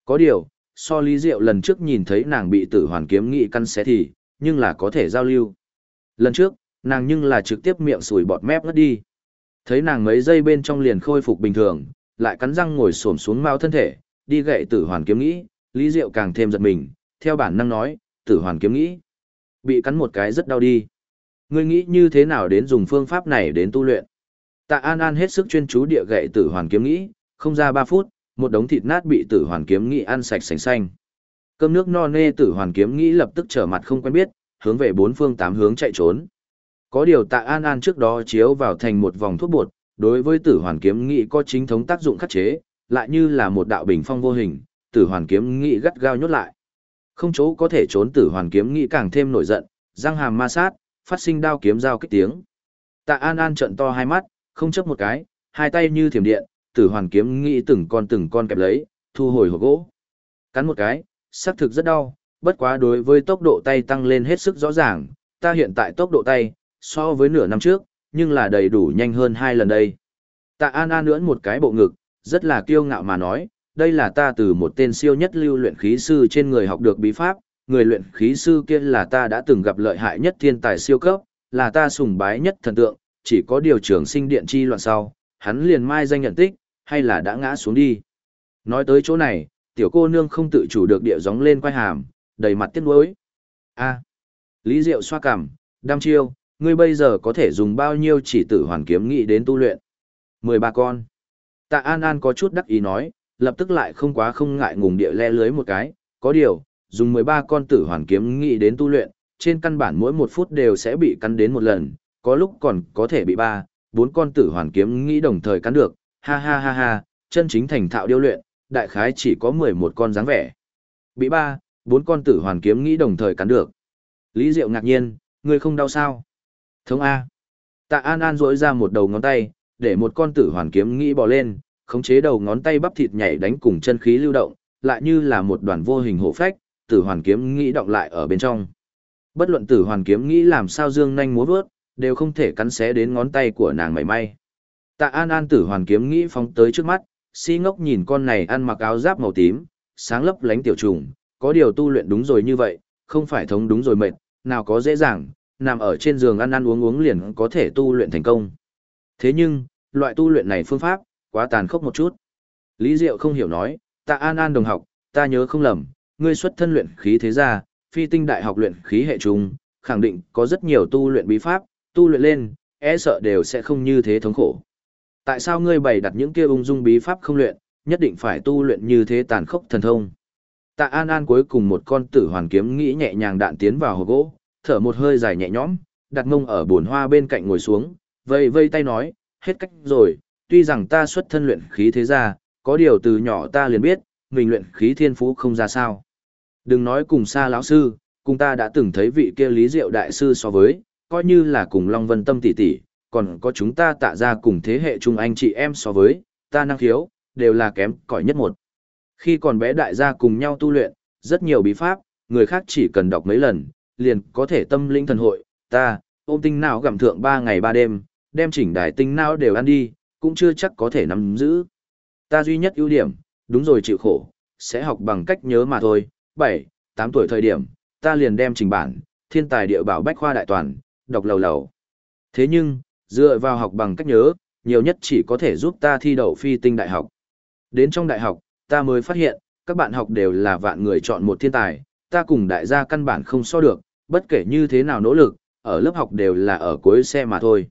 Có điều, so Lý Diệu lần trước nhìn thấy nàng bị tử hoàn kiếm nghị căn xé thì, nhưng là có thể giao lưu. Lần trước, nàng nhưng là trực tiếp miệng sùi bọt mép ngất đi. Thấy nàng mấy giây bên trong liền khôi phục bình thường, lại cắn răng ngồi xổm xuống mao thân thể, đi gậy tử hoàn kiếm nghĩ, Lý Diệu càng thêm giật mình, theo bản năng nói, tử hoàn kiếm nghĩ. Bị cắn một cái rất đau đi. Ngươi nghĩ như thế nào đến dùng phương pháp này đến tu luyện? Tạ An An hết sức chuyên chú địa gậy tử hoàn kiếm nghĩ, không ra 3 phút, một đống thịt nát bị tử hoàn kiếm nghĩ ăn sạch sành xanh. Cơm nước no nê tử hoàn kiếm nghĩ lập tức trở mặt không quen biết, hướng về 4 phương 8 hướng chạy trốn. Có điều Tạ An An trước đó chiếu vào thành một vòng thuốc bột, đối với tử hoàn kiếm nghĩ có chính thống tác dụng khắc chế, lại như là một đạo bình phong vô hình, tử hoàn kiếm nghĩ gắt gao nhốt lại. Không chỗ có thể trốn, tử hoàn kiếm nghĩ càng thêm nổi giận, răng hàm ma sát, phát sinh đao kiếm giao kích tiếng. Tạ An An trợn to hai mắt, không chớp một cái, hai tay như thiểm điện, tử hoàn kiếm nghĩ từng con kẹp lấy, thu hồi hộp gỗ. Cắn một cái, xác thực rất đau, bất quá đối với tốc độ tay tăng lên hết sức rõ ràng, ta hiện tại tốc độ tay, so với nửa năm trước, nhưng là đầy đủ nhanh hơn 2 lần đây. Tạ An An ưỡn một cái bộ ngực, rất là kiêu ngạo mà nói, đây là ta từ một tên siêu nhất lưu luyện khí sư trên người học được bí pháp, người luyện khí sư kia là ta đã từng gặp lợi hại nhất thiên tài siêu cấp, là ta sùng bái nhất thần tượng, chỉ có điều trường sinh điện chi loạn sau, hắn liền mai danh nhận tích, hay là đã ngã xuống đi. Nói tới chỗ này, tiểu cô nương không tự chủ được địa gióng lên quai hàm, đầy mặt tiếc nuối. A. Lý Diệu xoa cằm, đăm chiêu, ngươi bây giờ có thể dùng bao nhiêu chỉ tử hoàn kiếm nghị đến tu luyện? 13 con. Tạ An An có chút đắc ý nói, lập tức lại không ngại ngùng địa le lưới một cái, có điều, dùng 13 con tử hoàn kiếm nghị đến tu luyện, trên căn bản mỗi 1 phút đều sẽ bị cắn đến một lần, có lúc còn có thể bị 3, 4 con tử hoàn kiếm nghị đồng thời cắn được, ha ha ha ha, chân chính thành thạo điêu luyện, đại khái chỉ có 11 con dáng vẻ. Bị 3, 4 con tử hoàn kiếm nghị đồng thời cắn được. Lý Diệu ngạc nhiên, ngươi không đau sao? Thống A. Tạ An An rỗi ra một đầu ngón tay, để một con tử hoàn kiếm nghĩ bò lên, khống chế đầu ngón tay bắp thịt nhảy đánh cùng chân khí lưu động, lại như là một đoàn vô hình hộ phách, tử hoàn kiếm nghĩ động lại ở bên trong. Bất luận tử hoàn kiếm nghĩ làm sao dương nhanh múa vớt, đều không thể cắn xé đến ngón tay của nàng mảy may. Tạ An An tử hoàn kiếm nghĩ phóng tới trước mắt, si ngốc nhìn con này ăn mặc áo giáp màu tím, sáng lấp lánh tiểu trùng, có điều tu luyện đúng rồi như vậy, không phải thống đúng rồi mệt, nào có dễ dàng, nằm ở trên giường ăn ăn uống uống liền có thể tu luyện thành công. Thế nhưng, loại tu luyện này phương pháp, quá tàn khốc một chút. Lý Diệu không hiểu nói, Tạ An An đồng học, ta nhớ không lầm, ngươi xuất thân luyện khí thế gia, phi tinh đại học luyện khí hệ trung, khẳng định có rất nhiều tu luyện bí pháp, tu luyện lên, e sợ đều sẽ không như thế thống khổ. Tại sao ngươi bày đặt những kia ung dung bí pháp không luyện, nhất định phải tu luyện như thế tàn khốc thần thông? Tạ An An cuối cùng một con tử hoàn kiếm nghĩ nhẹ nhàng đạn tiến vào hộp gỗ, thở một hơi dài nhẹ nhõm, đặt mông ở bồn hoa bên cạnh ngồi xuống, vây tay nói, hết cách rồi, tuy rằng ta xuất thân luyện khí thế gia, có điều từ nhỏ ta liền biết, mình luyện khí thiên phú không ra sao. Đừng nói cùng xa lão sư, cùng ta đã từng thấy vị kia Lý Diệu đại sư so với, coi như là cùng Long Vân Tâm tỷ tỷ, còn có chúng ta Tạ ra cùng thế hệ chung anh chị em so với, ta năng khiếu, đều là kém cỏi nhất một. Khi còn bé đại gia cùng nhau tu luyện, rất nhiều bí pháp, người khác chỉ cần đọc mấy lần, liền có thể tâm linh thần hội, ta, ôm tinh não gặm thượng 3 ngày 3 đêm, đem chỉnh đài tinh não đều ăn đi, cũng chưa chắc có thể nắm giữ. Ta duy nhất ưu điểm, đúng rồi chịu khổ, sẽ học bằng cách nhớ mà thôi, 7, 8 tuổi thời điểm, ta liền đem trình bản, thiên tài địa bảo bách khoa đại toàn, đọc lầu lầu. Thế nhưng, dựa vào học bằng cách nhớ, nhiều nhất chỉ có thể giúp ta thi đậu phi tinh đại học. Đến trong đại học, ta mới phát hiện, các bạn học đều là vạn người chọn một thiên tài, ta cùng đại gia căn bản không so được, bất kể như thế nào nỗ lực, ở lớp học đều là ở cuối xe mà thôi.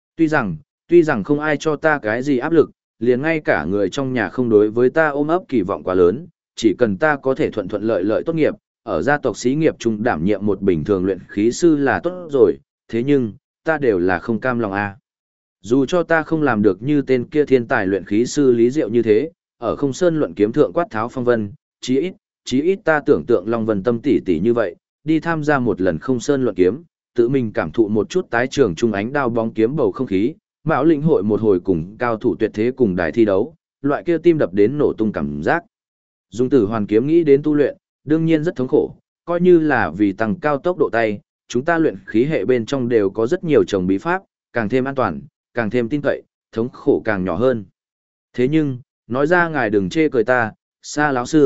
Tuy rằng không ai cho ta cái gì áp lực, liền ngay cả người trong nhà không đối với ta ôm ấp kỳ vọng quá lớn, chỉ cần ta có thể thuận thuận lợi lợi tốt nghiệp, ở gia tộc xí nghiệp trung đảm nhiệm một bình thường luyện khí sư là tốt rồi, thế nhưng, ta đều là không cam lòng a. Dù cho ta không làm được như tên kia thiên tài luyện khí sư Lý Diệu như thế, ở không sơn luận kiếm thượng quát tháo phong vân, chí ít ta tưởng tượng Long Vân Tâm tỷ tỷ như vậy, đi tham gia một lần không sơn luận kiếm, tự mình cảm thụ một chút tái trường trung ánh đao bóng kiếm bầu không khí, mạo lĩnh hội một hồi cùng cao thủ tuyệt thế cùng đài thi đấu, loại kia tim đập đến nổ tung cảm giác. Dung tử hoàn kiếm nghĩ đến tu luyện, đương nhiên rất thống khổ, coi như là vì tăng cao tốc độ tay, chúng ta luyện khí hệ bên trong đều có rất nhiều chồng bí pháp, càng thêm an toàn, càng thêm tin cậy, thống khổ càng nhỏ hơn. Thế nhưng, nói ra ngài đừng chê cười ta, Sa lão sư,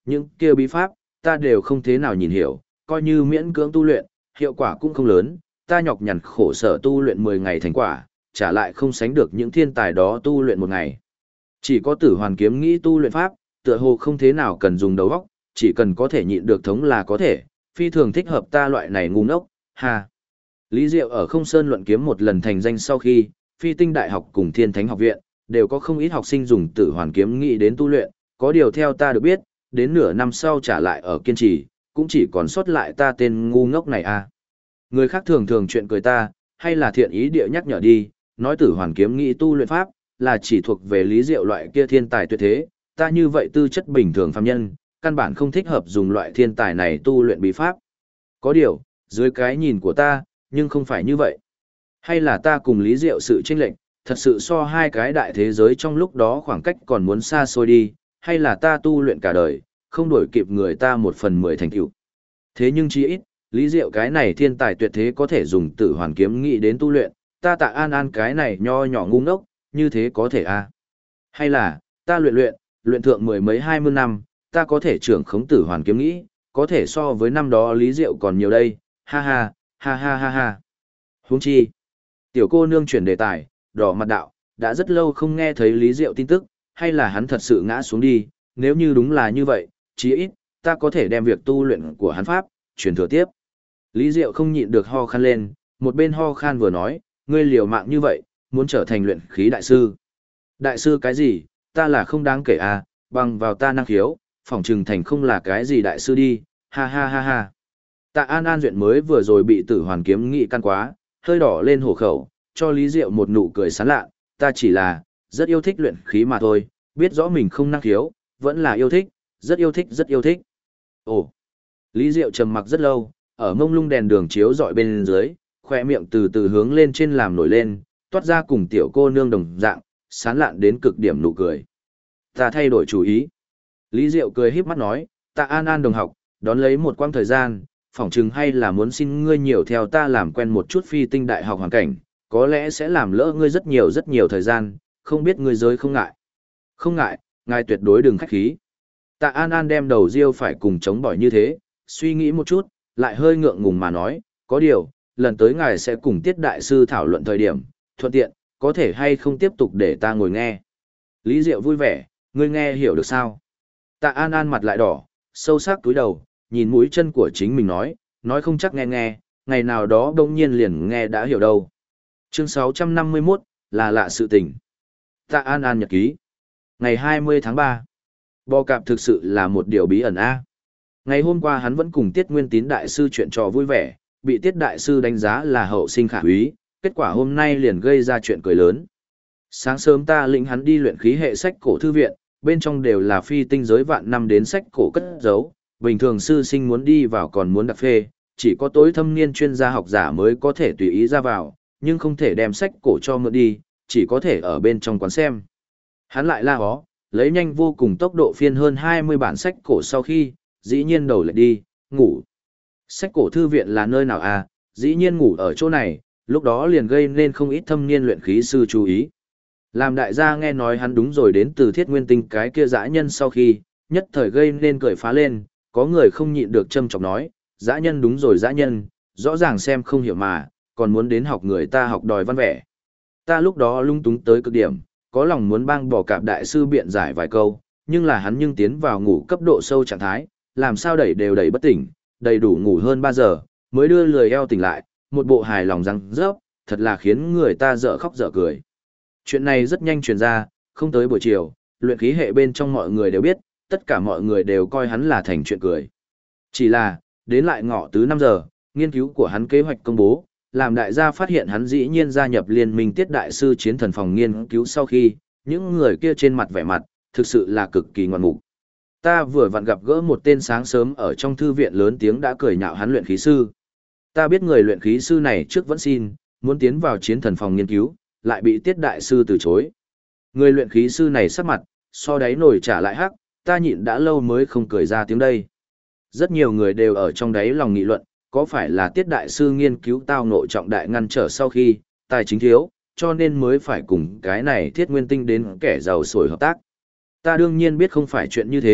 những kia bí pháp, ta đều không thế nào nhìn hiểu, coi như miễn cưỡng tu luyện, hiệu quả cũng không lớn, ta nhọc nhằn khổ sở tu luyện 10 ngày thành quả, trả lại không sánh được những thiên tài đó tu luyện một ngày. Chỉ có Tử Hoàn kiếm nghĩ tu luyện pháp, tựa hồ không thế nào cần dùng đầu óc, chỉ cần có thể nhịn được thống là có thể, phi thường thích hợp ta loại này ngu ngốc, ha. Lý Diệu ở Không Sơn luận kiếm một lần thành danh sau khi, Phi Tinh Đại học cùng Thiên Thánh học viện, đều có không ít học sinh dùng Tử Hoàn kiếm nghĩ đến tu luyện, có điều theo ta được biết, đến nửa năm sau trả lại ở kiên trì, cũng chỉ còn sót lại ta tên ngu ngốc này à. Người khác thường thường chuyện cười ta, hay là thiện ý địa nhắc nhở đi, nói Tử Hoàn kiếm nghĩ tu luyện pháp, là chỉ thuộc về Lý Diệu loại kia thiên tài tuyệt thế, ta như vậy tư chất bình thường phàm nhân, căn bản không thích hợp dùng loại thiên tài này tu luyện bí pháp. Có điều, dưới cái nhìn của ta, nhưng không phải như vậy. Hay là ta cùng Lý Diệu sự chênh lệch, thật sự so hai cái đại thế giới trong lúc đó khoảng cách còn muốn xa xôi đi, hay là ta tu luyện cả đời, không đổi kịp người ta 1/10 thành tựu. Thế nhưng chí ít, Lý Diệu cái này thiên tài tuyệt thế có thể dùng Tử Hoàn kiếm nghĩ đến tu luyện, ta Tạ An An cái này nho nhỏ ngu ngốc, như thế có thể à? Hay là, ta luyện thượng 10 mấy 20 năm, ta có thể trưởng khống Tử Hoàn kiếm nghĩ, có thể so với năm đó Lý Diệu còn nhiều đây, ha ha, ha ha ha ha. Huống chi, tiểu cô nương chuyển đề tài, đỏ mặt đạo, đã rất lâu không nghe thấy Lý Diệu tin tức, hay là hắn thật sự ngã xuống đi, nếu như đúng là như vậy, chí ít, ta có thể đem việc tu luyện của hắn pháp, truyền thừa tiếp. Lý Diệu không nhịn được ho khan lên, một bên ho khan vừa nói, ngươi liều mạng như vậy, muốn trở thành luyện khí đại sư. Đại sư cái gì, ta là không đáng kể à, bằng vào ta năng khiếu, phỏng trừng thành không là cái gì đại sư đi, ha ha ha ha. Tạ An An duyện mới vừa rồi bị Tử Hoàn kiếm nghị căn quá, hơi đỏ lên hổ khẩu, cho Lý Diệu một nụ cười sán lạ, ta chỉ là, rất yêu thích luyện khí mà thôi, biết rõ mình không năng khiếu, vẫn là yêu thích, rất yêu thích rất yêu thích. Ồ, Lý Diệu trầm mặc rất lâu, ở mông lung đèn đường chiếu dọi bên dưới, khoe miệng từ từ hướng lên trên làm nổi lên, toát ra cùng tiểu cô nương đồng dạng, sán lạn đến cực điểm nụ cười. Ta thay đổi chủ ý. Lý Diệu cười híp mắt nói, Tạ An An đồng học, đón lấy một quãng thời gian, phỏng chừng hay là muốn xin ngươi nhiều theo ta làm quen một chút Phi Tinh Đại học hoàn cảnh, có lẽ sẽ làm lỡ ngươi rất nhiều thời gian, không biết ngươi giới không ngại. Không ngại, ngài tuyệt đối đừng khách khí. Tạ An An đem đầu riêu phải cùng chống bỏi như thế, suy nghĩ một chút, lại hơi ngượng ngùng mà nói, có điều, lần tới ngài sẽ cùng Tiết Đại Sư thảo luận thời điểm, thuận tiện, có thể hay không tiếp tục để ta ngồi nghe. Lý Diệu vui vẻ, ngươi nghe hiểu được sao? Tạ An An mặt lại đỏ, sâu sắc túi đầu, nhìn mũi chân của chính mình nói không chắc nghe, ngày nào đó đông nhiên liền nghe đã hiểu đâu. Chương 651, là lạ sự tình. Tạ An An nhật ký. Ngày 20 tháng 3. Bò cạp thực sự là một điều bí ẩn a. Ngày hôm qua hắn vẫn cùng Tiết Nguyên Tín Đại Sư chuyện trò vui vẻ, bị Tiết Đại Sư đánh giá là hậu sinh khả úy, kết quả hôm nay liền gây ra chuyện cười lớn. Sáng sớm ta lĩnh hắn đi luyện khí hệ sách cổ thư viện, bên trong đều là phi tinh giới vạn năm đến sách cổ cất giấu, bình thường sư sinh muốn đi vào còn muốn đặc phê, chỉ có tối thâm niên chuyên gia học giả mới có thể tùy ý ra vào, nhưng không thể đem sách cổ cho mượn đi, chỉ có thể ở bên trong quán xem. Hắn lại la hó, lấy nhanh vô cùng tốc độ phiên hơn 20 bản sách cổ sau khi, dĩ nhiên đầu lại đi, ngủ. Sách cổ thư viện là nơi nào à, dĩ nhiên ngủ ở chỗ này, lúc đó liền gây nên không ít thâm niên luyện khí sư chú ý. Làm đại gia nghe nói hắn đúng rồi đến từ Thiết Nguyên Tinh cái kia dã nhân sau khi, nhất thời gây nên cười phá lên, có người không nhịn được châm chọc nói, dã nhân đúng rồi dã nhân, rõ ràng xem không hiểu mà, còn muốn đến học người ta học đòi văn vẻ. Ta lúc đó lung túng tới cực điểm, có lòng muốn bang Bò Cạp Đại Sư biện giải vài câu, nhưng là hắn nhưng tiến vào ngủ cấp độ sâu trạng thái, làm sao đẩy đều đẩy bất tỉnh, đầy đủ ngủ hơn 3 giờ, mới đưa lười eo tỉnh lại, một bộ hài lòng răng rớp, thật là khiến người ta dở khóc dở cười. Chuyện này rất nhanh truyền ra, không tới buổi chiều, luyện khí hệ bên trong mọi người đều biết, tất cả mọi người đều coi hắn là thành chuyện cười. Chỉ là, đến lại ngọ tứ 5 giờ, nghiên cứu của hắn kế hoạch công bố, làm đại gia phát hiện hắn dĩ nhiên gia nhập liên minh Tiết Đại Sư chiến thần phòng nghiên cứu sau khi, những người kia trên mặt vẻ mặt, thực sự là cực kỳ ngoạn mục. Ta vừa vặn gặp gỡ một tên sáng sớm ở trong thư viện lớn tiếng đã cười nhạo hắn luyện khí sư. Ta biết người luyện khí sư này trước vẫn xin, muốn tiến vào chiến thần phòng nghiên cứu, lại bị Tiết Đại Sư từ chối. Người luyện khí sư này sắc mặt, so đáy nổi trả lại hắc, ta nhịn đã lâu mới không cười ra tiếng đây. Rất nhiều người đều ở trong đáy lòng nghị luận, có phải là Tiết Đại Sư nghiên cứu tao nội trọng đại ngăn trở sau khi, tài chính thiếu, cho nên mới phải cùng cái này Thiết Nguyên Tinh đến kẻ giàu sổi hợp tác. Ta đương nhiên biết không phải chuyện như thế,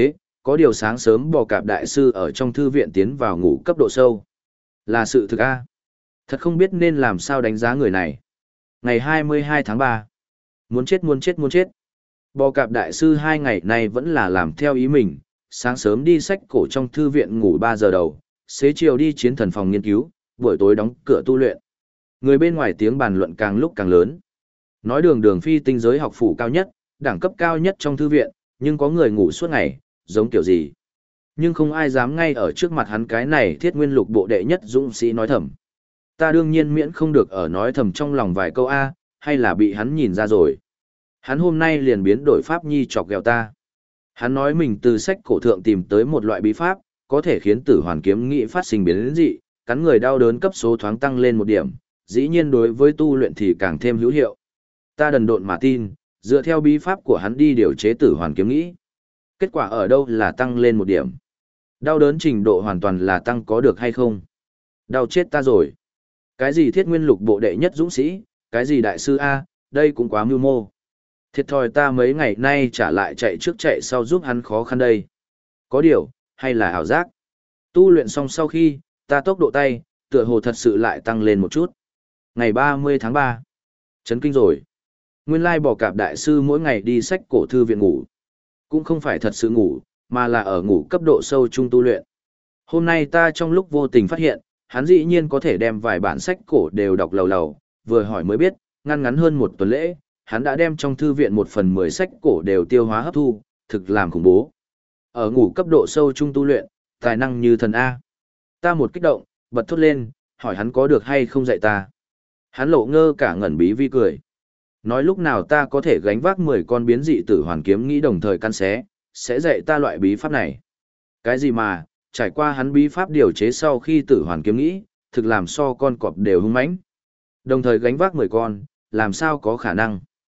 có điều sáng sớm bò cạp đại sư ở trong thư viện tiến vào ngủ cấp độ sâu. Là sự thực a. Thật không biết nên làm sao đánh giá người này. Ngày 22 tháng 3. Muốn chết muốn chết muốn chết. Bò cạp đại sư 2 ngày nay vẫn là làm theo ý mình, sáng sớm đi sách cổ trong thư viện ngủ 3 giờ đầu, xế chiều đi chiến thần phòng nghiên cứu, buổi tối đóng cửa tu luyện. Người bên ngoài tiếng bàn luận càng lúc càng lớn. Nói đường phi tinh giới học phủ cao nhất, đẳng cấp cao nhất trong thư viện, nhưng có người ngủ suốt ngày, giống kiểu gì. Nhưng không ai dám ngay ở trước mặt hắn cái này thiết nguyên lục bộ đệ nhất dũng sĩ nói thầm. Ta đương nhiên miễn không được ở nói thầm trong lòng vài câu A, hay là bị hắn nhìn ra rồi. Hắn hôm nay liền biến đổi pháp nhi chọc ghẹo ta. Hắn nói mình từ sách cổ thượng tìm tới một loại bí pháp, có thể khiến tử hoàn kiếm nghị phát sinh biến dị, cắn người đau đớn cấp số thoáng tăng lên một điểm, dĩ nhiên đối với tu luyện thì càng thêm hữu hiệu. Ta đần độn mà tin, dựa theo bí pháp của hắn đi điều chế tử hoàn kiếm nghĩ. Kết quả ở đâu là tăng lên một điểm. Đau đớn trình độ hoàn toàn là tăng có được hay không. Đau chết ta rồi. Cái gì thiết nguyên lục bộ đệ nhất dũng sĩ, cái gì đại sư A, đây cũng quá mưu mô. Thiệt thòi ta mấy ngày nay trả lại chạy trước chạy sau giúp hắn khó khăn đây. Có điều, hay là ảo giác. Tu luyện xong sau khi, ta tốc độ tay, tựa hồ thật sự lại tăng lên một chút. Ngày 30 tháng 3. Chấn kinh rồi. Nguyên lai bò cạp đại sư mỗi ngày đi sách cổ thư viện ngủ. Cũng không phải thật sự ngủ, mà là ở ngủ cấp độ sâu trung tu luyện. Hôm nay ta trong lúc vô tình phát hiện, hắn dĩ nhiên có thể đem vài bản sách cổ đều đọc lầu lầu, vừa hỏi mới biết, ngăn ngắn hơn một tuần lễ, hắn đã đem trong thư viện 1/10 sách cổ đều tiêu hóa hấp thu, thực làm khủng bố. Ở ngủ cấp độ sâu trung tu luyện, tài năng như thần A. Ta một kích động, bật thốt lên, hỏi hắn có được hay không dạy ta. Hắn lộ ngơ cả ngẩn bí vi cười. Nói lúc nào ta có thể gánh vác 10 con biến dị tử hoàn kiếm nghĩ đồng thời căn xé, sẽ dạy ta loại bí pháp này. Cái gì mà, trải qua hắn bí pháp điều chế sau khi tử hoàn kiếm nghĩ, thực làm so con cọp đều hung mãnh. Đồng thời gánh vác 10 con, làm sao có khả năng.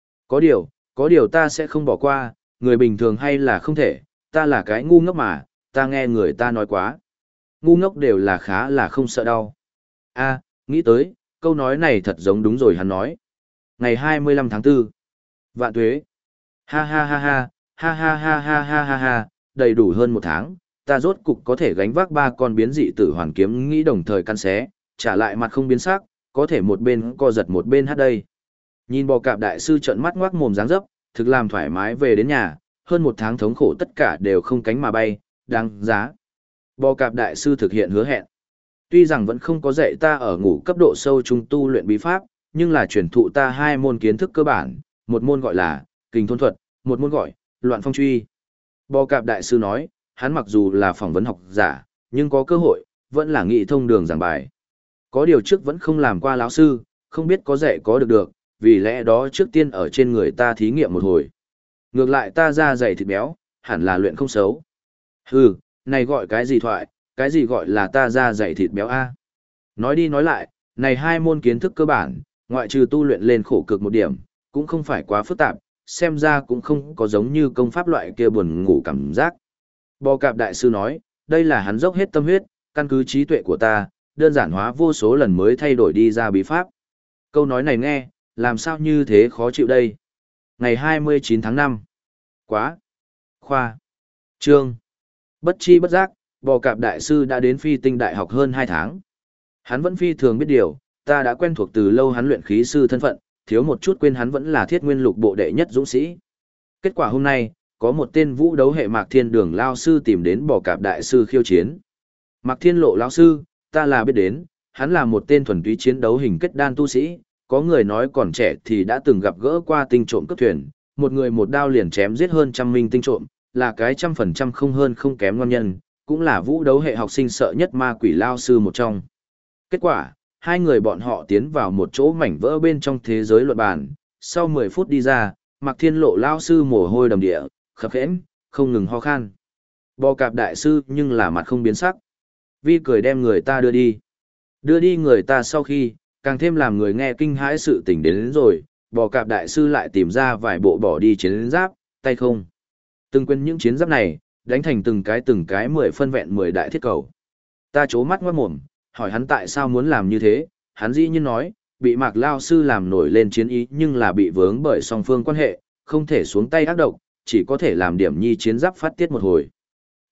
Có điều ta sẽ không bỏ qua, người bình thường hay là không thể, ta là cái ngu ngốc mà, ta nghe người ta nói quá. Ngu ngốc đều là khá là không sợ đau. A, nghĩ tới, câu nói này thật giống đúng rồi hắn nói. Ngày 25 tháng 4. Vạn tuế. Ha ha ha ha, ha ha ha ha ha ha ha, đầy đủ hơn một tháng, ta rốt cục có thể gánh vác 3 con biến dị tử hoàn kiếm nghĩ đồng thời căn xé, trả lại mặt không biến sắc, có thể một bên co giật một bên hát đây. Nhìn bò cạp đại sư trợn mắt ngoác mồm dáng dấp, thực làm thoải mái về đến nhà, hơn một tháng thống khổ tất cả đều không cánh mà bay, đáng giá. Bò cạp đại sư thực hiện hứa hẹn. Tuy rằng vẫn không có dạy ta ở ngủ cấp độ sâu trung tu luyện bí pháp, nhưng là truyền thụ ta 2 môn kiến thức cơ bản, một môn gọi là kình thôn thuật, một môn gọi loạn phong truy. Bò cạp đại sư nói, hắn mặc dù là phỏng vấn học giả, nhưng có cơ hội, vẫn là nghị thông đường giảng bài. Có điều trước vẫn không làm qua lão sư, không biết có dạy có được, vì lẽ đó trước tiên ở trên người ta thí nghiệm một hồi. Ngược lại ta ra dày thịt béo, hẳn là luyện không xấu. Hừ, này gọi cái gì thoại, cái gì gọi là ta ra dày thịt béo a? Nói đi nói lại, này 2 môn kiến thức cơ bản, ngoại trừ tu luyện lên khổ cực một điểm, cũng không phải quá phức tạp, xem ra cũng không có giống như công pháp loại kia buồn ngủ cảm giác. Bò cạp đại sư nói, đây là hắn dốc hết tâm huyết, căn cứ trí tuệ của ta, đơn giản hóa vô số lần mới thay đổi đi ra bí pháp. Câu nói này nghe, làm sao như thế khó chịu đây? Ngày 29 tháng 5. Quá. Khoa. Trương. Bất chi bất giác, bò cạp đại sư đã đến phi tinh đại học hơn 2 tháng. Hắn vẫn phi thường biết điều, ta đã quen thuộc từ lâu hắn luyện khí sư thân phận, thiếu một chút quên hắn vẫn là thiết nguyên lục bộ đệ nhất dũng sĩ. Kết quả hôm nay, có một tên vũ đấu hệ Mạc Thiên Đường lao sư tìm đến bò cạp đại sư khiêu chiến. Mạc Thiên Lộ lao sư, ta là biết đến, hắn là một tên thuần túy chiến đấu hình kết đan tu sĩ, có người nói còn trẻ thì đã từng gặp gỡ qua tinh trộm cướp thuyền, một người một đao liền chém giết hơn 100 minh tinh trộm, là cái 100% không hơn không kém ngon nhân, cũng là vũ đấu hệ học sinh sợ nhất ma quỷ lao sư một trong. Kết quả, hai người bọn họ tiến vào một chỗ mảnh vỡ bên trong thế giới luận bàn, sau 10 phút đi ra, Mạc Thiên Lộ lao sư mồ hôi đầm địa, khập khẽn, không ngừng ho khan. Bò cạp đại sư nhưng là mặt không biến sắc. Vi cười đem người ta đưa đi. Đưa đi người ta sau khi, càng thêm làm người nghe kinh hãi sự tình đến rồi, bò cạp đại sư lại tìm ra vài bộ bỏ đi chiến giáp, tay không. Từng quên những chiến giáp này, đánh thành từng cái 10 phân vẹn 10 đại thiết cầu. Ta chố mắt ngoát mồm, hỏi hắn tại sao muốn làm như thế, hắn dĩ nhiên nói, bị Mạc lao sư làm nổi lên chiến ý nhưng là bị vướng bởi song phương quan hệ, không thể xuống tay ác độc, chỉ có thể làm điểm nhi chiến giáp phát tiết một hồi.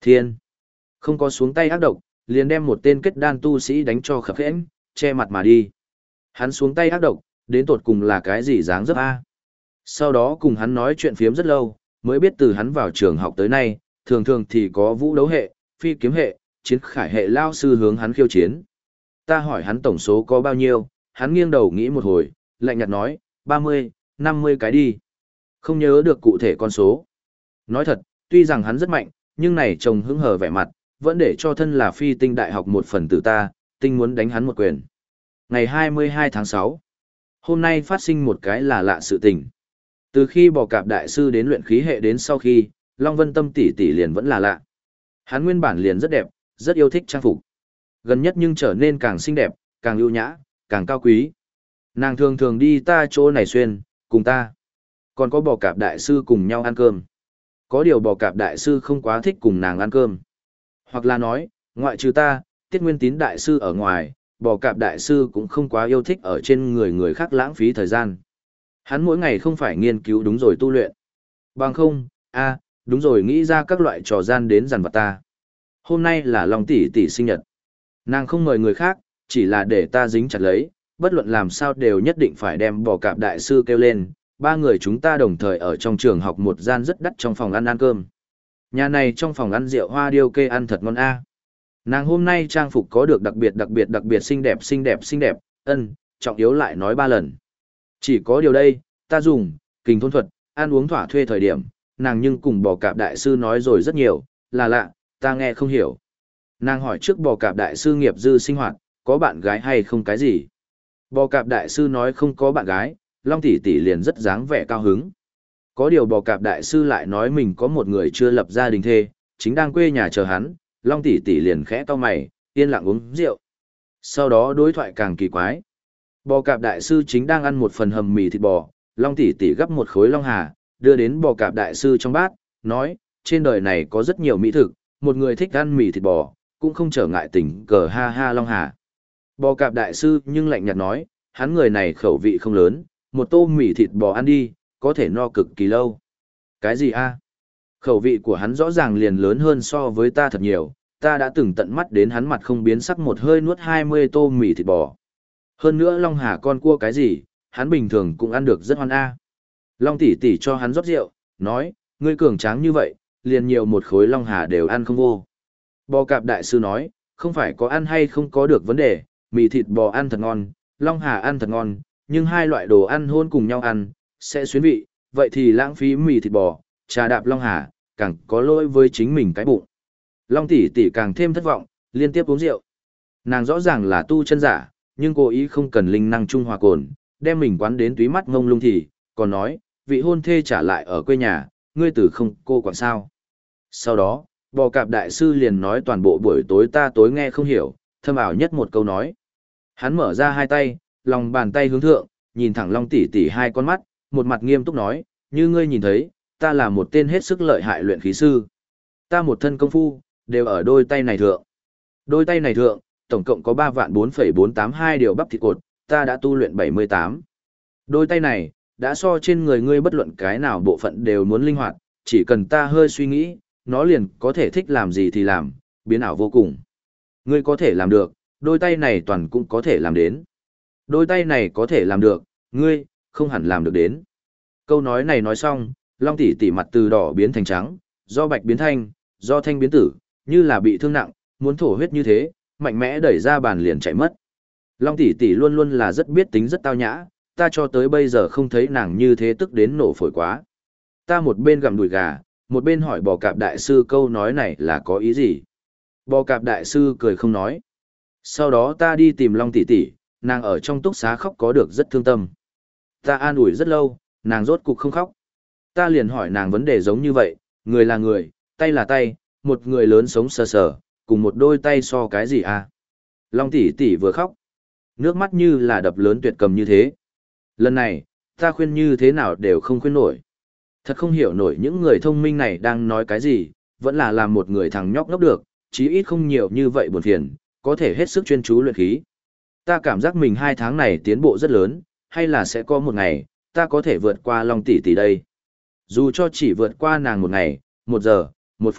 Thiên. Không có xuống tay ác độc, liền đem một tên kết đan tu sĩ đánh cho khập khẽn, che mặt mà đi. Hắn xuống tay ác độc, đến tột cùng là cái gì dáng dấp a? Sau đó cùng hắn nói chuyện phiếm rất lâu, mới biết từ hắn vào trường học tới nay, thường thường thì có vũ đấu hệ, phi kiếm hệ, chiến khải hệ lao sư hướng hắn khiêu chiến. Ta hỏi hắn tổng số có bao nhiêu, hắn nghiêng đầu nghĩ một hồi, lạnh nhạt nói, 30, 50 cái đi. Không nhớ được cụ thể con số. Nói thật, tuy rằng hắn rất mạnh, nhưng này trông hứng hờ vẻ mặt, vẫn để cho thân là phi tinh đại học một phần tử ta, tinh muốn đánh hắn một quyền. Ngày 22 tháng 6, hôm nay phát sinh một cái là lạ sự tình. Từ khi bò cạp đại sư đến luyện khí hệ đến sau khi, Long Vân Tâm tỷ tỷ liền vẫn là lạ. Hắn nguyên bản liền rất đẹp, rất yêu thích trang phục. Gần nhất nhưng trở nên càng xinh đẹp, càng ưu nhã, càng cao quý. Nàng thường thường đi ta chỗ này xuyên, cùng ta. Còn có bò cạp đại sư cùng nhau ăn cơm. Có điều bò cạp đại sư không quá thích cùng nàng ăn cơm. Hoặc là nói, ngoại trừ ta, Tiết Nguyên Tín đại sư ở ngoài, bò cạp đại sư cũng không quá yêu thích ở trên người người khác lãng phí thời gian. Hắn mỗi ngày không phải nghiên cứu đúng rồi tu luyện. Bằng không, đúng rồi nghĩ ra các loại trò gian đến dằn vặt ta. Hôm nay là Long tỷ tỷ sinh nhật. Nàng không mời người khác, chỉ là để ta dính chặt lấy, bất luận làm sao đều nhất định phải đem bò cạp đại sư kêu lên. Ba người chúng ta đồng thời ở trong trường học một gian rất đắt trong phòng ăn cơm. Nhà này trong phòng ăn rượu hoa điêu kê ăn thật ngon a. Nàng hôm nay trang phục có được đặc biệt xinh đẹp, trọng yếu lại nói 3 lần. Chỉ có điều đây, ta dùng, kình thôn thuật, ăn uống thỏa thuê thời điểm, nàng nhưng cùng bò cạp đại sư nói rồi rất nhiều, là lạ, ta nghe không hiểu. Nàng hỏi trước bò cạp đại sư nghiệp dư sinh hoạt, có bạn gái hay không cái gì. Bò cạp đại sư nói không có bạn gái, Long tỷ tỷ liền rất dáng vẻ cao hứng. Có điều bò cạp đại sư lại nói mình có một người chưa lập gia đình thê, chính đang quê nhà chờ hắn, Long tỷ tỷ liền khẽ cau mày, yên lặng uống rượu. Sau đó đối thoại càng kỳ quái. Bò cạp đại sư chính đang ăn một phần hầm mì thịt bò, Long tỷ tỷ gắp một khối long hà, đưa đến bò cạp đại sư trong bát, nói, trên đời này có rất nhiều mỹ thực, một người thích ăn mì thịt bò, cũng không trở ngại tình cờ ha ha long hà. Bò cạp đại sư nhưng lạnh nhạt nói, hắn người này khẩu vị không lớn, một tô mì thịt bò ăn đi, có thể no cực kỳ lâu. Cái gì a? Khẩu vị của hắn rõ ràng liền lớn hơn so với ta thật nhiều, ta đã từng tận mắt đến hắn mặt không biến sắc một hơi nuốt 20 tô mì thịt bò. Hơn nữa Long Hà con cua cái gì, hắn bình thường cũng ăn được rất hoan a. Long tỷ tỷ cho hắn rót rượu, nói, ngươi cường tráng như vậy, liền nhiều một khối Long Hà đều ăn không vô. Bò cạp đại sư nói, không phải có ăn hay không có được vấn đề, mì thịt bò ăn thật ngon, Long Hà ăn thật ngon, nhưng hai loại đồ ăn hôn cùng nhau ăn, sẽ xuyến vị, vậy thì lãng phí mì thịt bò, trà đạp Long Hà, càng có lỗi với chính mình cái bụng. Long tỷ tỷ càng thêm thất vọng, liên tiếp uống rượu. Nàng rõ ràng là tu chân giả, nhưng cố ý không cần linh năng trung hòa cồn, đem mình quán đến túy mắt ngông lung thì, còn nói, vị hôn thê trả lại ở quê nhà, ngươi tử không cô quản sao. Sau đó, bò cạp đại sư liền nói toàn bộ buổi tối ta tối nghe không hiểu, thâm ảo nhất một câu nói. Hắn mở ra hai tay, lòng bàn tay hướng thượng, nhìn thẳng Long tỷ tỷ hai con mắt, một mặt nghiêm túc nói, như ngươi nhìn thấy, ta là một tên hết sức lợi hại luyện khí sư. Ta một thân công phu, đều ở đôi tay này thượng. Đôi tay này thượng, tổng cộng có 3.4.482 điều bắp thịt cột, ta đã tu luyện 78. Đôi tay này, đã so trên người ngươi bất luận cái nào bộ phận đều muốn linh hoạt, chỉ cần ta hơi suy nghĩ, nó liền có thể thích làm gì thì làm, biến ảo vô cùng. Ngươi có thể làm được, đôi tay này toàn cũng có thể làm đến. Đôi tay này có thể làm được, ngươi, không hẳn làm được đến. Câu nói này nói xong, Long tỷ tỷ mặt từ đỏ biến thành trắng, do bạch biến thanh, do thanh biến tử, như là bị thương nặng, muốn thổ huyết như thế, mạnh mẽ đẩy ra bàn liền chạy mất. Long tỷ tỷ luôn luôn là rất biết tính rất tao nhã, ta cho tới bây giờ không thấy nàng như thế tức đến nổ phổi quá. Ta một bên gặm đùi gà, một bên hỏi bò cạp đại sư câu nói này là có ý gì. Bò cạp đại sư cười không nói. Sau đó ta đi tìm Long tỷ tỷ, nàng ở trong túc xá khóc có được rất thương tâm. Ta an ủi rất lâu, nàng rốt cục không khóc. Ta liền hỏi nàng vấn đề giống như vậy, người là người, tay là tay, một người lớn sống sờ sờ, cùng một đôi tay so cái gì à? Long tỷ tỷ vừa khóc, nước mắt như là đập lớn tuyệt cầm như thế. Lần này, ta khuyên như thế nào đều không khuyên nổi. Thật không hiểu nổi những người thông minh này đang nói cái gì, vẫn là làm một người thằng nhóc ngốc được, chí ít không nhiều như vậy buồn phiền, có thể hết sức chuyên chú luyện khí. Ta cảm giác mình 2 tháng này tiến bộ rất lớn, hay là sẽ có một ngày, ta có thể vượt qua Long tỷ tỷ đây. Dù cho chỉ vượt qua nàng 1 ngày, 1 giờ, 1 phút,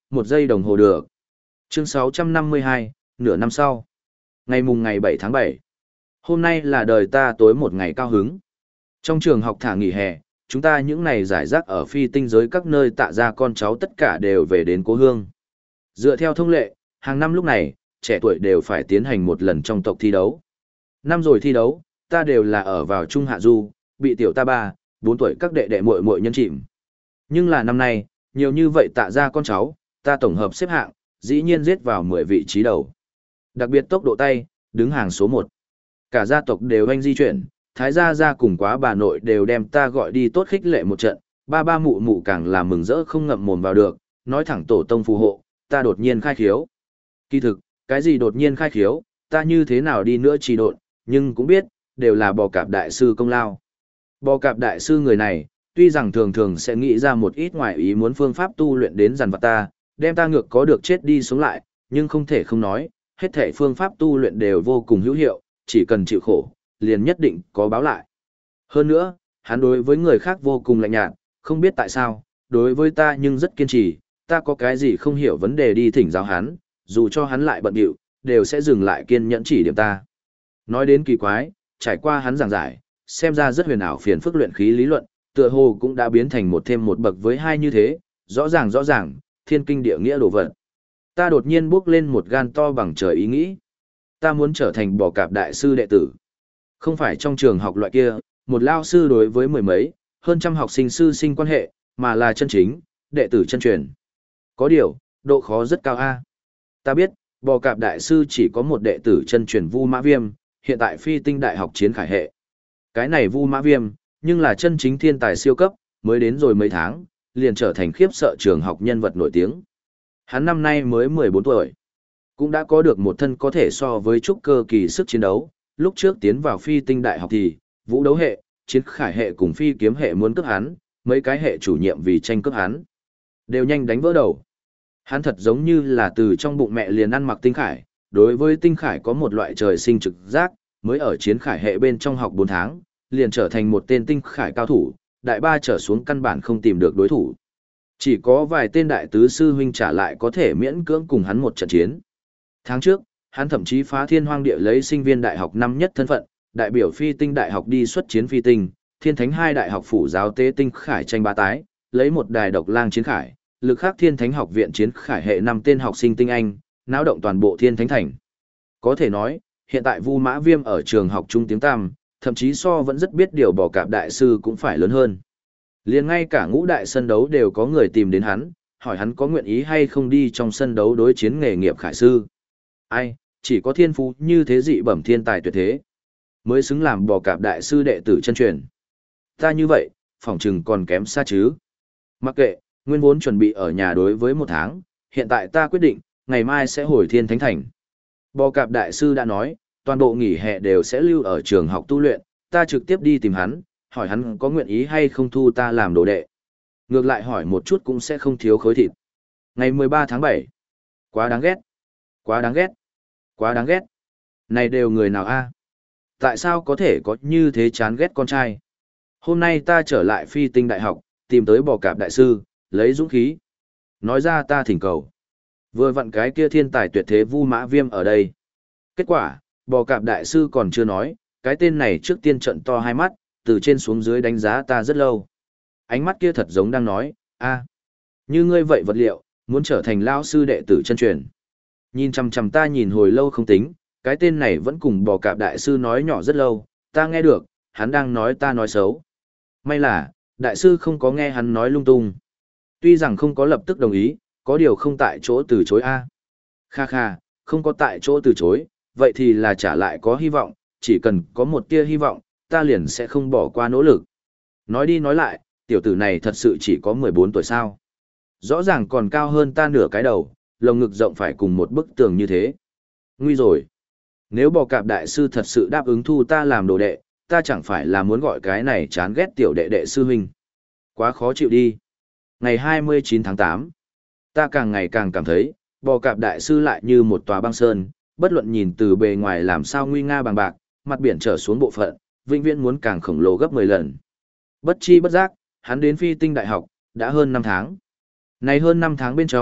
1 giây đồng hồ được. Chương 652, nửa năm sau. Ngày 7 tháng 7. Hôm nay là đời ta tối một ngày cao hứng. Trong trường học thả nghỉ hè, chúng ta những ngày giải rác ở phi tinh giới các nơi tạ ra con cháu tất cả đều về đến cố hương. Dựa theo thông lệ, hàng năm lúc này, trẻ tuổi đều phải tiến hành một lần trong tộc thi đấu. Năm rồi thi đấu, ta đều là ở vào trung hạ du, bị tiểu ta 3, 4 tuổi các đệ đệ muội muội nhân chìm. Nhưng là năm nay, nhiều như vậy tạ ra con cháu, ta tổng hợp xếp hạng, dĩ nhiên giết vào 10 vị trí đầu. Đặc biệt tốc độ tay, đứng hàng số 1. Cả gia tộc đều anh di chuyển, thái gia cùng quá bà nội đều đem ta gọi đi tốt khích lệ một trận, ba mụ mụ càng là mừng rỡ không ngậm mồm vào được, nói thẳng tổ tông phù hộ, ta đột nhiên khai khiếu. Kỳ thực, cái gì đột nhiên khai khiếu, ta như thế nào đi nữa trì độn, nhưng cũng biết, đều là bò cạp đại sư công lao. Bò cạp đại sư người này, tuy rằng thường thường sẽ nghĩ ra một ít ngoại ý muốn phương pháp tu luyện đến dằn vặt ta, đem ta ngược có được chết đi sống lại, nhưng không thể không nói, hết thể phương pháp tu luyện đều vô cùng hữu hiệu, chỉ cần chịu khổ, liền nhất định có báo lại. Hơn nữa, hắn đối với người khác vô cùng lạnh nhạt, không biết tại sao, đối với ta nhưng rất kiên trì, ta có cái gì không hiểu vấn đề đi thỉnh giáo hắn, dù cho hắn lại bận điệu, đều sẽ dừng lại kiên nhẫn chỉ điểm ta. Nói đến kỳ quái, trải qua hắn giảng giải, xem ra rất huyền ảo phiền phức luyện khí lý luận, tựa hồ cũng đã biến thành một thêm một bậc với hai như thế, rõ ràng, thiên kinh địa nghĩa đồ vật. Ta đột nhiên bước lên một gan to bằng trời ý nghĩ. Ta muốn trở thành bò cạp đại sư đệ tử. Không phải trong trường học loại kia, một lao sư đối với mười mấy, hơn trăm học sinh sư sinh quan hệ, mà là chân chính, đệ tử chân truyền. Có điều, độ khó rất cao a. Ta biết, bò cạp đại sư chỉ có một đệ tử chân truyền Vu Mã Viêm, hiện tại phi tinh đại học chiến khải hệ. Cái này Vu Mã Viêm, nhưng là chân chính thiên tài siêu cấp, mới đến rồi mấy tháng, liền trở thành khiếp sợ trường học nhân vật nổi tiếng. Hắn năm nay mới 14 tuổi, cũng đã có được một thân có thể so với trúc cơ kỳ sức chiến đấu. Lúc trước tiến vào phi tinh đại học thì, vũ đấu hệ, chiến khải hệ cùng phi kiếm hệ muốn cướp hắn, mấy cái hệ chủ nhiệm vì tranh cướp hắn, đều nhanh đánh vỡ đầu. Hắn thật giống như là từ trong bụng mẹ liền ăn mặc tinh khải, đối với tinh khải có một loại trời sinh trực giác, mới ở chiến khải hệ bên trong học 4 tháng, liền trở thành một tên tinh khải cao thủ, đại ba trở xuống căn bản không tìm được đối thủ. Chỉ có vài tên đại tứ sư huynh trả lại có thể miễn cưỡng cùng hắn một trận chiến. Tháng trước, hắn thậm chí phá thiên hoang địa lấy sinh viên đại học năm nhất thân phận, đại biểu phi tinh đại học đi xuất chiến phi tinh, thiên thánh hai đại học phủ giáo tế tinh khải tranh bá tái, lấy một đài độc lang chiến khải, lực khắc thiên thánh học viện chiến khải hệ 5 tên học sinh tinh anh, náo động toàn bộ thiên thánh thành. Có thể nói, hiện tại Vu Mã Viêm ở trường học trung tiếng tam, thậm chí so vẫn rất biết điều bò cạp đại sư cũng phải lớn hơn. Liền ngay cả ngũ đại sân đấu đều có người tìm đến hắn, hỏi hắn có nguyện ý hay không đi trong sân đấu đối chiến nghề nghiệp khải sư. Ai, chỉ có thiên phú như thế dị bẩm thiên tài tuyệt thế, mới xứng làm bò cạp đại sư đệ tử chân truyền. Ta như vậy, phỏng chừng còn kém xa chứ. Mặc kệ, nguyên vốn chuẩn bị ở nhà đối với 1 tháng, hiện tại ta quyết định, ngày mai sẽ hồi thiên thánh thành. Bò cạp đại sư đã nói, toàn bộ nghỉ hè đều sẽ lưu ở trường học tu luyện, ta trực tiếp đi tìm hắn, hỏi hắn có nguyện ý hay không thu ta làm đồ đệ. Ngược lại hỏi một chút cũng sẽ không thiếu khối thịt. Ngày 13 tháng 7. Quá đáng ghét. Quá đáng ghét. Quá đáng ghét. Này đều người nào a? Tại sao có thể có như thế chán ghét con trai? Hôm nay ta trở lại phi tinh đại học, tìm tới bò cạp đại sư, lấy dũng khí. Nói ra ta thỉnh cầu. Vừa vặn cái kia thiên tài tuyệt thế Vu Mã Viêm ở đây. Kết quả, bò cạp đại sư còn chưa nói, cái tên này trước tiên trận to hai mắt, từ trên xuống dưới đánh giá ta rất lâu. Ánh mắt kia thật giống đang nói, a, như ngươi vậy vật liệu, muốn trở thành lao sư đệ tử chân truyền. Nhìn chằm chằm ta nhìn hồi lâu không tính, cái tên này vẫn cùng bò cạp đại sư nói nhỏ rất lâu, ta nghe được, hắn đang nói ta nói xấu. May là, đại sư không có nghe hắn nói lung tung. Tuy rằng không có lập tức đồng ý, có điều không tại chỗ từ chối a. Kha kha, không có tại chỗ từ chối, vậy thì là trả lại có hy vọng, chỉ cần có một tia hy vọng, ta liền sẽ không bỏ qua nỗ lực. Nói đi nói lại, tiểu tử này thật sự chỉ có 14 tuổi sao. Rõ ràng còn cao hơn ta nửa cái đầu, lồng ngực rộng phải cùng một bức tường như thế. Nguy rồi. Nếu bò cạp đại sư thật sự đáp ứng thu ta làm đồ đệ, ta chẳng phải là muốn gọi cái này chán ghét tiểu đệ đệ sư huynh. Quá khó chịu đi. Ngày 29 tháng 8, ta càng ngày càng cảm thấy, bò cạp đại sư lại như một tòa băng sơn, bất luận nhìn từ bề ngoài làm sao nguy nga bằng bạc, mặt biển trở xuống bộ phận, vĩnh viễn muốn càng khổng lồ gấp 10 lần. Bất chi bất giác, hắn đến phi tinh đại học, đã hơn 5 tháng. Này hơn 5 tháng bên trong,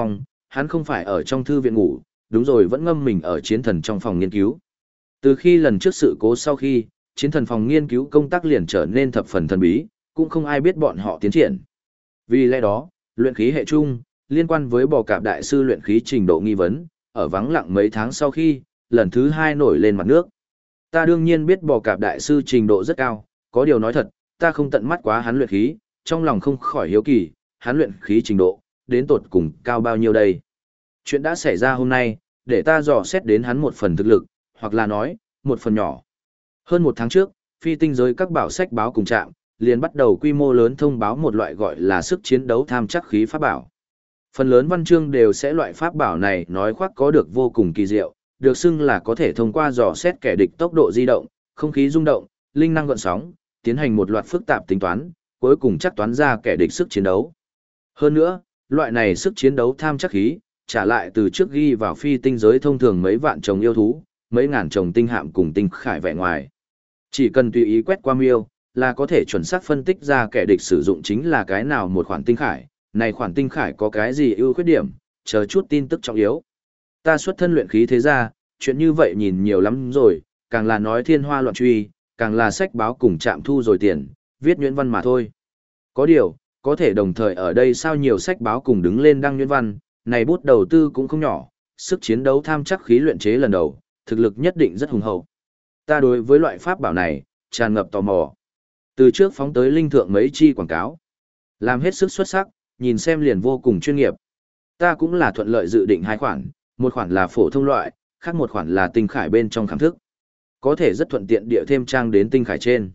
hắn không phải ở trong thư viện ngủ, đúng rồi vẫn ngâm mình ở chiến thần trong phòng nghiên cứu. Từ khi lần trước sự cố sau khi, chiến thần phòng nghiên cứu công tác liền trở nên thập phần thần bí, cũng không ai biết bọn họ tiến triển. Vì lẽ đó, luyện khí hệ chung, liên quan với bò cạp đại sư luyện khí trình độ nghi vấn, ở vắng lặng mấy tháng sau khi, lần thứ 2 nổi lên mặt nước. Ta đương nhiên biết bò cạp đại sư trình độ rất cao, có điều nói thật, ta không tận mắt quá hắn luyện khí, trong lòng không khỏi hiếu kỳ, hắn luyện khí trình độ, đến tột cùng cao bao nhiêu đây. Chuyện đã xảy ra hôm nay, để ta dò xét đến hắn một phần thực lực, hoặc là nói, một phần nhỏ. Hơn một tháng trước, phi tinh giới các bảo sách báo cùng trạm, liền bắt đầu quy mô lớn thông báo một loại gọi là sức chiến đấu tham chắc khí pháp bảo. Phần lớn văn chương đều sẽ loại pháp bảo này nói khoác có được vô cùng kỳ diệu, được xưng là có thể thông qua dò xét kẻ địch tốc độ di động, không khí rung động, linh năng gợn sóng, tiến hành một loạt phức tạp tính toán, cuối cùng chắc toán ra kẻ địch sức chiến đấu. Hơn nữa, loại này sức chiến đấu tham chắc khí, trả lại từ trước ghi vào phi tinh giới thông thường mấy vạn chồng yêu thú, mấy ngàn chồng tinh hạm cùng tinh khải vẻ ngoài. Chỉ cần tùy ý quét qua miêu, là có thể chuẩn xác phân tích ra kẻ địch sử dụng chính là cái nào một khoản tinh khải, này khoản tinh khải có cái gì ưu khuyết điểm, chờ chút tin tức trọng yếu. Ta xuất thân luyện khí thế ra, chuyện như vậy nhìn nhiều lắm rồi, càng là nói thiên hoa loạn truy, càng là sách báo cùng chạm thu rồi tiền, viết nhuyễn văn mà thôi. Có điều, có thể đồng thời ở đây sao nhiều sách báo cùng đứng lên đăng nhuyễn văn, này bút đầu tư cũng không nhỏ, sức chiến đấu tham chắc khí luyện chế lần đầu, thực lực nhất định rất hùng hậu. Ta đối với loại pháp bảo này, tràn ngập tò mò. Từ trước phóng tới linh thượng mấy chi quảng cáo, làm hết sức xuất sắc, nhìn xem liền vô cùng chuyên nghiệp. Ta cũng là thuận lợi dự định hai khoản, một khoản là phổ thông loại, khác một khoản là tinh khải bên trong khảm thức. Có thể rất thuận tiện địa thêm trang đến tinh khải trên.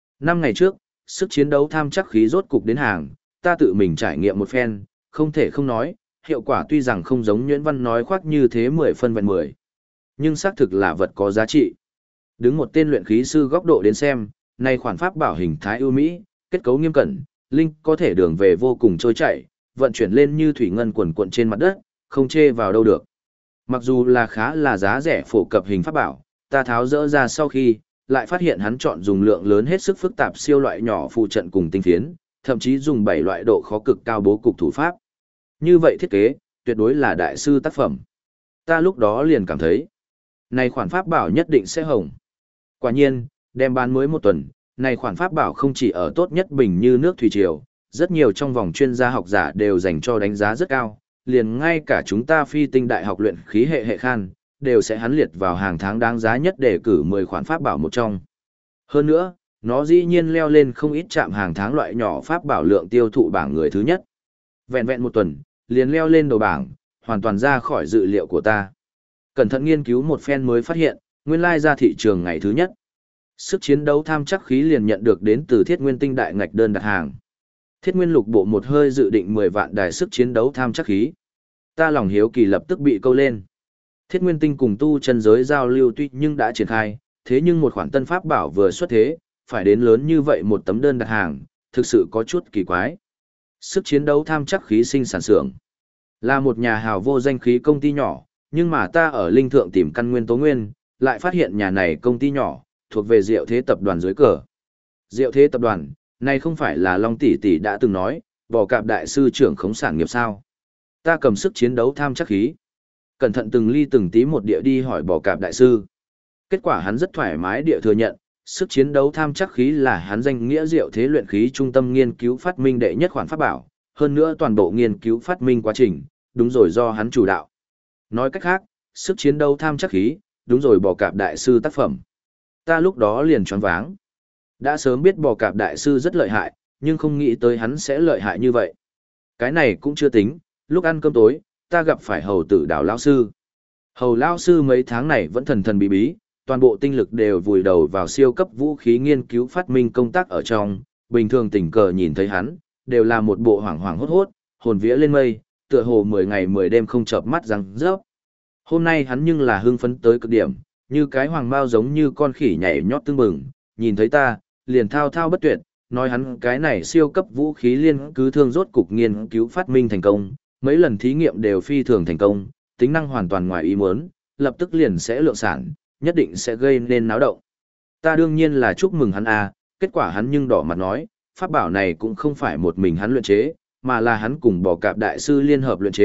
5 ngày trước, sức chiến đấu tham chắc khí rốt cục đến hàng, ta tự mình trải nghiệm một phen, không thể không nói, hiệu quả tuy rằng không giống Nhuyễn Văn nói khoác như thế 10 phân vẹn 10. Nhưng xác thực là vật có giá trị. Đứng một tên luyện khí sư góc độ đến xem, này khoản pháp bảo hình thái ưu mỹ, kết cấu nghiêm cẩn, linh có thể đường về vô cùng trôi chảy, vận chuyển lên như thủy ngân quần cuộn trên mặt đất, không chê vào đâu được. Mặc dù là khá là giá rẻ phổ cập hình pháp bảo, ta tháo dỡ ra sau khi, lại phát hiện hắn chọn dùng lượng lớn hết sức phức tạp siêu loại nhỏ phụ trận cùng tinh phiến, thậm chí dùng 7 loại độ khó cực cao bố cục thủ pháp. Như vậy thiết kế, tuyệt đối là đại sư tác phẩm. Ta lúc đó liền cảm thấy, này khoản pháp bảo nhất định sẽ hồng. Quả nhiên, đem bán mới một tuần, này khoản pháp bảo không chỉ ở tốt nhất bình như nước thủy triều, rất nhiều trong vòng chuyên gia học giả đều dành cho đánh giá rất cao, liền ngay cả chúng ta phi tinh đại học luyện khí hệ hệ khan, đều sẽ hắn liệt vào hàng tháng đáng giá nhất để cử 10 khoản pháp bảo một trong. Hơn nữa, nó dĩ nhiên leo lên không ít chạm hàng tháng loại nhỏ pháp bảo lượng tiêu thụ bảng người thứ nhất. Vẹn vẹn một tuần, liền leo lên đầu bảng, hoàn toàn ra khỏi dự liệu của ta. Cẩn thận nghiên cứu một phen mới phát hiện, nguyên lai ra thị trường ngày thứ nhất. Sức chiến đấu tham chắc khí liền nhận được đến từ Thiết Nguyên Tinh đại ngạch đơn đặt hàng. Thiết Nguyên lục bộ một hơi dự định 10 vạn đài sức chiến đấu tham chắc khí. Ta lòng hiếu kỳ lập tức bị câu lên. Thiết Nguyên Tinh cùng tu chân giới giao lưu tuy nhưng đã triển khai, thế nhưng một khoản tân pháp bảo vừa xuất thế, phải đến lớn như vậy một tấm đơn đặt hàng, thực sự có chút kỳ quái. Sức chiến đấu tham chắc khí sinh sản xưởng là một nhà hào vô danh khí công ty nhỏ, nhưng mà ta ở linh thượng tìm căn nguyên tố nguyên, lại phát hiện nhà này công ty nhỏ, thuộc về Diệu Thế tập đoàn dưới cờ. Diệu Thế tập đoàn, này không phải là Long tỷ tỷ đã từng nói, bò cạp đại sư trưởng khống sản nghiệp sao? Ta cầm sức chiến đấu tham chắc khí, cẩn thận từng ly từng tí một địa đi hỏi bò cạp đại sư. Kết quả hắn rất thoải mái địa thừa nhận, sức chiến đấu tham chắc khí là hắn danh nghĩa Diệu Thế luyện khí trung tâm nghiên cứu phát minh đệ nhất khoản pháp bảo, hơn nữa toàn bộ nghiên cứu phát minh quá trình, đúng rồi do hắn chủ đạo. Nói cách khác, sức chiến đấu tham chắc khí, đúng rồi bò cạp đại sư tác phẩm. Ta lúc đó liền choáng váng. Đã sớm biết bò cạp đại sư rất lợi hại, nhưng không nghĩ tới hắn sẽ lợi hại như vậy. Cái này cũng chưa tính, lúc ăn cơm tối, ta gặp phải hầu tử Đào lão sư. Hầu lão sư mấy tháng này vẫn thần thần bí bí, toàn bộ tinh lực đều vùi đầu vào siêu cấp vũ khí nghiên cứu phát minh công tác ở trong, bình thường tình cờ nhìn thấy hắn, đều là một bộ hoảng hoảng hốt hốt, hồn vía lên mây, tựa hồ 10 ngày 10 đêm không chợp mắt răng rớp. Hôm nay hắn nhưng là hưng phấn tới cực điểm, như cái hoàng mao giống như con khỉ nhảy nhót tưng bừng, nhìn thấy ta, liền thao thao bất tuyệt, nói hắn cái này siêu cấp vũ khí liên cứ thương rốt cục nghiên cứu phát minh thành công, mấy lần thí nghiệm đều phi thường thành công, tính năng hoàn toàn ngoài ý muốn, lập tức liền sẽ lượng sản, nhất định sẽ gây nên náo động. Ta đương nhiên là chúc mừng hắn kết quả hắn nhưng đỏ mặt nói, pháp bảo này cũng không phải một mình hắn luyện chế, mà là hắn cùng bò cạp đại sư liên hợp luyện chế,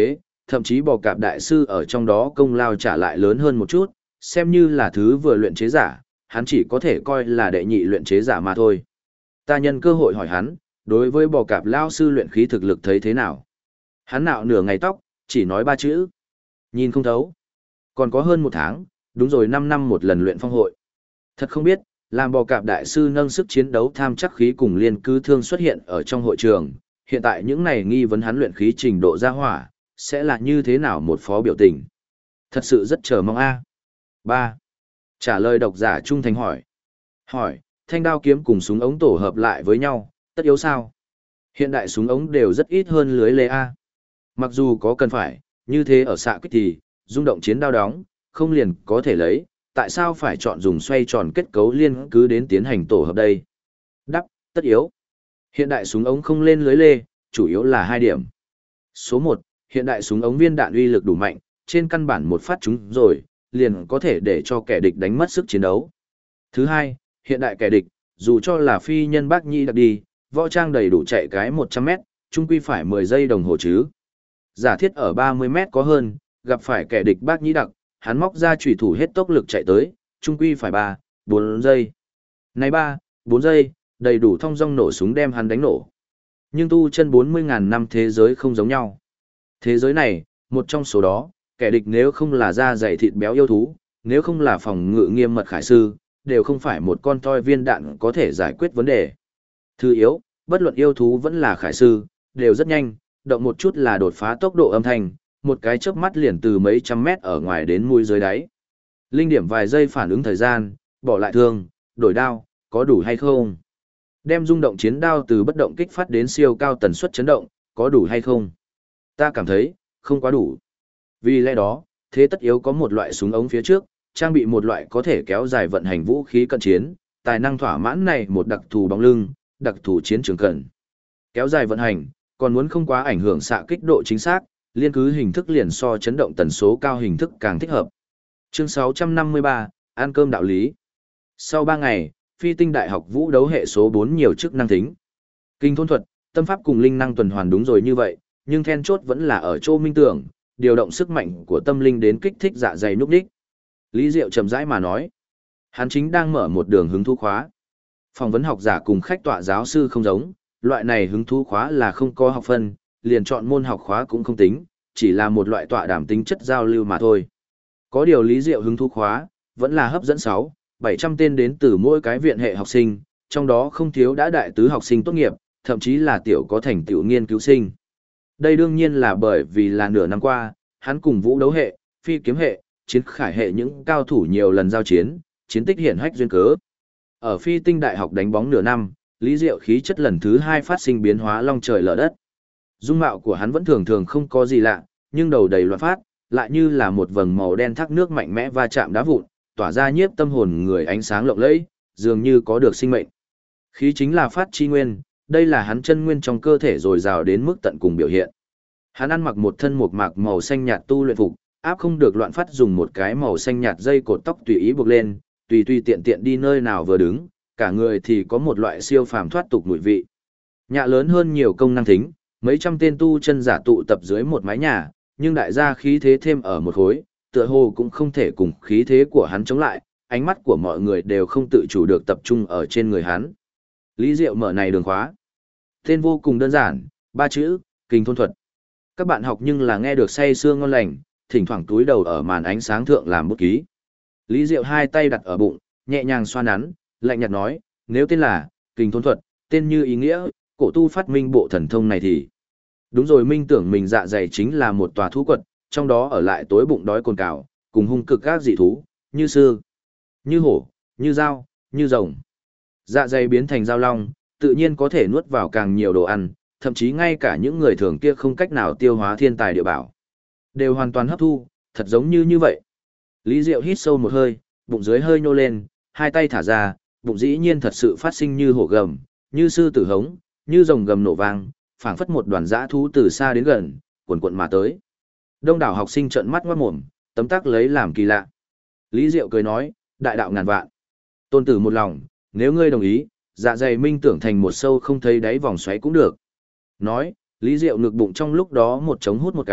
thậm chí bò cạp đại sư ở trong đó công lao trả lại lớn hơn một chút, xem như là thứ vừa luyện chế giả, hắn chỉ có thể coi là đệ nhị luyện chế giả mà thôi. Ta nhân cơ hội hỏi hắn, đối với bò cạp lao sư luyện khí thực lực thấy thế nào? Hắn nạo nửa ngày tóc, chỉ nói 3 chữ. Nhìn không thấu. Còn có hơn 1 tháng, đúng rồi 5 năm một lần luyện phong hội. Thật không biết, làm bò cạp đại sư nâng sức chiến đấu tham chắc khí cùng liên cư thương xuất hiện ở trong hội trường, hiện tại những này nghi vấn hắn luyện khí trình độ ra hỏa, sẽ là như thế nào một phó biểu tình. Thật sự rất chờ mong a. 3. Trả lời độc giả trung thành hỏi. Hỏi, thanh đao kiếm cùng súng ống tổ hợp lại với nhau, tất yếu sao? Hiện đại súng ống đều rất ít hơn lưới lê A. Mặc dù có cần phải, như thế ở xạ kích thì, rung động chiến đao đóng, không liền có thể lấy, tại sao phải chọn dùng xoay tròn kết cấu liên cứ đến tiến hành tổ hợp đây? Đắp, tất yếu. Hiện đại súng ống không lên lưới lê, chủ yếu là 2 điểm. Số 1, hiện đại súng ống viên đạn uy lực đủ mạnh, trên căn bản một phát trúng rồi, liền có thể để cho kẻ địch đánh mất sức chiến đấu. Thứ 2, hiện đại kẻ địch, dù cho là phi nhân bác nhĩ đặc đi, võ trang đầy đủ chạy cái 100 mét, chung quy phải 10 giây đồng hồ chứ. Giả thiết ở 30 mét có hơn, gặp phải kẻ địch bác nhĩ đặc, hắn móc ra chủy thủ hết tốc lực chạy tới, chung quy phải 3, 4 giây. Này 3, 4 giây, đầy đủ thong dong nổ súng đem hắn đánh nổ. Nhưng tu chân 40.000 năm thế giới không giống nhau. Thế giới này, một trong số đó, kẻ địch nếu không là da dày thịt béo yêu thú, nếu không là phòng ngự nghiêm mật khải sư, đều không phải một con toi viên đạn có thể giải quyết vấn đề. Thứ yếu, bất luận yêu thú vẫn là khải sư, đều rất nhanh, động một chút là đột phá tốc độ âm thanh, một cái chớp mắt liền từ mấy trăm mét ở ngoài đến mũi dưới đáy. Linh điểm vài giây phản ứng thời gian, bỏ lại thương, đổi đao, có đủ hay không? Đem rung động chiến đao từ bất động kích phát đến siêu cao tần suất chấn động, có đủ hay không? Ta cảm thấy, không quá đủ. Vì lẽ đó, thế tất yếu có một loại súng ống phía trước, trang bị một loại có thể kéo dài vận hành vũ khí cận chiến, tài năng thỏa mãn này một đặc thù bóng lưng, đặc thù chiến trường cần. Kéo dài vận hành, còn muốn không quá ảnh hưởng xạ kích độ chính xác, liên cứ hình thức liền so chấn động tần số cao hình thức càng thích hợp. Chương 653, ăn cơm đạo lý. Sau 3 ngày, Phi Tinh Đại học Vũ đấu hệ số 4 nhiều chức năng thính. Kinh thôn thuật, tâm pháp cùng linh năng tuần hoàn đúng rồi như vậy, nhưng then chốt vẫn là ở chỗ minh tưởng, điều động sức mạnh của tâm linh đến kích thích dạ dày núp đích. Lý Diệu chậm rãi mà nói, hắn chính đang mở một đường hứng thú khóa. Phỏng vấn học giả cùng khách tọa giáo sư không giống, loại này hứng thú khóa là không có học phân, liền chọn môn học khóa cũng không tính, chỉ là một loại tọa đàm tính chất giao lưu mà thôi. Có điều Lý Diệu hứng thú khóa, vẫn là hấp dẫn 600-700 tên đến từ mỗi cái viện hệ học sinh, trong đó không thiếu đã đại tứ học sinh tốt nghiệp, thậm chí là tiểu có thành tựu nghiên cứu sinh. Đây đương nhiên là bởi vì là nửa năm qua, hắn cùng vũ đấu hệ, phi kiếm hệ, chiến khải hệ những cao thủ nhiều lần giao chiến, chiến tích hiển hách duyên cớ. Ở Phi Tinh Đại học đánh bóng nửa năm, Lý Diệu khí chất lần thứ 2 phát sinh biến hóa long trời lở đất. Dung mạo của hắn vẫn thường thường không có gì lạ, nhưng đầu đầy loạn phát, lại như là một vầng màu đen thác nước mạnh mẽ va chạm đá vụn, tỏa ra nhiếp tâm hồn người ánh sáng lộng lẫy, dường như có được sinh mệnh. Khí chính là phát chi nguyên, đây là hắn chân nguyên trong cơ thể dồi dào đến mức tận cùng biểu hiện. Hắn ăn mặc một thân mộc mạc màu xanh nhạt tu luyện phục, áp không được loạn phát dùng một cái màu xanh nhạt dây cột tóc tùy ý buộc lên, tùy tùy tiện tiện đi nơi nào vừa đứng, cả người thì có một loại siêu phàm thoát tục mùi vị. Nhạ lớn hơn nhiều công năng thính, mấy trăm tên tu chân giả tụ tập dưới một mái nhà, nhưng đại gia khí thế thêm ở một khối, tựa hồ cũng không thể cùng khí thế của hắn chống lại, ánh mắt của mọi người đều không tự chủ được tập trung ở trên người hắn. Lý Diệu mở này đường khóa. Tên vô cùng đơn giản, 3 chữ, kinh thôn thuật. Các bạn học nhưng là nghe được say sưa ngon lành, thỉnh thoảng túi đầu ở màn ánh sáng thượng làm bút ký. Lý Diệu hai tay đặt ở bụng, nhẹ nhàng xoa nắn, lạnh nhạt nói, nếu tên là kinh thôn thuật, tên như ý nghĩa, cổ tu phát minh bộ thần thông này thì. Đúng rồi, minh tưởng mình dạ dày chính là một tòa thú quật, trong đó ở lại tối bụng đói cồn cào, cùng hung cực các dị thú, như sư, như hổ, như dao, như rồng. Dạ dày biến thành dao long, tự nhiên có thể nuốt vào càng nhiều đồ ăn, thậm chí ngay cả những người thường kia không cách nào tiêu hóa thiên tài địa bảo, đều hoàn toàn hấp thu, thật giống như vậy. Lý Diệu hít sâu một hơi, bụng dưới hơi nhô lên, hai tay thả ra, bụng dĩ nhiên thật sự phát sinh như hổ gầm, như sư tử hống, như rồng gầm nổ vang, phảng phất một đoàn dã thú từ xa đến gần, cuồn cuộn mà tới. Đông đảo học sinh trợn mắt ngoát mồm, tấm tắc lấy làm kỳ lạ. Lý Diệu cười nói, đại đạo ngàn vạn. Tôn tử một lòng, nếu ngươi đồng ý, dạ dày minh tưởng thành một sâu không thấy đáy vòng xoáy cũng được. Nói, Lý Diệu ngực bụng trong lúc đó một trống hút một cái,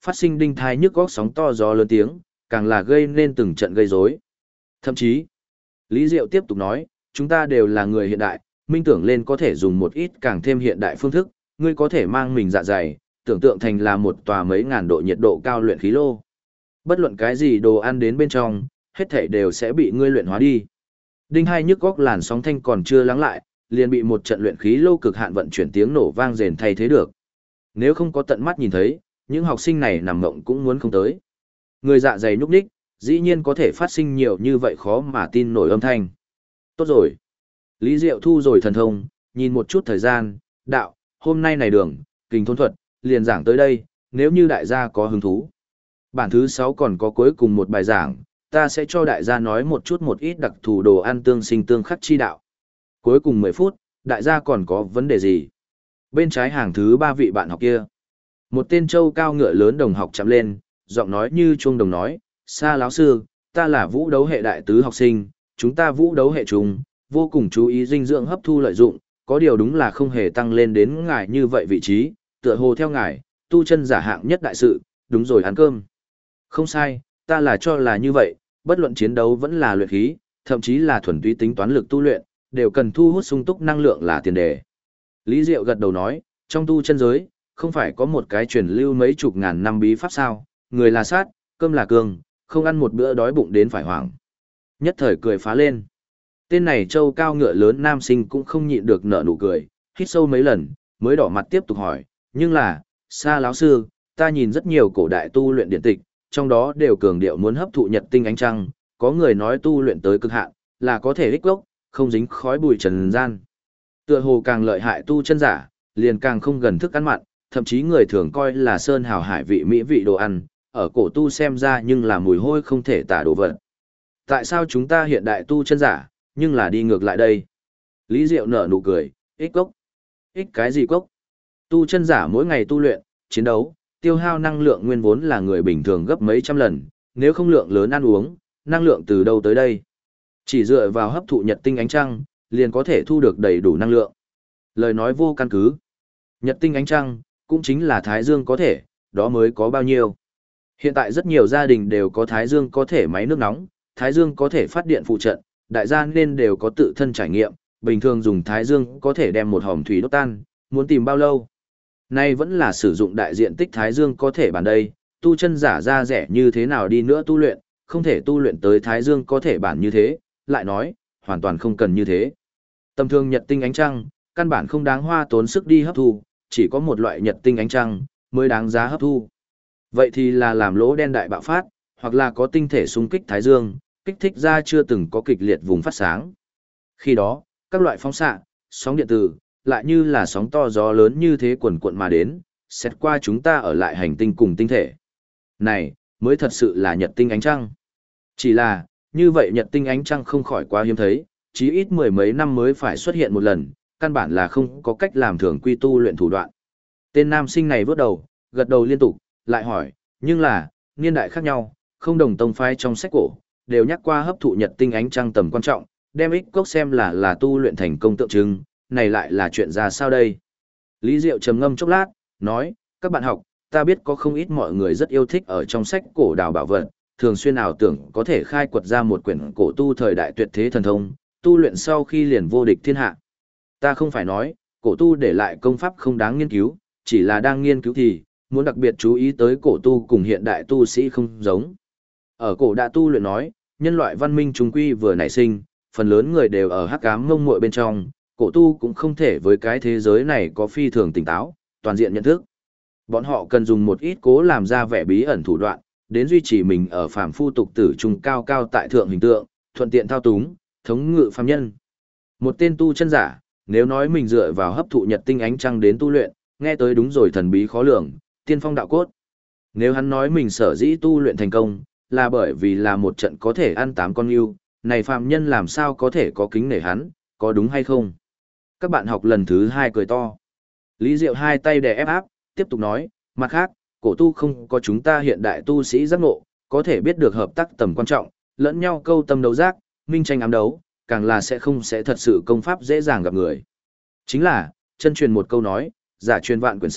phát sinh đinh thai nhức góc sóng to gió lớn tiếng, càng là gây nên từng trận gây rối. Thậm chí, Lý Diệu tiếp tục nói, chúng ta đều là người hiện đại, minh tưởng lên có thể dùng một ít càng thêm hiện đại phương thức, ngươi có thể mang mình dạ dày, tưởng tượng thành là một tòa mấy ngàn độ nhiệt độ cao luyện khí lô. Bất luận cái gì đồ ăn đến bên trong, hết thảy đều sẽ bị ngươi luyện hóa đi. Đinh hai nhức góc làn sóng thanh còn chưa lắng lại, liền bị một trận luyện khí lô cực hạn vận chuyển tiếng nổ vang rền thay thế được. Nếu không có tận mắt nhìn thấy, những học sinh này nằm mộng cũng muốn không tới. Người dạ dày nhúc nhích, dĩ nhiên có thể phát sinh nhiều như vậy khó mà tin nổi âm thanh. Tốt rồi. Lý Diệu thu rồi thần thông, nhìn một chút thời gian, đạo, hôm nay này đường, kình thôn thuật, liền giảng tới đây, nếu như đại gia có hứng thú. Bản thứ 6 còn có cuối cùng một bài giảng, ta sẽ cho đại gia nói một ít đặc thù đồ ăn tương sinh tương khắc chi đạo. Cuối cùng 10 phút, đại gia còn có vấn đề gì? Bên trái hàng thứ 3 vị bạn học kia. Một tên trâu cao ngựa lớn đồng học chạm lên, giọng nói như chuông đồng nói, Sa lão sư, ta là vũ đấu hệ đại tứ học sinh, chúng ta vũ đấu hệ trùng, vô cùng chú ý dinh dưỡng hấp thu lợi dụng, có điều đúng là không hề tăng lên đến ngài như vậy vị trí, tựa hồ theo ngài, tu chân giả hạng nhất đại sự, đúng rồi ăn cơm. Không sai, ta là cho là như vậy, bất luận chiến đấu vẫn là luyện khí, thậm chí là thuần túy tính toán lực tu luyện, đều cần thu hút sung túc năng lượng là tiền đề. Lý Diệu gật đầu nói, trong tu chân giới, không phải có một cái truyền lưu mấy chục ngàn năm bí pháp sao, người là sát, cơm là cương, không ăn một bữa đói bụng đến phải hoảng. Nhất thời cười phá lên. Tên này trâu cao ngựa lớn nam sinh cũng không nhịn được nở nụ cười, hít sâu mấy lần, mới đỏ mặt tiếp tục hỏi, nhưng là, Sa lão sư, ta nhìn rất nhiều cổ đại tu luyện điện tịch, trong đó đều cường điệu muốn hấp thụ nhật tinh ánh trăng, có người nói tu luyện tới cực hạn, là có thể ích gốc, không dính khói bụi trần gian. Tựa hồ càng lợi hại tu chân giả, liền càng không gần thức ăn mặn, thậm chí người thường coi là sơn hào hải vị mỹ vị đồ ăn, ở cổ tu xem ra nhưng là mùi hôi không thể tả đồ vật. Tại sao chúng ta hiện đại tu chân giả, nhưng là đi ngược lại đây? Lý Diệu nở nụ cười, ích gốc. Ích cái gì cốc? Tu chân giả mỗi ngày tu luyện, chiến đấu, tiêu hao năng lượng nguyên vốn là người bình thường gấp mấy trăm lần, nếu không lượng lớn ăn uống, năng lượng từ đâu tới đây? Chỉ dựa vào hấp thụ nhật tinh ánh trăng, liền có thể thu được đầy đủ năng lượng. Lời nói vô căn cứ. Nhật tinh ánh trăng, cũng chính là thái dương có thể, đó mới có bao nhiêu. Hiện tại rất nhiều gia đình đều có thái dương có thể máy nước nóng, thái dương có thể phát điện phụ trận, đại gia nên đều có tự thân trải nghiệm, bình thường dùng thái dương có thể đem một hòm thủy đốt tan, muốn tìm bao lâu. Nay vẫn là sử dụng đại diện tích thái dương có thể bản đây, tu chân giả ra rẻ như thế nào đi nữa tu luyện, không thể tu luyện tới thái dương có thể bản như thế, lại nói, hoàn toàn không cần như thế. Tầm thường nhật tinh ánh trăng, căn bản không đáng hoa tốn sức đi hấp thu, chỉ có một loại nhật tinh ánh trăng mới đáng giá hấp thu. Vậy thì là làm lỗ đen đại bạo phát, hoặc là có tinh thể xung kích thái dương, kích thích ra chưa từng có kịch liệt vùng phát sáng. Khi đó, các loại phóng xạ, sóng điện tử, lại như là sóng to gió lớn như thế quần cuộn mà đến, xét qua chúng ta ở lại hành tinh cùng tinh thể. Này, mới thật sự là nhật tinh ánh trăng. Chỉ là, như vậy nhật tinh ánh trăng không khỏi quá hiếm thấy, chí ít mười mấy năm mới phải xuất hiện một lần, căn bản là không có cách làm thường quy tu luyện thủ đoạn. Tên nam sinh này vớt đầu, gật đầu liên tục, lại hỏi, nhưng là, niên đại khác nhau, không đồng tông phái trong sách cổ, đều nhắc qua hấp thụ nhật tinh ánh trăng tầm quan trọng, đem ích cốc xem là tu luyện thành công tượng trưng, này lại là chuyện ra sao đây? Lý Diệu trầm ngâm chốc lát, nói, các bạn học, ta biết có không ít mọi người rất yêu thích ở trong sách cổ đào bảo vật, thường xuyên ảo tưởng có thể khai quật ra một quyển cổ tu thời đại tuyệt thế thần thông, tu luyện sau khi liền vô địch thiên hạ. Ta không phải nói, cổ tu để lại công pháp không đáng nghiên cứu, chỉ là đang nghiên cứu thì, muốn đặc biệt chú ý tới cổ tu cùng hiện đại tu sĩ không giống. Ở cổ đã tu luyện nói, nhân loại văn minh trung quy vừa nảy sinh, phần lớn người đều ở hắc ám ngông muội bên trong, cổ tu cũng không thể với cái thế giới này có phi thường tỉnh táo, toàn diện nhận thức. Bọn họ cần dùng một ít cố làm ra vẻ bí ẩn thủ đoạn, đến duy trì mình ở phàm phu tục tử trung cao cao tại thượng hình tượng, thuận tiện thao túng, thống ngự phàm nhân. Một tên tu chân giả, nếu nói mình dựa vào hấp thụ nhật tinh ánh trăng đến tu luyện, nghe tới đúng rồi thần bí khó lường, tiên phong đạo cốt. Nếu hắn nói mình sở dĩ tu luyện thành công, là bởi vì là một trận có thể ăn 8 con yêu, này phàm nhân làm sao có thể có kính nể hắn, có đúng hay không? Các bạn học lần thứ 2 cười to. Lý Diệu hai tay đè ép áp, tiếp tục nói, mặt khác, cổ tu không có chúng ta hiện đại tu sĩ giác ngộ, có thể biết được hợp tác tầm quan trọng, lẫn nhau câu tâm đấu giác, minh tranh ám đấu, càng là sẽ không thật sự công pháp dễ dàng gặp người. Chính là, chân truyền một câu nói, giả truyền vạn quyển sách,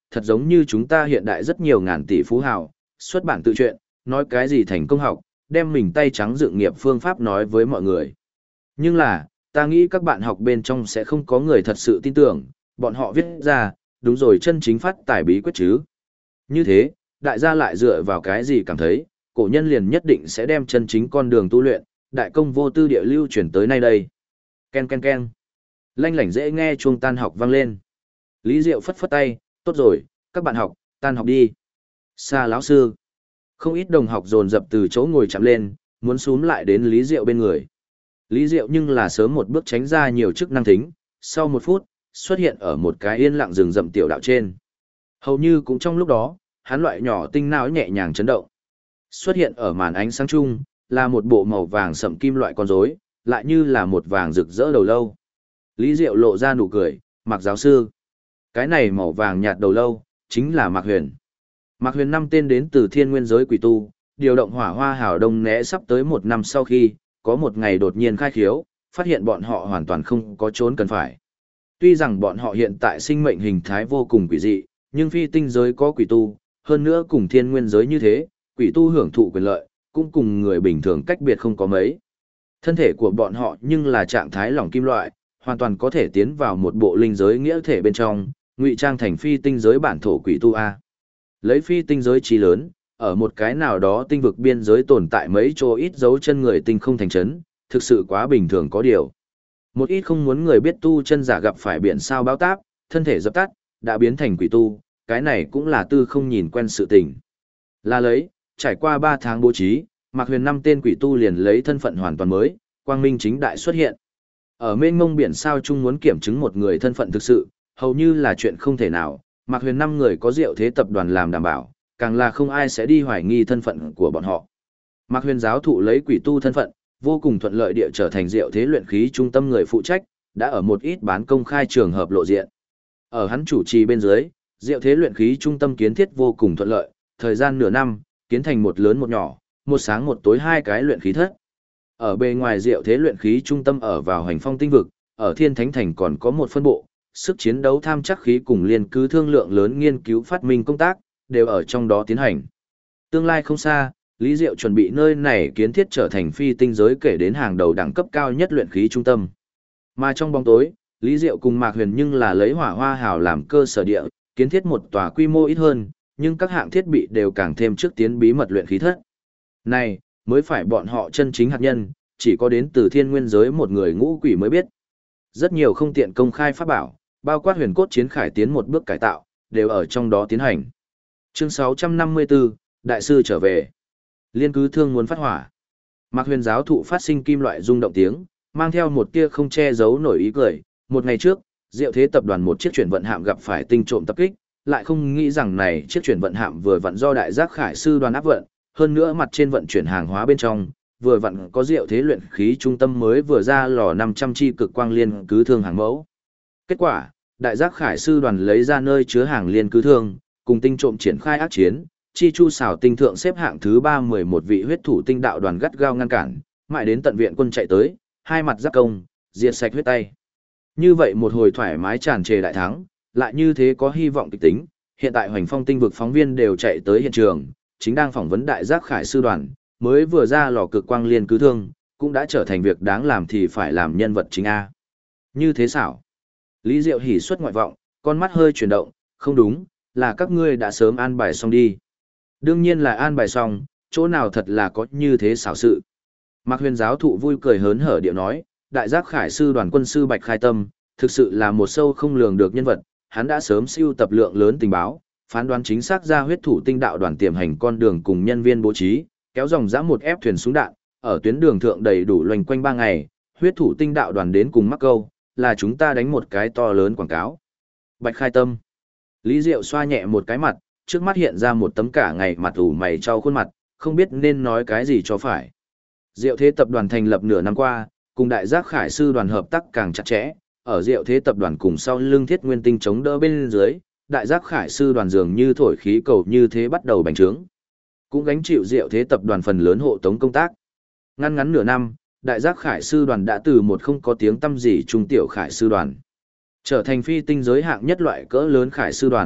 thật giống như chúng ta hiện đại rất nhiều ngàn tỷ phú hào, xuất bản tự truyện, nói cái gì thành công học, đem mình tay trắng dựng nghiệp phương pháp nói với mọi người. Nhưng là, ta nghĩ các bạn học bên trong sẽ không có người thật sự tin tưởng, bọn họ viết ra, đúng rồi chân chính phát tài bí quyết chứ. Như thế, đại gia lại dựa vào cái gì cảm thấy, cổ nhân liền nhất định sẽ đem chân chính con đường tu luyện, đại công vô tư địa lưu chuyển tới nay đây. Ken ken ken. Lanh lảnh dễ nghe chuông tan học vang lên. Lý Diệu phất phất tay, tốt rồi, các bạn học, tan học đi. Xa lão sư. Không ít đồng học dồn dập từ chỗ ngồi chạm lên, muốn xúm lại đến Lý Diệu bên người. Lý Diệu nhưng là sớm một bước tránh ra nhiều chức năng thính, sau 1 phút, xuất hiện ở một cái yên lặng rừng rậm tiểu đạo trên. Hầu như cũng trong lúc đó, hắn loại nhỏ tinh não nhẹ nhàng chấn động. Xuất hiện ở màn ánh sáng chung, là một bộ màu vàng sậm kim loại con rối, lại như là một vàng rực rỡ đầu lâu. Lý Diệu lộ ra nụ cười, Mạc giáo sư. Cái này màu vàng nhạt đầu lâu, chính là Mạc Huyền. Mạc Huyền năm tên đến từ thiên nguyên giới quỷ tu, điều động hỏa hoa hào đông né sắp tới 1 năm sau khi, có một ngày đột nhiên khai khiếu, phát hiện bọn họ hoàn toàn không có trốn cần phải. Tuy rằng bọn họ hiện tại sinh mệnh hình thái vô cùng quỷ dị, nhưng phi tinh giới có quỷ tu, hơn nữa cùng thiên nguyên giới như thế, quỷ tu hưởng thụ quyền lợi, cũng cùng người bình thường cách biệt không có mấy. Thân thể của bọn họ nhưng là trạng thái lỏng kim loại, hoàn toàn có thể tiến vào một bộ linh giới nghĩa thể bên trong, ngụy trang thành phi tinh giới bản thổ quỷ tu A. Lấy phi tinh giới trí lớn, ở một cái nào đó tinh vực biên giới tồn tại mấy chỗ ít dấu chân người tinh không thành chấn, thực sự quá bình thường có điều. Một ít không muốn người biết tu chân giả gặp phải biển sao báo táp, thân thể dập tắt, đã biến thành quỷ tu, cái này cũng là tư không nhìn quen sự tình. Là lấy, trải qua 3 tháng bố trí, Mạc Huyền 5 tên quỷ tu liền lấy thân phận hoàn toàn mới, quang minh chính đại xuất hiện. Ở mênh mông biển sao chung muốn kiểm chứng một người thân phận thực sự, hầu như là chuyện không thể nào, Mạc Huyền 5 người có Diệu Thế tập đoàn làm đảm bảo, càng là không ai sẽ đi hoài nghi thân phận của bọn họ. Mạc Huyền giáo thụ lấy quỷ tu thân phận, vô cùng thuận lợi địa trở thành Diệu Thế luyện khí trung tâm người phụ trách, đã ở một ít bán công khai trường hợp lộ diện. Ở hắn chủ trì bên dưới, Diệu Thế luyện khí trung tâm kiến thiết vô cùng thuận lợi, thời gian nửa năm, kiến thành một lớn một nhỏ, một sáng một tối 2 cái luyện khí thất. Ở bề ngoài Diệu Thế luyện khí trung tâm ở vào Hành Phong tinh vực, ở Thiên Thánh thành còn có một phân bộ, sức chiến đấu tham chắc khí cùng liên cứ thương lượng lớn nghiên cứu phát minh công tác, đều ở trong đó tiến hành. Tương lai không xa, Lý Diệu chuẩn bị nơi này kiến thiết trở thành phi tinh giới kể đến hàng đầu đẳng cấp cao nhất luyện khí trung tâm. Mà trong bóng tối, Lý Diệu cùng Mạc Huyền nhưng là lấy hỏa hoa hào làm cơ sở địa, kiến thiết một tòa quy mô ít hơn, nhưng các hạng thiết bị đều càng thêm trước tiến bí mật luyện khí thất. Này, mới phải bọn họ chân chính hạt nhân, chỉ có đến từ thiên nguyên giới một người ngũ quỷ mới biết. Rất nhiều không tiện công khai pháp bảo, bao quát huyền cốt chiến khải tiến một bước cải tạo, đều ở trong đó tiến hành. Chương 654, Đại sư trở về. Liên cứ thương muốn phát hỏa. Mạc Huyền giáo thụ phát sinh kim loại rung động tiếng, mang theo một tia không che giấu nổi ý cười. Một ngày trước, Diệu Thế tập đoàn một chiếc chuyển vận hạm gặp phải tinh trộm tập kích, lại không nghĩ rằng này chiếc chuyển vận hạm vừa vặn do đại giác khải sư đoàn áp vận, hơn nữa mặt trên vận chuyển hàng hóa bên trong, vừa vặn có Diệu Thế luyện khí trung tâm mới vừa ra lò 500 chi cực quang liên cứ thương hàng mẫu. Kết quả, đại giác khải sư đoàn lấy ra nơi chứa hàng liên cứ thương, cùng tinh trộm triển khai ác chiến, chi chu xảo tinh thượng xếp hạng thứ 311 vị huyết thủ tinh đạo đoàn gắt gao ngăn cản, mãi đến tận viện quân chạy tới, hai mặt giáp công, diệt sạch huyết tay. Như vậy một hồi thoải mái tràn trề đại thắng, lại như thế có hy vọng kịch tính, hiện tại Hoành Phong tinh vực phóng viên đều chạy tới hiện trường, chính đang phỏng vấn đại giác khải sư đoàn, mới vừa ra lò cực quang liên cứ thương, cũng đã trở thành việc đáng làm thì phải làm nhân vật chính A. Như thế xảo. Lý Diệu hỉ xuất ngoại vọng, con mắt hơi chuyển động, không đúng, là các ngươi đã sớm an bài xong đi. Đương nhiên là an bài xong, chỗ nào thật là có như thế xảo sự. Mạc Huyền giáo thụ vui cười hớn hở điệu nói, đại giác khải sư đoàn quân sư Bạch Khai Tâm, thực sự là một sâu không lường được nhân vật, hắn đã sớm siêu tập lượng lớn tình báo, phán đoán chính xác ra huyết thủ tinh đạo đoàn tiềm hành con đường cùng nhân viên bố trí, kéo dòng dã một ép thuyền súng đạn, ở tuyến đường thượng đầy đủ loanh quanh 3 ngày, huyết thủ tinh đạo đoàn đến cùng mắc câu, là chúng ta đánh một cái to lớn quảng cáo. Bạch Khai Tâm. Lý Diệu xoa nhẹ một cái mặt, trước mắt hiện ra một tấm cả ngày mặt ủ mày trao khuôn mặt, không biết nên nói cái gì cho phải. Diệu Thế tập đoàn thành lập nửa năm qua, cùng đại giác khải sư đoàn hợp tác càng chặt chẽ, ở Diệu Thế tập đoàn cùng sau lưng Thiết Nguyên Tinh chống đỡ bên dưới, đại giác khải sư đoàn dường như thổi khí cầu như thế bắt đầu bành trướng. Cũng gánh chịu Diệu Thế tập đoàn phần lớn hộ tống công tác. Ngắn ngắn nửa năm, đại giác khải sư đoàn đã từ một không có tiếng tăm gì trung tiểu khải sư đoàn trở thành phi tinh giới hạng nhất loại cỡ lớn khải sư đoàn,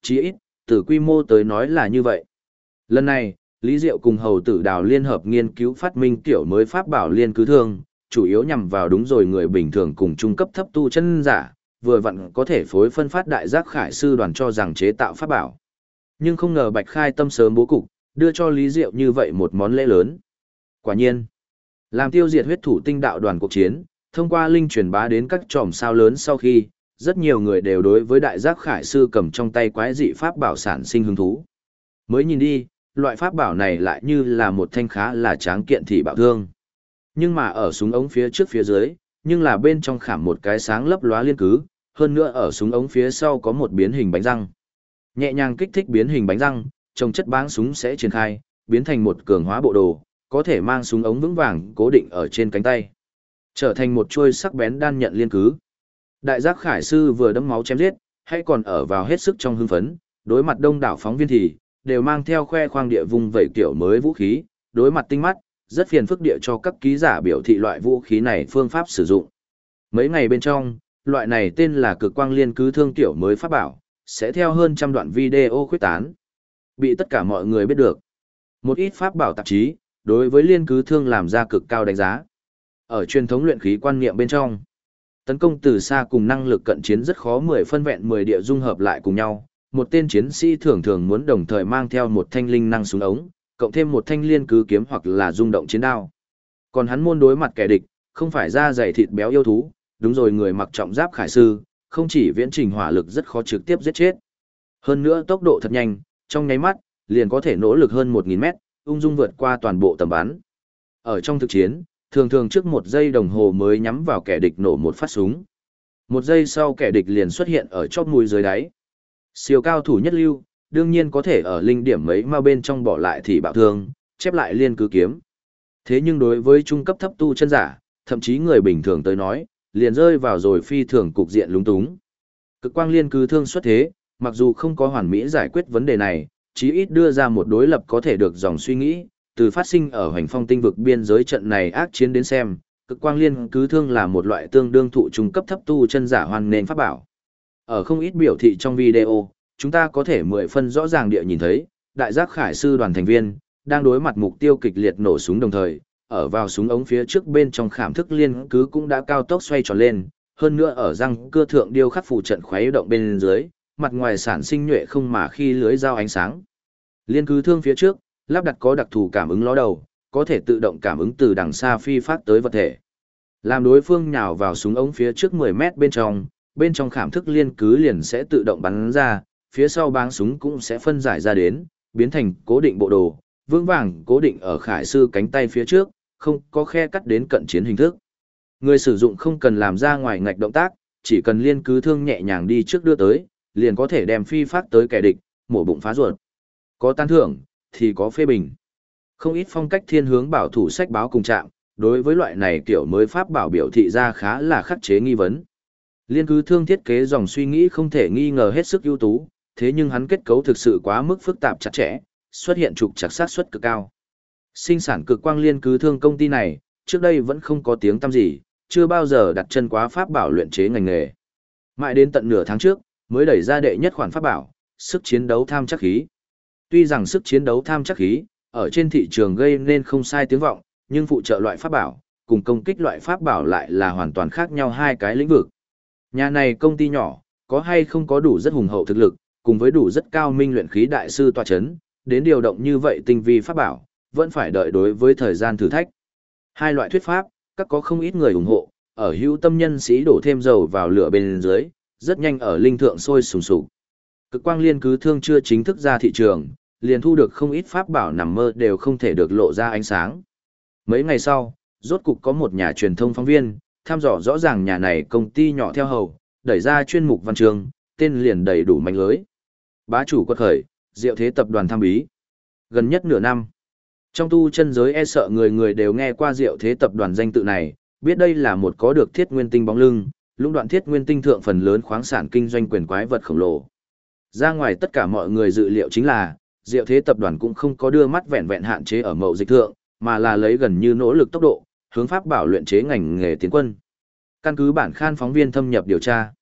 chí ít, từ quy mô tới nói là như vậy. Lần này, Lý Diệu cùng Hầu Tử Đào liên hợp nghiên cứu phát minh kiểu mới pháp bảo liên cứ thương, chủ yếu nhằm vào đúng rồi người bình thường cùng trung cấp thấp tu chân giả, vừa vặn có thể phối phân phát đại giác khải sư đoàn cho rằng chế tạo pháp bảo. Nhưng không ngờ Bạch Khai Tâm sớm bố cục, đưa cho Lý Diệu như vậy một món lễ lớn. Quả nhiên, làm tiêu diệt huyết thủ tinh đạo đoàn cuộc chiến, thông qua linh truyền bá đến các chòm sao lớn sau khi, rất nhiều người đều đối với đại giác khải sư cầm trong tay quái dị pháp bảo sản sinh hứng thú. Mới nhìn đi, loại pháp bảo này lại như là một thanh khá là tráng kiện thị bảo thương. Nhưng mà ở súng ống phía trước phía dưới, nhưng là bên trong khảm một cái sáng lấp lóa liên cứ, hơn nữa ở súng ống phía sau có một biến hình bánh răng. Nhẹ nhàng kích thích biến hình bánh răng, trồng chất báng súng sẽ triển khai, biến thành một cường hóa bộ đồ, có thể mang súng ống vững vàng cố định ở trên cánh tay, trở thành một chuôi sắc bén đan nhận liên cứ. Đại giác khải sư vừa đẫm máu chém giết, hay còn ở vào hết sức trong hưng phấn, đối mặt đông đảo phóng viên thì đều mang theo khoe khoang địa vùng vẩy kiểu mới vũ khí, đối mặt tinh mắt, rất phiền phức địa cho các ký giả biểu thị loại vũ khí này phương pháp sử dụng. Mấy ngày bên trong, loại này tên là cực quang liên cứ thương kiểu mới pháp bảo, sẽ theo hơn trăm đoạn video khuyết tán, bị tất cả mọi người biết được. Một ít pháp bảo tạp chí, đối với liên cứ thương làm ra cực cao đánh giá. Ở truyền thống luyện khí quan niệm bên trong, tấn công từ xa cùng năng lực cận chiến rất khó 10 phân vẹn 10 địa dung hợp lại cùng nhau. Một tên chiến sĩ thường thường muốn đồng thời mang theo một thanh linh năng súng ống, cộng thêm một thanh liên cứ kiếm hoặc là rung động chiến đao. Còn hắn môn đối mặt kẻ địch, không phải da dày thịt béo yêu thú, đúng rồi, người mặc trọng giáp khải sư, không chỉ viễn trình hỏa lực rất khó trực tiếp giết chết. Hơn nữa tốc độ thật nhanh, trong nháy mắt, liền có thể nỗ lực hơn 1000 mét, ung dung vượt qua toàn bộ tầm bắn. Ở trong thực chiến, thường thường trước 1 giây đồng hồ mới nhắm vào kẻ địch nổ một phát súng. 1 giây sau kẻ địch liền xuất hiện ở chóp mũi dưới đáy. Siêu cao thủ nhất lưu, đương nhiên có thể ở linh điểm mấy mà bên trong bỏ lại thì bạo thương, chép lại liên cứ kiếm. Thế nhưng đối với trung cấp thấp tu chân giả, thậm chí người bình thường tới nói, liền rơi vào rồi phi thường cục diện lúng túng. Cực quang liên cứ thương xuất thế, mặc dù không có hoàn mỹ giải quyết vấn đề này, chí ít đưa ra một đối lập có thể được dòng suy nghĩ, từ phát sinh ở Hoành Phong tinh vực biên giới trận này ác chiến đến xem, cực quang liên cứ thương là một loại tương đương thụ trung cấp thấp tu chân giả hoan nên pháp bảo. Ở không ít biểu thị trong video, chúng ta có thể 10 phân rõ ràng địa nhìn thấy, đại giác khải sư đoàn thành viên, đang đối mặt mục tiêu kịch liệt nổ súng đồng thời, ở vào súng ống phía trước bên trong khảm thức liên cứ cũng đã cao tốc xoay tròn lên, hơn nữa ở răng cưa thượng điêu khắc phụ trận khuấy động bên dưới, mặt ngoài sản sinh nhuệ không mà khi lưới dao ánh sáng. Liên cứ thương phía trước, lắp đặt có đặc thù cảm ứng ló đầu, có thể tự động cảm ứng từ đằng xa phi phát tới vật thể. Làm đối phương nhào vào súng ống phía trước 10 mét bên trong khảm thức liên cứ liền sẽ tự động bắn ra, phía sau báng súng cũng sẽ phân giải ra đến, biến thành cố định bộ đồ, vững vàng cố định ở khải sư cánh tay phía trước, không có khe cắt đến cận chiến hình thức. Người sử dụng không cần làm ra ngoài ngạch động tác, chỉ cần liên cứ thương nhẹ nhàng đi trước đưa tới, liền có thể đem phi phát tới kẻ địch, mổ bụng phá ruột. Có tán thưởng, thì có phê bình. Không ít phong cách thiên hướng bảo thủ sách báo cùng chạm, đối với loại này kiểu mới pháp bảo biểu thị ra khá là khắc chế nghi vấn. Liên cứ thương thiết kế dòng suy nghĩ không thể nghi ngờ hết sức ưu tú, thế nhưng hắn kết cấu thực sự quá mức phức tạp chặt chẽ, xuất hiện trục trặc xác suất cực cao. Sinh sản cực quang liên cứ thương công ty này, trước đây vẫn không có tiếng tăm gì, chưa bao giờ đặt chân quá pháp bảo luyện chế ngành nghề. Mãi đến tận nửa tháng trước, mới đẩy ra đệ nhất khoản pháp bảo, sức chiến đấu tham chắc khí. Tuy rằng sức chiến đấu tham chắc khí, ở trên thị trường gây nên không sai tiếng vọng, nhưng phụ trợ loại pháp bảo, cùng công kích loại pháp bảo lại là hoàn toàn khác nhau hai cái lĩnh vực. Nhà này công ty nhỏ, có hay không có đủ rất hùng hậu thực lực, cùng với đủ rất cao minh luyện khí đại sư tọa chấn, đến điều động như vậy tinh vi pháp bảo, vẫn phải đợi đối với thời gian thử thách. Hai loại thuyết pháp, các có không ít người ủng hộ, ở hữu tâm nhân sĩ đổ thêm dầu vào lửa bên dưới, rất nhanh ở linh thượng sôi sùng sục. Cực quang liên cứ thương chưa chính thức ra thị trường, liền thu được không ít pháp bảo nằm mơ đều không thể được lộ ra ánh sáng. Mấy ngày sau, rốt cục có một nhà truyền thông phóng viên, thăm dò rõ ràng nhà này công ty nhỏ theo hầu, đẩy ra chuyên mục văn chương, tên liền đầy đủ manh lưới. Bá chủ quật khởi, Diệu Thế tập đoàn tham bí. Gần nhất nửa năm, trong tu chân giới e sợ người người đều nghe qua Diệu Thế tập đoàn danh tự này, biết đây là một có được thiết nguyên tinh bóng lưng, lũng đoạn thiết nguyên tinh thượng phần lớn khoáng sản kinh doanh quyền quái vật khổng lồ. Ra ngoài tất cả mọi người dự liệu chính là, Diệu Thế tập đoàn cũng không có đưa mắt vẹn vẹn hạn chế ở mậu dịch thượng, mà là lấy gần như nỗ lực tốc độ, hướng pháp bảo luyện chế ngành nghề tiến quân. Căn cứ bản khan phóng viên thâm nhập điều tra,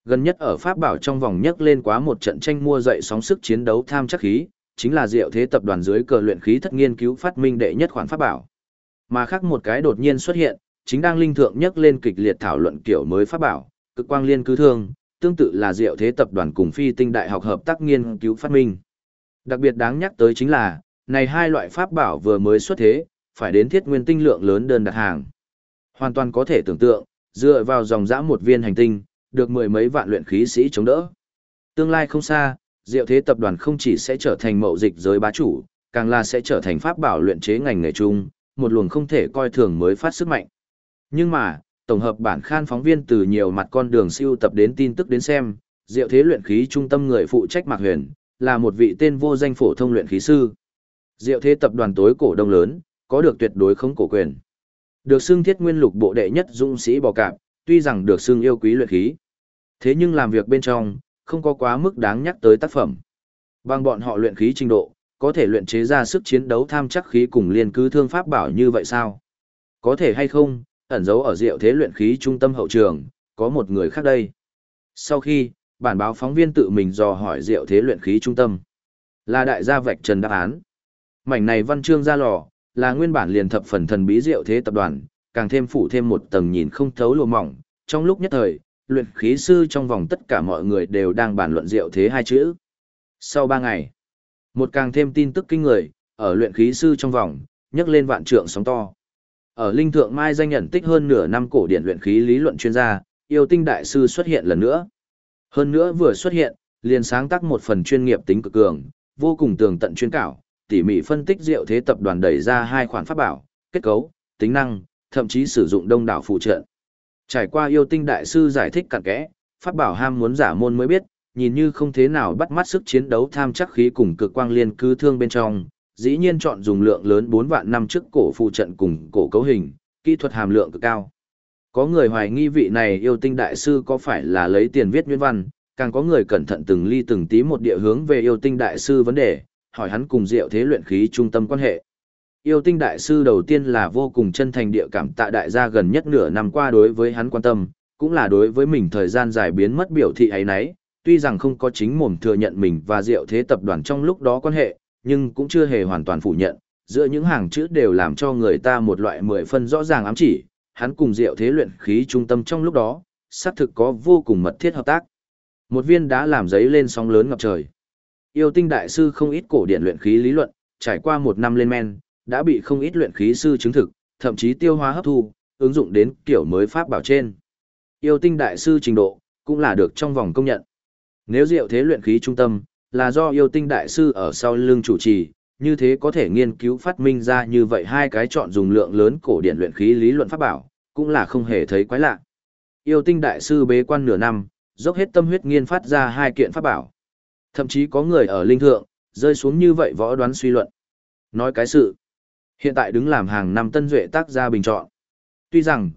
Gần nhất ở Pháp bảo trong vòng nhấc lên quá một trận tranh mua dậy sóng sức chiến đấu tham chắc khí, chính là Diệu Thế tập đoàn dưới cờ luyện khí thất nghiên cứu phát minh đệ nhất khoản pháp bảo. Mà khác một cái đột nhiên xuất hiện, chính đang linh thượng nhấc lên kịch liệt thảo luận kiểu mới pháp bảo, cực quang liên cứ thương, tương tự là Diệu Thế tập đoàn cùng Phi Tinh Đại học hợp tác nghiên cứu phát minh. Đặc biệt đáng nhắc tới chính là, này hai loại pháp bảo vừa mới xuất thế, phải đến thiết nguyên tinh lượng lớn đơn đặt hàng. Hoàn toàn có thể tưởng tượng, dựa vào dòng dã một viên hành tinh, được mười mấy vạn luyện khí sĩ chống đỡ. Tương lai không xa, Diệu Thế tập đoàn không chỉ sẽ trở thành mậu dịch giới bá chủ, càng là sẽ trở thành pháp bảo luyện chế ngành nghề chung, một luồng không thể coi thường mới phát sức mạnh. Nhưng mà, tổng hợp bản khan phóng viên từ nhiều mặt con đường siêu tập đến tin tức đến xem, Diệu Thế luyện khí trung tâm người phụ trách Mạc Huyền, là một vị tên vô danh phổ thông luyện khí sư. Diệu Thế tập đoàn tối cổ đông lớn, có được tuyệt đối không cổ quyền. Được xưng thiết nguyên lục bộ đệ nhất dũng sĩ bò cạp, tuy rằng được xưng yêu quý luyện khí. Thế nhưng làm việc bên trong, không có quá mức đáng nhắc tới tác phẩm. Bằng bọn họ luyện khí trình độ, có thể luyện chế ra sức chiến đấu tham chắc khí cùng liên cứ thương pháp bảo như vậy sao? Có thể hay không, ẩn giấu ở Diệu Thế luyện khí trung tâm hậu trường, có một người khác đây. Sau khi, bản báo phóng viên tự mình dò hỏi Diệu Thế luyện khí trung tâm, là đại gia vạch trần đáp án. Mảnh này văn chương ra lò, là nguyên bản liền thập phần thần bí Diệu Thế tập đoàn, càng thêm phủ thêm một tầng nhìn không thấu lụa mỏng. Trong lúc nhất thời, luyện khí sư trong vòng tất cả mọi người đều đang bàn luận Diệu Thế hai chữ. Sau 3 ngày, một càng thêm tin tức kinh người, ở luyện khí sư trong vòng, nhấc lên vạn trượng sóng to. Ở Linh Thượng Mai danh nhận tích hơn nửa năm cổ điển luyện khí lý luận chuyên gia, Yêu Tinh đại sư xuất hiện lần nữa. Hơn nữa vừa xuất hiện, liền sáng tác một phần chuyên nghiệp tính cực cường, vô cùng tường tận chuyên cảo, tỉ mỉ phân tích Diệu Thế tập đoàn đẩy ra hai khoản pháp bảo, kết cấu, tính năng, thậm chí sử dụng đông đảo phụ trợ. Trải qua Yêu Tinh đại sư giải thích cặn kẽ, pháp bảo ham muốn giả môn mới biết, nhìn như không thế nào bắt mắt sức chiến đấu tham chắc khí cùng cực quang liên cứ thương bên trong, dĩ nhiên chọn dùng lượng lớn 4 vạn năm trước cổ phụ trận cùng cổ cấu hình, kỹ thuật hàm lượng cực cao. Có người hoài nghi vị này Yêu Tinh đại sư có phải là lấy tiền viết nguyên văn, càng có người cẩn thận từng ly từng tí một địa hướng về Yêu Tinh đại sư vấn đề, hỏi hắn cùng Diệu Thế luyện khí trung tâm quan hệ. Yêu Tinh đại sư đầu tiên là vô cùng chân thành địa cảm tạ đại gia gần nhất nửa năm qua đối với hắn quan tâm, cũng là đối với mình thời gian dài biến mất biểu thị ấy nấy, tuy rằng không có chính mồm thừa nhận mình và Diệu Thế tập đoàn trong lúc đó quan hệ, nhưng cũng chưa hề hoàn toàn phủ nhận, giữa những hàng chữ đều làm cho người ta một loại 10 phân rõ ràng ám chỉ, hắn cùng Diệu Thế luyện khí trung tâm trong lúc đó, xác thực có vô cùng mật thiết hợp tác. Một viên đá làm giấy lên sóng lớn ngập trời. Yêu Tinh đại sư không ít cổ điển luyện khí lý luận, trải qua một năm lên men, đã bị không ít luyện khí sư chứng thực, thậm chí tiêu hóa hấp thu, ứng dụng đến kiểu mới pháp bảo trên. Yêu Tinh đại sư trình độ, cũng là được trong vòng công nhận. Nếu Diệu Thế luyện khí trung tâm, là do Yêu Tinh đại sư ở sau lưng chủ trì, như thế có thể nghiên cứu phát minh ra như vậy hai cái chọn dùng lượng lớn cổ điển luyện khí lý luận pháp bảo, cũng là không hề thấy quái lạ. Yêu Tinh đại sư bế quan nửa năm, dốc hết tâm huyết nghiên phát ra hai kiện pháp bảo. Thậm chí có người ở linh thượng, rơi xuống như vậy võ đoán suy luận. Nói cái sự, hiện tại đứng làm hàng năm tân duệ tác gia bình chọn. Tuy rằng,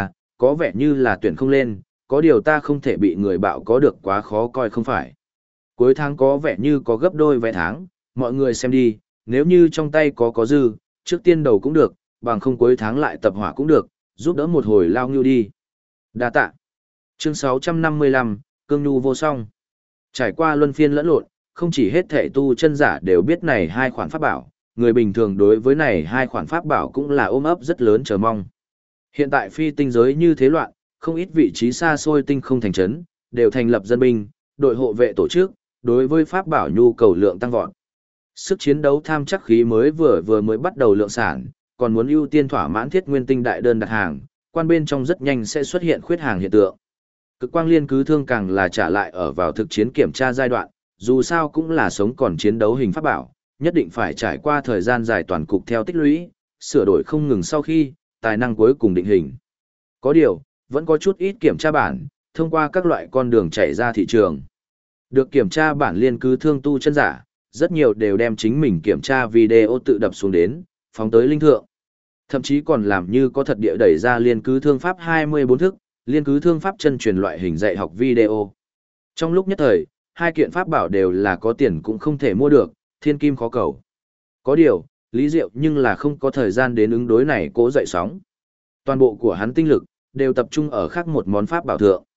có vẻ như là tuyển không lên, có điều ta không thể bị người bạo có được quá khó coi không phải. Cuối tháng có vẻ như có gấp đôi vé tháng, mọi người xem đi, nếu như trong tay có dư, trước tiên đầu cũng được, bằng không cuối tháng lại tập hỏa cũng được, giúp đỡ một hồi lao ngưu đi. Đa tạ. Chương 655, Cương Nhu vô song. Trải qua luân phiên lẫn lộn, không chỉ hết thể tu chân giả đều biết này hai khoản pháp bảo, người bình thường đối với này hai khoản pháp bảo cũng là ôm ấp rất lớn chờ mong. Hiện tại phi tinh giới như thế loạn, không ít vị trí xa xôi tinh không thành trấn, đều thành lập dân binh, đội hộ vệ tổ chức, đối với pháp bảo nhu cầu lượng tăng vọt. Sức chiến đấu tham chắc khí vừa mới bắt đầu lượng sản, còn muốn ưu tiên thỏa mãn thiết nguyên tinh đại đơn đặt hàng, quan bên trong rất nhanh sẽ xuất hiện khuyết hàng hiện tượng. Cực quang liên cứ thương càng là trả lại ở vào thực chiến kiểm tra giai đoạn, dù sao cũng là sống còn chiến đấu hình pháp bảo, nhất định phải trải qua thời gian dài toàn cục theo tích lũy, sửa đổi không ngừng sau khi, tài năng cuối cùng định hình. Có điều, vẫn có chút ít kiểm tra bản, thông qua các loại con đường chảy ra thị trường. Được kiểm tra bản liên cứ thương tu chân giả, rất nhiều đều đem chính mình kiểm tra video tự đập xuống đến, phóng tới linh thượng. Thậm chí còn làm như có thật địa đẩy ra liên cứ thương pháp 24 thức, liên cứ thương pháp chân truyền loại hình dạy học video. Trong lúc nhất thời, hai kiện pháp bảo đều là có tiền cũng không thể mua được, thiên kim khó cầu. Có điều, Lý Diệu nhưng là không có thời gian đến ứng đối này cố dậy sóng. Toàn bộ của hắn tinh lực, đều tập trung ở khác một món pháp bảo thượng.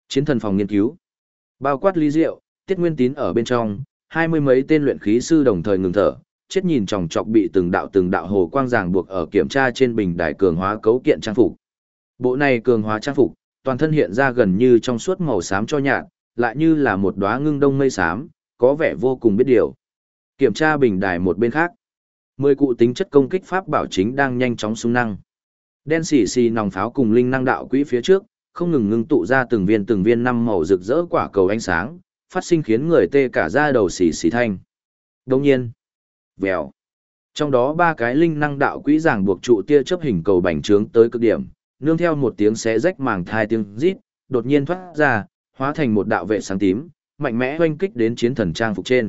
Chiến thần phòng nghiên cứu. Bao quát Lý Diệu, Tiết Nguyên Tín ở bên trong, 20 mấy tên luyện khí sư đồng thời ngừng thở, chết nhìn chòng chọc bị từng đạo hồ quang ràng buộc ở kiểm tra trên bình đài cường hóa cấu kiện trang phục. Bộ này cường hóa trang phục, toàn thân hiện ra gần như trong suốt màu xám cho nhạt, lại như là một đóa ngưng đông mây xám, có vẻ vô cùng biết điều. Kiểm tra bình đài một bên khác, 10 cụ tính chất công kích pháp bảo chính đang nhanh chóng xung năng. Đen xì xì nòng pháo cùng linh năng đạo quỹ phía trước, không ngừng ngưng tụ ra từng viên năm màu rực rỡ quả cầu ánh sáng, phát sinh khiến người tê cả da đầu xì xì thanh. Đồng nhiên, vèo. Trong đó 3 cái linh năng đạo quỹ ràng buộc trụ tia chớp hình cầu bành trướng tới cực điểm, nương theo một tiếng xé rách màng thai tiếng rít, đột nhiên thoát ra, hóa thành một đạo vệ sáng tím, mạnh mẽ oanh kích đến chiến thần trang phục trên.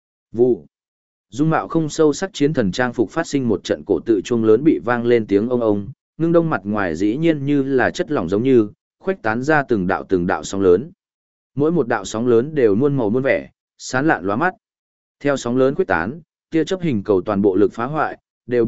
Vụ. Dung mạo không sâu sắc chiến thần trang phục phát sinh một trận cổ tự chuông lớn bị vang lên tiếng ông ông, ngưng đông mặt ngoài dĩ nhiên như là chất lỏng giống như, khuếch tán ra từng đạo sóng lớn. Mỗi một đạo sóng lớn đều muôn màu muôn vẻ, sáng lạn lóa mắt. Theo sóng lớn khuếch tán, tia chớp hình cầu toàn bộ lực phá hoại,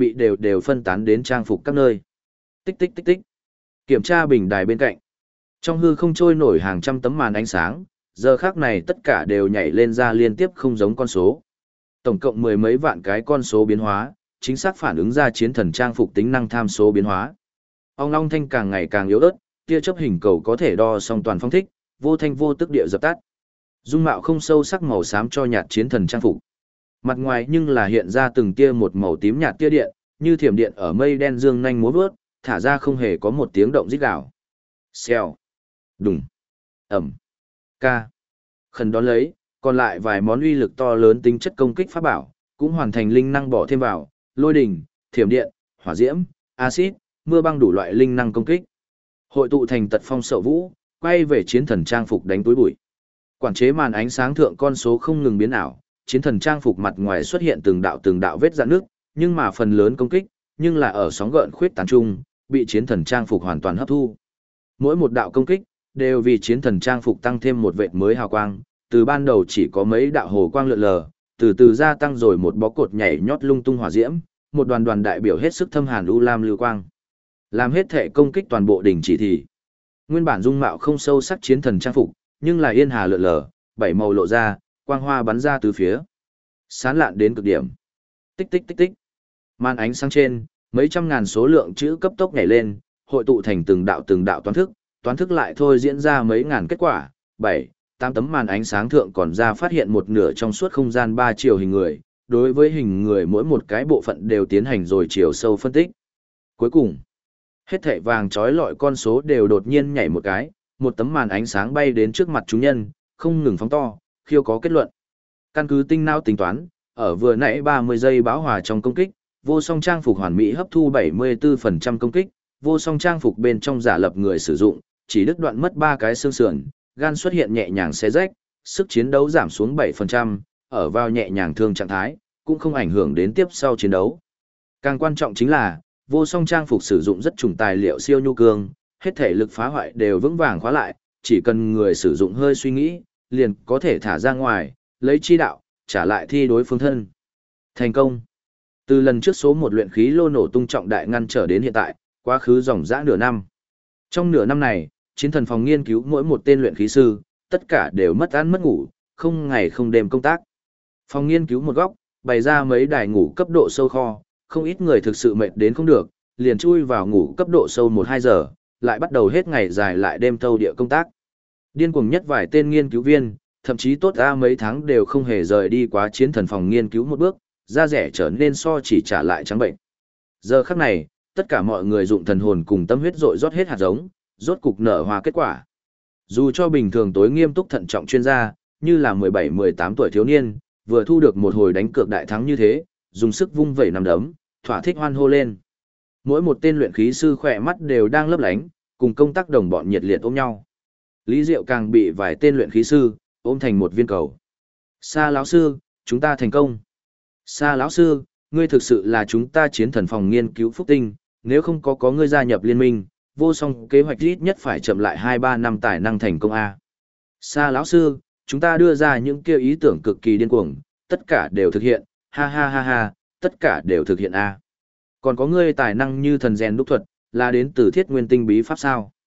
đều phân tán đến trang phục các nơi. Tích tích tích tích. Kiểm tra bình đài bên cạnh. Trong hư không trôi nổi hàng trăm tấm màn ánh sáng, giờ khắc này tất cả đều nhảy lên ra liên tiếp không giống con số. Tổng cộng 10 mấy vạn cái con số biến hóa, chính xác phản ứng ra chiến thần trang phục tính năng tham số biến hóa. Ong long thanh càng ngày càng yếu ớt, tia chớp hình cầu có thể đo xong toàn phong thích, vô thanh vô tức địa dập tắt. Dung mạo không sâu sắc màu xám cho nhạt chiến thần trang phục. Mặt ngoài nhưng là hiện ra từng tia một màu tím nhạt tia điện, như thiểm điện ở mây đen dương nhanh múa vớt, thả ra không hề có một tiếng động rít gào. Xèo, đùng, ẩm, ca. Khẩn đón lấy, còn lại vài món uy lực to lớn tính chất công kích pháp bảo, cũng hoàn thành linh năng bỏ thêm vào, lôi đỉnh, thiểm điện, hỏa diễm, axit, mưa băng đủ loại linh năng công kích. Hội tụ thành tật phong sậu vũ, quay về chiến thần trang phục đánh túi bụi. Quản chế màn ánh sáng thượng con số không ngừng biến ảo, chiến thần trang phục mặt ngoài xuất hiện từng đạo vết rạn nước, nhưng mà phần lớn công kích, nhưng là ở sóng gợn khuyết tán trung, bị chiến thần trang phục hoàn toàn hấp thu. Mỗi một đạo công kích, đều vì chiến thần trang phục tăng thêm một vệt mới hào quang, từ ban đầu chỉ có mấy đạo hồ quang lượn lờ, từ từ gia tăng rồi một bó cột nhảy nhót lung tung hỏa diễm, một đoàn đại biểu hết sức thâm hàn u lam lưu quang. Làm hết thể công kích toàn bộ đỉnh chỉ thì. Nguyên bản dung mạo không sâu sắc chiến thần trang phục, nhưng là yên hà lượn lờ, 7 màu lộ ra, quang hoa bắn ra từ phía. Sán lạn đến cực điểm. Tích tích tích tích. Màn ánh sáng trên, mấy trăm ngàn số lượng chữ cấp tốc nhảy lên, hội tụ thành từng đạo toán thức lại thôi diễn ra mấy ngàn kết quả. 7, 8 tấm màn ánh sáng thượng còn ra phát hiện một nửa trong suốt không gian 3 chiều hình người, đối với hình người mỗi một cái bộ phận đều tiến hành rồi chiều sâu phân tích. Cuối cùng, hết thảy vàng trói lọi con số đều đột nhiên nhảy một cái, một tấm màn ánh sáng bay đến trước mặt chúng nhân, không ngừng phóng to, khiêu có kết luận. Căn cứ tinh não tính toán, ở vừa nãy 30 giây bão hòa trong công kích, vô song trang phục hoàn mỹ hấp thu 74% công kích, vô song trang phục bên trong giả lập người sử dụng, chỉ đứt đoạn mất 3 cái xương sườn, gan xuất hiện nhẹ nhàng xé rách, sức chiến đấu giảm xuống 7%, ở vào nhẹ nhàng thương trạng thái, cũng không ảnh hưởng đến tiếp sau chiến đấu. Càng quan trọng chính là, vô song trang phục sử dụng rất trùng tài liệu siêu nhu cương, hết thể lực phá hoại đều vững vàng khóa lại, chỉ cần người sử dụng hơi suy nghĩ, liền có thể thả ra ngoài, lấy chi đạo, trả lại thi đối phương thân. Thành công. Từ lần trước số 1 luyện khí lô nổ tung trọng đại ngăn trở đến hiện tại, quá khứ dòng dã nửa năm. Trong nửa năm này, chiến thần phòng nghiên cứu mỗi một tên luyện khí sư, tất cả đều mất ăn mất ngủ, không ngày không đêm công tác. Phòng nghiên cứu một góc, bày ra mấy đài ngủ cấp độ sâu kho, không ít người thực sự mệt đến không được, liền chui vào ngủ cấp độ sâu 1-2 giờ, lại bắt đầu hết ngày dài lại đêm thâu địa công tác. Điên cuồng nhất vài tên nghiên cứu viên, thậm chí tốt ra mấy tháng đều không hề rời đi quá chiến thần phòng nghiên cứu một bước, da rẻ trở nên so chỉ trả lại trắng bệnh. Giờ khắc này, tất cả mọi người dụng thần hồn cùng tâm huyết dội rót hết hạt giống, rốt cục nở hoa kết quả. Dù cho bình thường tối nghiêm túc thận trọng chuyên gia, như là 17-18 tuổi thiếu niên, vừa thu được một hồi đánh cược đại thắng như thế, dùng sức vung vẩy nắm đấm, thỏa thích hoan hô lên. Mỗi một tên luyện khí sư khỏe mắt đều đang lấp lánh, cùng công tác đồng bọn nhiệt liệt ôm nhau. Lý Diệu càng bị vài tên luyện khí sư ôm thành một viên cầu. Sa lão sư, chúng ta thành công. Sa lão sư, ngươi thực sự là chúng ta chiến thần phòng nghiên cứu phúc tinh, nếu không có ngươi gia nhập liên minh, vô song kế hoạch ít nhất phải chậm lại 2-3 năm tài năng thành công a. Sa lão sư, chúng ta đưa ra những kia ý tưởng cực kỳ điên cuồng, tất cả đều thực hiện, ha ha ha ha, tất cả đều thực hiện a. Còn có ngươi tài năng như thần rèn đúc thuật, là đến từ Thiết Nguyên Tinh bí pháp sao?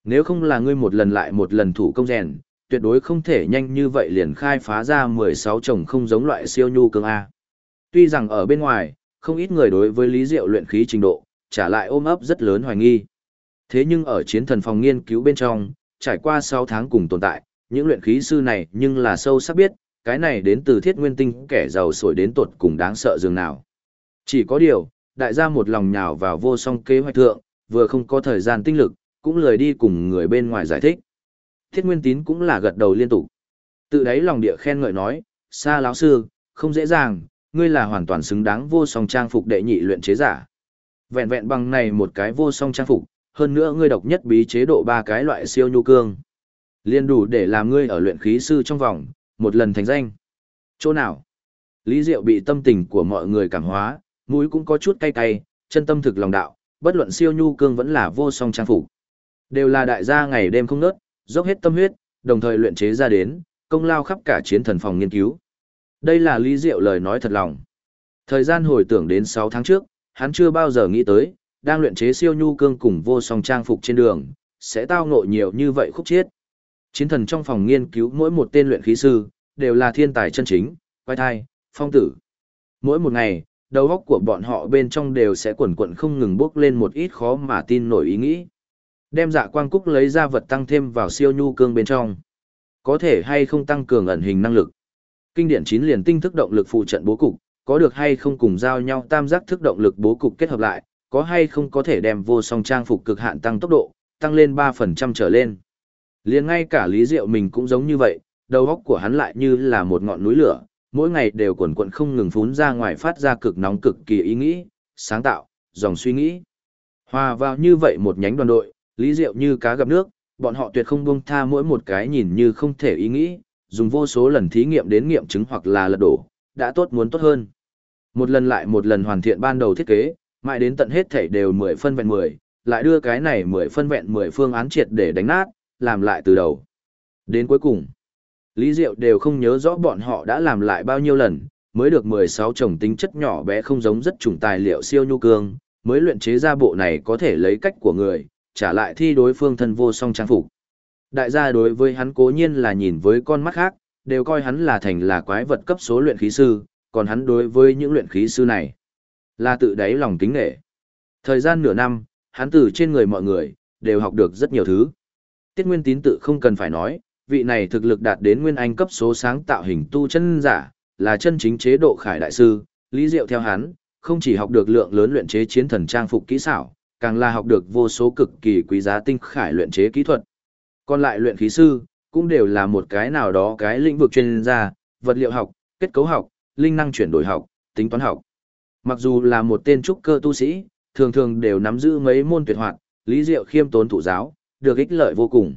Nếu không là ngươi một lần lại một lần thủ công rèn, tuyệt đối không thể nhanh như vậy liền khai phá ra 16 chồng không giống loại siêu nhu cương A. Tuy rằng ở bên ngoài, không ít người đối với Lý Diệu luyện khí trình độ, trả lại ôm ấp rất lớn hoài nghi. Thế nhưng ở chiến thần phòng nghiên cứu bên trong, trải qua 6 tháng cùng tồn tại, những luyện khí sư này nhưng là sâu sắc biết, cái này đến từ thiết nguyên tinh kẻ giàu sổi đến tột cùng đáng sợ dường nào. Chỉ có điều, đại gia một lòng nhào vào vô song kế hoạch thượng, vừa không có thời gian tinh lực, cũng lười đi cùng người bên ngoài giải thích. Thiết Nguyên Tín cũng là gật đầu liên tục. Tự đáy lòng địa khen ngợi nói, Sa lão sư, không dễ dàng, ngươi là hoàn toàn xứng đáng vô song trang phục đệ nhị luyện chế giả. Vẹn vẹn bằng này một cái vô song trang phục, hơn nữa ngươi độc nhất bí chế độ 3 cái loại siêu nhu cương. Liên đủ để làm ngươi ở luyện khí sư trong vòng, một lần thành danh. Chỗ nào? Lý Diệu bị tâm tình của mọi người cảm hóa, mũi cũng có chút cay cay, chân tâm thực lòng đạo, bất luận siêu nhu cương vẫn là vô song trang phục. Đều là đại gia ngày đêm không nớt, dốc hết tâm huyết, đồng thời luyện chế ra đến, công lao khắp cả chiến thần phòng nghiên cứu. Đây là Lý Diệu lời nói thật lòng. Thời gian hồi tưởng đến 6 tháng trước, hắn chưa bao giờ nghĩ tới, đang luyện chế siêu nhu cương cùng vô song trang phục trên đường, sẽ tao ngộ nhiều như vậy khúc chiết. Chiến thần trong phòng nghiên cứu mỗi một tên luyện khí sư, đều là thiên tài chân chính, quái thai, phong tử. Mỗi một ngày, đầu óc của bọn họ bên trong đều sẽ quần quận không ngừng bốc lên một ít khó mà tin nổi ý nghĩ. Đem Dạ Quang Cúc lấy ra vật tăng thêm vào siêu nhu cương bên trong. Có thể hay không tăng cường ẩn hình năng lực. Kinh điển 9 liền tinh thức động lực phụ trận bố cục, có được hay không cùng giao nhau tam giác thức động lực bố cục kết hợp lại, có hay không có thể đem vô song trang phục cực hạn tăng tốc độ, tăng lên 3% trở lên. Liền ngay cả Lý Diệu mình cũng giống như vậy, đầu óc của hắn lại như là một ngọn núi lửa, mỗi ngày đều quần quận không ngừng phún ra ngoài phát ra cực nóng cực kỳ ý nghĩ, sáng tạo, dòng suy nghĩ. Hòa vào như vậy một nhánh đoàn đội, Lý Diệu như cá gặp nước, bọn họ tuyệt không buông tha mỗi một cái nhìn như không thể ý nghĩ, dùng vô số lần thí nghiệm đến nghiệm chứng hoặc là lật đổ, đã tốt muốn tốt hơn. Một lần lại một lần hoàn thiện ban đầu thiết kế, mãi đến tận hết thảy đều 10 phân vẹn 10, lại đưa cái này 10 phân vẹn 10 phương án triệt để đánh nát, làm lại từ đầu. Đến cuối cùng, Lý Diệu đều không nhớ rõ bọn họ đã làm lại bao nhiêu lần, mới được 16 chồng tính chất nhỏ bé không giống rất chủng tài liệu siêu nhu cương, mới luyện chế ra bộ này có thể lấy cách của người, trả lại thi đối phương thân vô song trang phục. Đại gia đối với hắn cố nhiên là nhìn với con mắt khác, đều coi hắn là thành là quái vật cấp số luyện khí sư, còn hắn đối với những luyện khí sư này, là tự đáy lòng kính nể. Thời gian nửa năm, hắn từ trên người mọi người, đều học được rất nhiều thứ. Tiết Nguyên Tín tự không cần phải nói, vị này thực lực đạt đến nguyên anh cấp số sáng tạo hình tu chân giả, là chân chính chế độ khải đại sư. Lý Diệu theo hắn, không chỉ học được lượng lớn luyện chế chiến thần trang phục kỹ xảo, càng là học được vô số cực kỳ quý giá tinh khải luyện chế kỹ thuật. Còn lại luyện khí sư, cũng đều là một cái nào đó cái lĩnh vực chuyên gia, vật liệu học, kết cấu học, linh năng chuyển đổi học, tính toán học. Mặc dù là một tên trúc cơ tu sĩ, thường thường đều nắm giữ mấy môn tuyệt hoạt, Lý Diệu khiêm tốn thụ giáo, được ích lợi vô cùng.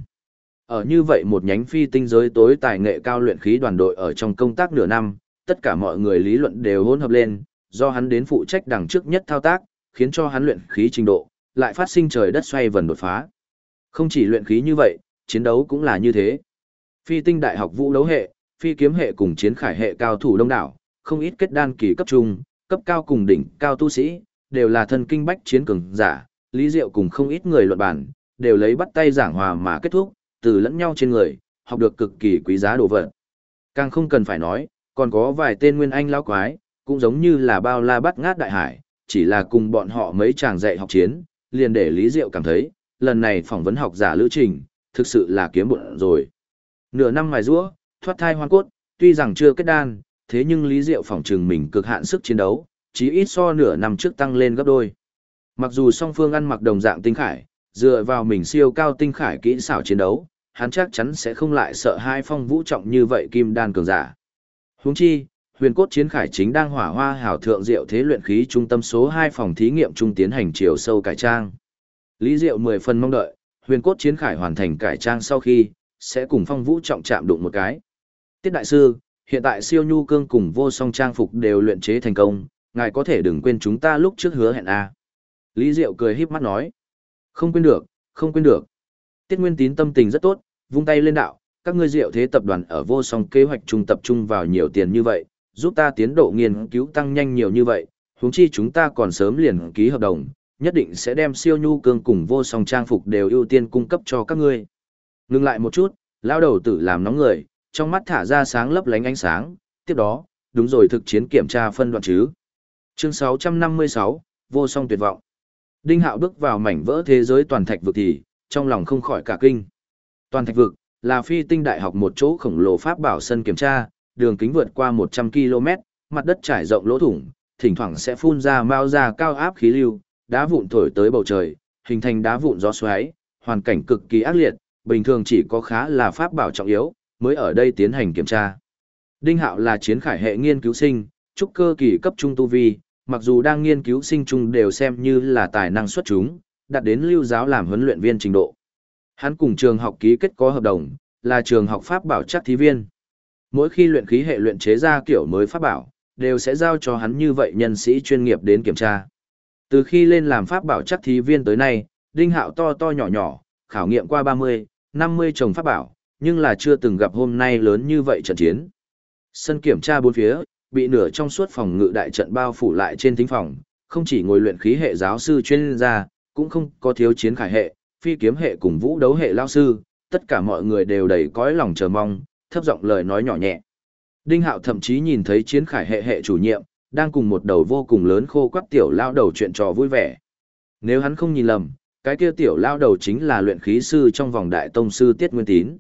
Ở như vậy một nhánh phi tinh giới tối tài nghệ cao luyện khí đoàn đội ở trong công tác nửa năm, tất cả mọi người lý luận đều hỗn hợp lên, do hắn đến phụ trách đằng trước nhất thao tác, khiến cho hắn luyện khí trình độ, lại phát sinh trời đất xoay vần đột phá. Không chỉ luyện khí như vậy, chiến đấu cũng là như thế. Phi tinh đại học vũ đấu hệ, phi kiếm hệ cùng chiến khải hệ cao thủ đông đảo, không ít kết đan kỳ cấp trung, cấp cao cùng đỉnh cao tu sĩ, đều là thân kinh bách chiến cường giả, Lý Diệu cùng không ít người luận bản, đều lấy bắt tay giảng hòa mà kết thúc, từ lẫn nhau trên người, học được cực kỳ quý giá đồ vật. Càng không cần phải nói, còn có vài tên nguyên anh lão quái, cũng giống như là bao la bắt ngát đại hải, chỉ là cùng bọn họ mấy chàng dạy học chiến, liền để Lý Diệu cảm thấy, lần này phỏng vấn học giả lữ trình, thực sự là kiếm bộn rồi. Nửa năm mài giũa, thoát thai hoang cốt, tuy rằng chưa kết đan, thế nhưng Lý Diệu phỏng chừng mình cực hạn sức chiến đấu, chí ít so nửa năm trước tăng lên gấp đôi. Mặc dù song phương ăn mặc đồng dạng tinh khải, dựa vào mình siêu cao tinh khải kỹ xảo chiến đấu, hắn chắc chắn sẽ không lại sợ hai phong vũ trọng như vậy kim đan cường giả. Huống chi, huyền cốt chiến khải chính đang hỏa hoa hảo thượng diệu thế luyện khí trung tâm số 2 phòng thí nghiệm trung tiến hành chiều sâu cải trang. Lý Diệu 10 phần mong đợi, huyền cốt chiến khải hoàn thành cải trang sau khi, sẽ cùng phong vũ trọng chạm đụng một cái. Tiết đại sư, hiện tại siêu nhu cương cùng vô song trang phục đều luyện chế thành công, ngài có thể đừng quên chúng ta lúc trước hứa hẹn a. Lý Diệu cười híp mắt nói. Không quên được, không quên được. Tiết Nguyên Tín tâm tình rất tốt, vung tay lên đạo, các ngươi Diệu thế tập đoàn ở vô song kế hoạch trung tập trung vào nhiều tiền như vậy, giúp ta tiến độ nghiên cứu tăng nhanh nhiều như vậy, huống chi chúng ta còn sớm liền ký hợp đồng, nhất định sẽ đem siêu nhu cương cùng vô song trang phục đều ưu tiên cung cấp cho các ngươi. Ngừng lại một chút, lão đầu tử làm nóng người, trong mắt thả ra sáng lấp lánh ánh sáng, tiếp đó, đúng rồi thực chiến kiểm tra phân đoạn chứ. Chương 656, vô song tuyệt vọng. Đinh Hạo bước vào mảnh vỡ thế giới toàn thạch vực thì, trong lòng không khỏi cả kinh. Toàn thạch vực, là phi tinh đại học một chỗ khổng lồ pháp bảo sân kiểm tra, đường kính vượt qua 100 km, mặt đất trải rộng lỗ thủng, thỉnh thoảng sẽ phun ra mao ra cao áp khí lưu, đá vụn thổi tới bầu trời, hình thành đá vụn gió xoáy, hoàn cảnh cực kỳ ác liệt, bình thường chỉ có khá là pháp bảo trọng yếu, mới ở đây tiến hành kiểm tra. Đinh Hạo là chiến khải hệ nghiên cứu sinh, trúc cơ kỳ cấp trung tu vi, mặc dù đang nghiên cứu sinh trung đều xem như là tài năng xuất chúng, đạt đến lưu giáo làm huấn luyện viên trình độ. Hắn cùng trường học ký kết có hợp đồng, là trường học pháp bảo chắc thí viên. Mỗi khi luyện khí hệ luyện chế ra kiểu mới pháp bảo, đều sẽ giao cho hắn như vậy nhân sĩ chuyên nghiệp đến kiểm tra. Từ khi lên làm pháp bảo chắc thí viên tới nay, Đinh Hạo to to nhỏ nhỏ, khảo nghiệm qua 30, 50 chồng pháp bảo, nhưng là chưa từng gặp hôm nay lớn như vậy trận chiến. Sân kiểm tra bốn phía, bị nửa trong suốt phòng ngự đại trận bao phủ lại trên thính phòng, không chỉ ngồi luyện khí hệ giáo sư chuyên gia, cũng không có thiếu chiến khải hệ, phi kiếm hệ cùng vũ đấu hệ lao sư, tất cả mọi người đều đầy cõi lòng chờ mong, thấp giọng lời nói nhỏ nhẹ. Đinh Hạo thậm chí nhìn thấy chiến khải hệ hệ chủ nhiệm, đang cùng một đầu vô cùng lớn khô quắt tiểu lao đầu chuyện trò vui vẻ. Nếu hắn không nhìn lầm, cái kia tiểu lao đầu chính là luyện khí sư trong vòng đại tông sư Tiết Nguyên Tín.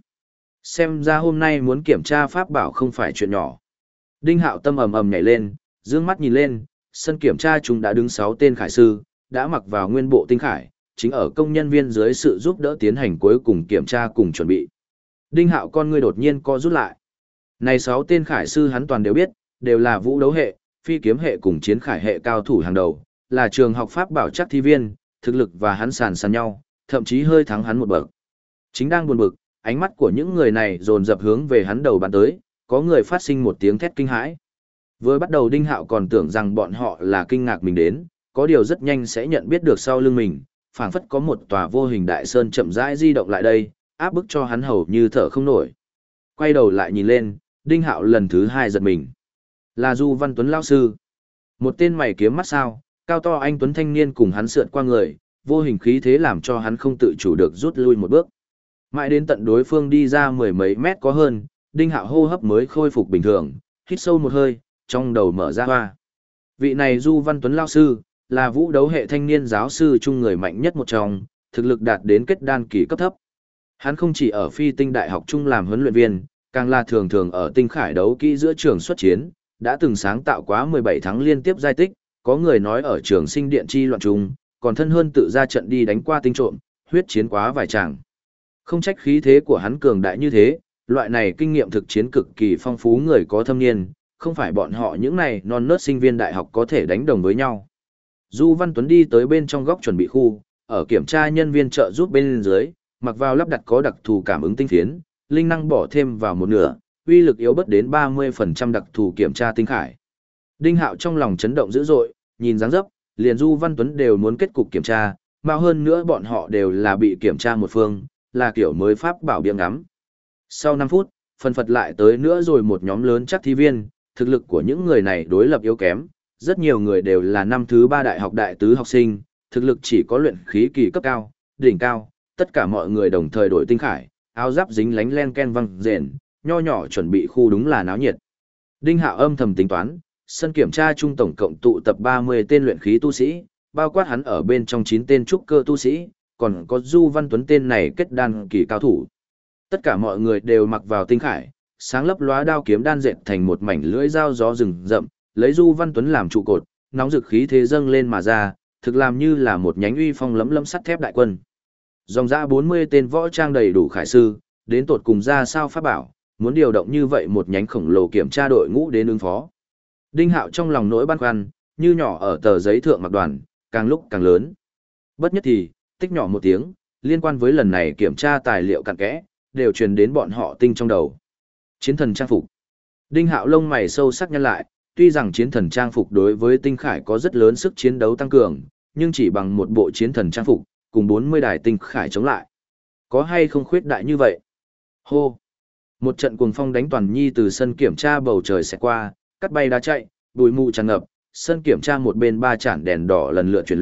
Xem ra hôm nay muốn kiểm tra pháp bảo không phải chuyện nhỏ. Đinh Hạo tâm ầm ầm nhảy lên, dương mắt nhìn lên, sân kiểm tra chúng đã đứng 6 tên khải sư, đã mặc vào nguyên bộ tinh khải, chính ở công nhân viên dưới sự giúp đỡ tiến hành cuối cùng kiểm tra cùng chuẩn bị. Đinh Hạo con ngươi đột nhiên co rút lại. Này 6 tên khải sư hắn toàn đều biết, đều là vũ đấu hệ, phi kiếm hệ cùng chiến khải hệ cao thủ hàng đầu, là trường học pháp bảo chắc thí viên, thực lực và hắn sàn sàn nhau, thậm chí hơi thắng hắn một bậc. Chính đang buồn bực, ánh mắt của những người này dồn dập hướng về hắn đầu bắn tới, có người phát sinh một tiếng thét kinh hãi. Vừa bắt đầu Đinh Hạo còn tưởng rằng bọn họ là kinh ngạc mình đến, có điều rất nhanh sẽ nhận biết được sau lưng mình, phảng phất có một tòa vô hình đại sơn chậm rãi di động lại đây, áp bức cho hắn hầu như thở không nổi. Quay đầu lại nhìn lên, Đinh Hạo lần thứ 2 giật mình. Là Du Văn Tuấn lão sư. Một tên mày kiếm mắt sao, cao to anh tuấn thanh niên cùng hắn sượt qua người, vô hình khí thế làm cho hắn không tự chủ được rút lui một bước. Mãi đến tận đối phương đi ra 10 mấy mét có hơn, Đinh Hạo hô hấp mới khôi phục bình thường, hít sâu một hơi, trong đầu mở ra hoa. Vị này Du Văn Tuấn lão sư, là vũ đấu hệ thanh niên giáo sư trung người mạnh nhất một trong, thực lực đạt đến kết đan kỳ cấp thấp. Hắn không chỉ ở phi tinh đại học trung làm huấn luyện viên, càng là thường thường ở tinh khải đấu kỹ giữa trường xuất chiến, đã từng sáng tạo quá 17 thắng liên tiếp giai tích, có người nói ở trường sinh điện chi loạn trung, còn thân hơn tự ra trận đi đánh qua tinh trộm, huyết chiến quá vài tràng. Không trách khí thế của hắn cường đại như thế, loại này kinh nghiệm thực chiến cực kỳ phong phú người có thâm niên, không phải bọn họ những này non nớt sinh viên đại học có thể đánh đồng với nhau. Du Văn Tuấn đi tới bên trong góc chuẩn bị khu, ở kiểm tra nhân viên trợ giúp bên dưới, mặc vào lắp đặt có đặc thù cảm ứng tinh phiến, linh năng bỏ thêm vào một nửa, uy lực yếu bất đến 30% đặc thù kiểm tra tinh khải. Đinh Hạo trong lòng chấn động dữ dội, nhìn dáng dấp, liền Du Văn Tuấn đều muốn kết cục kiểm tra, mà hơn nữa bọn họ đều là bị kiểm tra một phương, là kiểu mới pháp bảo biếng ngắm. Sau 5 phút, phần phật lại tới nữa rồi một nhóm lớn chắc thí viên, thực lực của những người này đối lập yếu kém, rất nhiều người đều là năm thứ 3 đại học đại tứ học sinh, thực lực chỉ có luyện khí kỳ cấp cao, đỉnh cao, tất cả mọi người đồng thời đổi tinh khải, áo giáp dính lánh len ken văng rền, nho nhỏ chuẩn bị khu đúng là náo nhiệt. Đinh Hạo âm thầm tính toán, sân kiểm tra trung tổng cộng tụ tập 30 tên luyện khí tu sĩ, bao quát hắn ở bên trong 9 tên trúc cơ tu sĩ, còn có Du Văn Tuấn tên này kết đan kỳ cao thủ. Tất cả mọi người đều mặc vào tinh khải, sáng lấp lóa đao kiếm đan dệt thành một mảnh lưỡi dao gió rừng rậm, lấy Du Văn Tuấn làm trụ cột, nóng dực khí thế dâng lên mà ra, thực làm như là một nhánh uy phong lẫm lẫm sắt thép đại quân. Dòng dã 40 tên võ trang đầy đủ khải sư, đến tột cùng ra sao pháp bảo, muốn điều động như vậy một nhánh khổng lồ kiểm tra đội ngũ đến ứng phó. Đinh Hạo trong lòng nỗi băn khoăn, như nhỏ ở tờ giấy thượng mặc đoàn, càng lúc càng lớn. Bất nhất thì, tích nhỏ một tiếng, liên quan với lần này kiểm tra tài liệu cặn kẽ, đều truyền đến bọn họ tinh trong đầu. Chiến thần trang phục. Đinh Hạo lông mày sâu sắc nhăn lại, tuy rằng chiến thần trang phục đối với tinh khải có rất lớn sức chiến đấu tăng cường, nhưng chỉ bằng một bộ chiến thần trang phục, cùng 40 đài tinh khải chống lại. Có hay không khuyết đại như vậy? Hô! Một trận cuồng phong đánh toàn nhi từ sân kiểm tra bầu trời sẽ qua, cắt bay đá chạy, bụi mù tràn ngập, sân kiểm tra một bên ba chản đèn đỏ lần lượt chuyển lục,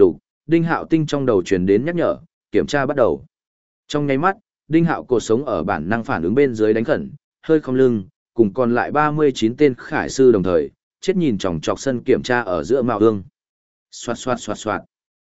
Đinh Hạo tinh trong đầu truyền đến nhắc nhở, kiểm tra bắt đầu. Trong nháy mắt, Đinh Hạo cột sống ở bản năng phản ứng bên dưới đánh khẩn, hơi không lưng, cùng còn lại 39 tên khải sư đồng thời, chết nhìn chòng chọc sân kiểm tra ở giữa mạo ương. Xoạt xoạt xoạt xoạt.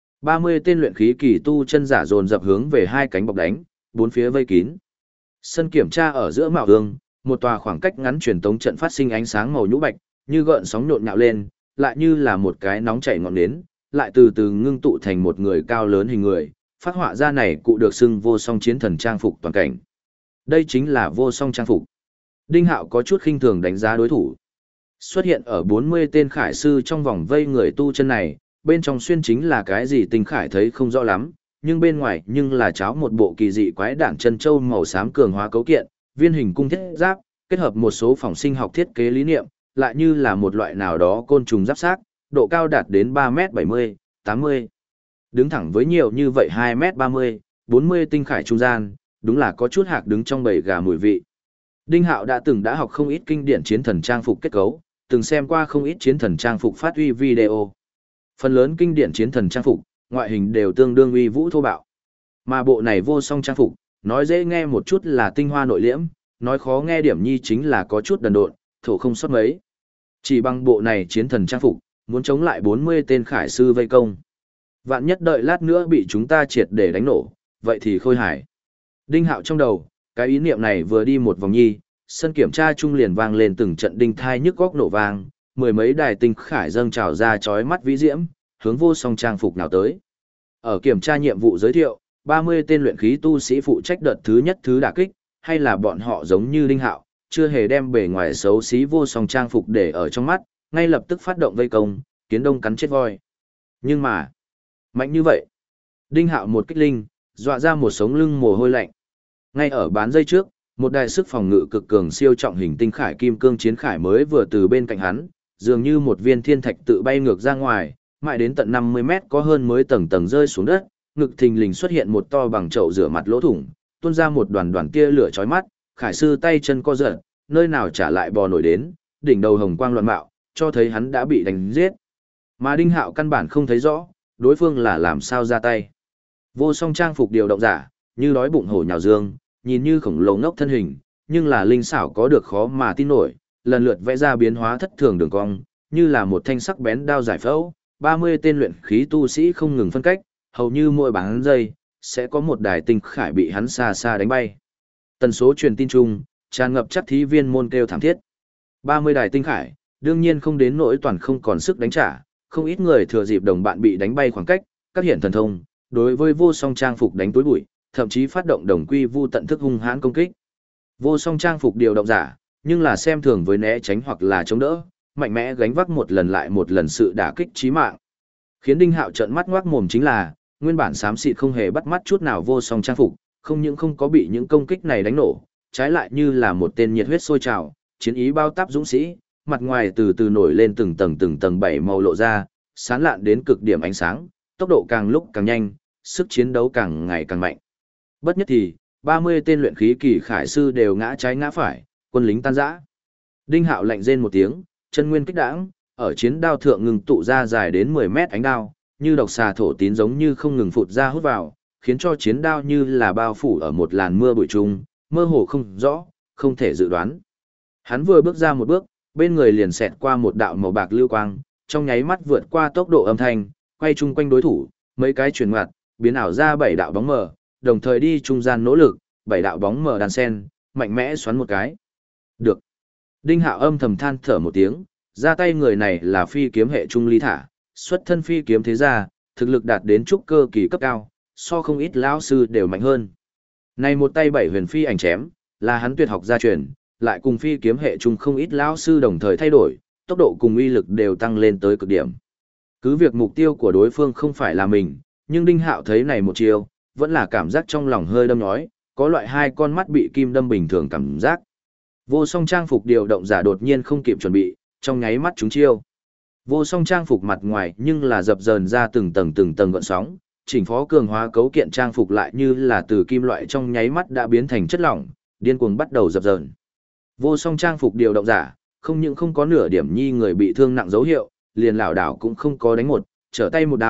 30 tên luyện khí kỳ tu chân giả dồn dập hướng về hai cánh bọc đánh, bốn phía vây kín. Sân kiểm tra ở giữa mạo ương, một tòa khoảng cách ngắn truyền tống trận phát sinh ánh sáng màu nhũ bạch, như gợn sóng nhộn nhạo lên, lại như là một cái nóng chảy ngọn nến, lại từ từ ngưng tụ thành một người cao lớn hình người, phát họa ra này cụ được xưng vô song chiến thần trang phục toàn cảnh. Đây chính là vô song trang phục. Đinh Hạo có chút khinh thường đánh giá đối thủ. Xuất hiện ở 40 tên khải sư trong vòng vây người tu chân này, bên trong xuyên chính là cái gì Tinh Khải thấy không rõ lắm, nhưng bên ngoài nhưng là cháo một bộ kỳ dị quái đản chân châu màu xám cường hóa cấu kiện, viên hình cung thiết giáp, kết hợp một số phòng sinh học thiết kế lý niệm, lại như là một loại nào đó côn trùng giáp xác, độ cao đạt đến 3m70, 80. Đứng thẳng với nhiều như vậy 2m30, 40 Tinh Khải trung gian, đúng là có chút hạc đứng trong bầy gà mùi vị. Đinh Hạo đã học không ít kinh điển chiến thần trang phục kết cấu, từng xem qua không ít chiến thần trang phục phát huy video. Phần lớn kinh điển chiến thần trang phục, ngoại hình đều tương đương uy vũ thô bạo. Mà bộ này vô song trang phục, nói dễ nghe một chút là tinh hoa nội liễm, nói khó nghe điểm nhi chính là có chút đần độn, thổ không sót mấy. Chỉ bằng bộ này chiến thần trang phục, muốn chống lại 40 tên khải sư vây công. Vạn nhất đợi lát nữa bị chúng ta triệt để đánh nổ, vậy thì khôi hài. Đinh Hạo trong đầu, cái ý niệm này vừa đi một vòng nhi, sân kiểm tra trung liền vang lên từng trận đinh thai nhức góc nổ vang, mười mấy đài tinh khải dâng trào ra chói mắt vĩ diễm, hướng vô song trang phục nào tới. Ở kiểm tra nhiệm vụ giới thiệu, 30 tên luyện khí tu sĩ phụ trách đợt thứ nhất thứ đả kích, hay là bọn họ giống như Đinh Hạo, chưa hề đem bề ngoài xấu xí vô song trang phục để ở trong mắt, ngay lập tức phát động vây công, kiến đông cắn chết voi. Nhưng mà, mạnh như vậy. Đinh Hạo một kích linh, dọa ra một sống lưng mồ hôi lạnh. Ngay ở bán dây trước, một đài sức phòng ngự cực cường siêu trọng hình tinh khải kim cương chiến khải mới vừa từ bên cạnh hắn, dường như một viên thiên thạch tự bay ngược ra ngoài, mãi đến tận 50 mét có hơn mới tầng tầng rơi xuống đất, ngực thình lình xuất hiện một to bằng chậu rửa mặt lỗ thủng, tuôn ra một đoàn đoàn tia lửa chói mắt, khải sư tay chân co giật, nơi nào trả lại bò nổi đến, đỉnh đầu hồng quang loạn mạo, cho thấy hắn đã bị đánh giết. Mà Đinh Hạo căn bản không thấy rõ, đối phương là làm sao ra tay. Vô song trang phục điều động giả, như đói bụng hổ nhào dương, nhìn như khổng lồ ngốc thân hình, nhưng là linh xảo có được khó mà tin nổi, lần lượt vẽ ra biến hóa thất thường đường cong, như là một thanh sắc bén đao giải phẫu, 30 tên luyện khí tu sĩ không ngừng phân cách, hầu như mỗi bán giây, sẽ có một đài tinh khải bị hắn xa xa đánh bay. Tần số truyền tin chung, tràn ngập chắc thí viên môn kêu thảm thiết. 30 đài tinh khải, đương nhiên không đến nỗi toàn không còn sức đánh trả, không ít người thừa dịp đồng bạn bị đánh bay khoảng cách, các hiện thần thông, đối với vô song trang phục đánh túi bụi, thậm chí phát động đồng quy vu tận thức hung hãn công kích. Vô song trang phục điều động giả, nhưng là xem thường với né tránh hoặc là chống đỡ, mạnh mẽ gánh vác một lần lại một lần sự đả kích chí mạng. Khiến Đinh Hạo trợn mắt ngoác mồm chính là, nguyên bản xám xịt không hề bắt mắt chút nào vô song trang phục, không những không có bị những công kích này đánh nổ, trái lại như là một tên nhiệt huyết sôi trào, chiến ý bao táp dũng sĩ, mặt ngoài từ từ nổi lên từng tầng bảy màu lộ ra, sáng lạn đến cực điểm ánh sáng, tốc độ càng lúc càng nhanh, sức chiến đấu càng ngày càng mạnh. Bất nhất thì, 30 tên luyện khí kỳ khải sư đều ngã trái ngã phải, quân lính tan rã. Đinh Hạo lạnh rên một tiếng, chân nguyên kích đãng, ở chiến đao thượng ngừng tụ ra dài đến 10 mét ánh đao, như độc xà thổ tín giống như không ngừng phụt ra hút vào, khiến cho chiến đao như là bao phủ ở một làn mưa bụi trùng, mơ hồ không rõ, không thể dự đoán. Hắn vừa bước ra một bước, bên người liền xẹt qua một đạo màu bạc lưu quang, trong nháy mắt vượt qua tốc độ âm thanh, quay chung quanh đối thủ, mấy cái chuyển ngoặt, biến ảo ra 7 đạo bóng mờ, đồng thời đi trung gian nỗ lực, 7 đạo bóng mờ đan sen, mạnh mẽ xoắn một cái. Được. Đinh Hạo âm thầm than thở một tiếng, ra tay người này là phi kiếm hệ trung ly thả, xuất thân phi kiếm thế gia, thực lực đạt đến trúc cơ kỳ cấp cao, so không ít lão sư đều mạnh hơn. Này một tay 7 huyền phi ảnh chém, là hắn tuyệt học gia truyền, lại cùng phi kiếm hệ trung không ít lão sư đồng thời thay đổi, tốc độ cùng uy lực đều tăng lên tới cực điểm. Cứ việc mục tiêu của đối phương không phải là mình, nhưng Đinh Hạo thấy này một chiều, vẫn là cảm giác trong lòng hơi đâm nhói, có loại hai con mắt bị kim đâm bình thường cảm giác. Vô song trang phục điều động giả đột nhiên không kịp chuẩn bị, trong nháy mắt chúng chiêu. Vô song trang phục mặt ngoài nhưng là dập dờn ra từng tầng gợn sóng, chỉnh phó cường hóa cấu kiện trang phục lại như là từ kim loại trong nháy mắt đã biến thành chất lỏng, điên cuồng bắt đầu dập dờn. Vô song trang phục điều động giả, không những không có nửa điểm nhi người bị thương nặng dấu hiệu, liền lảo đảo cũng không có đánh một, trở tay một đao,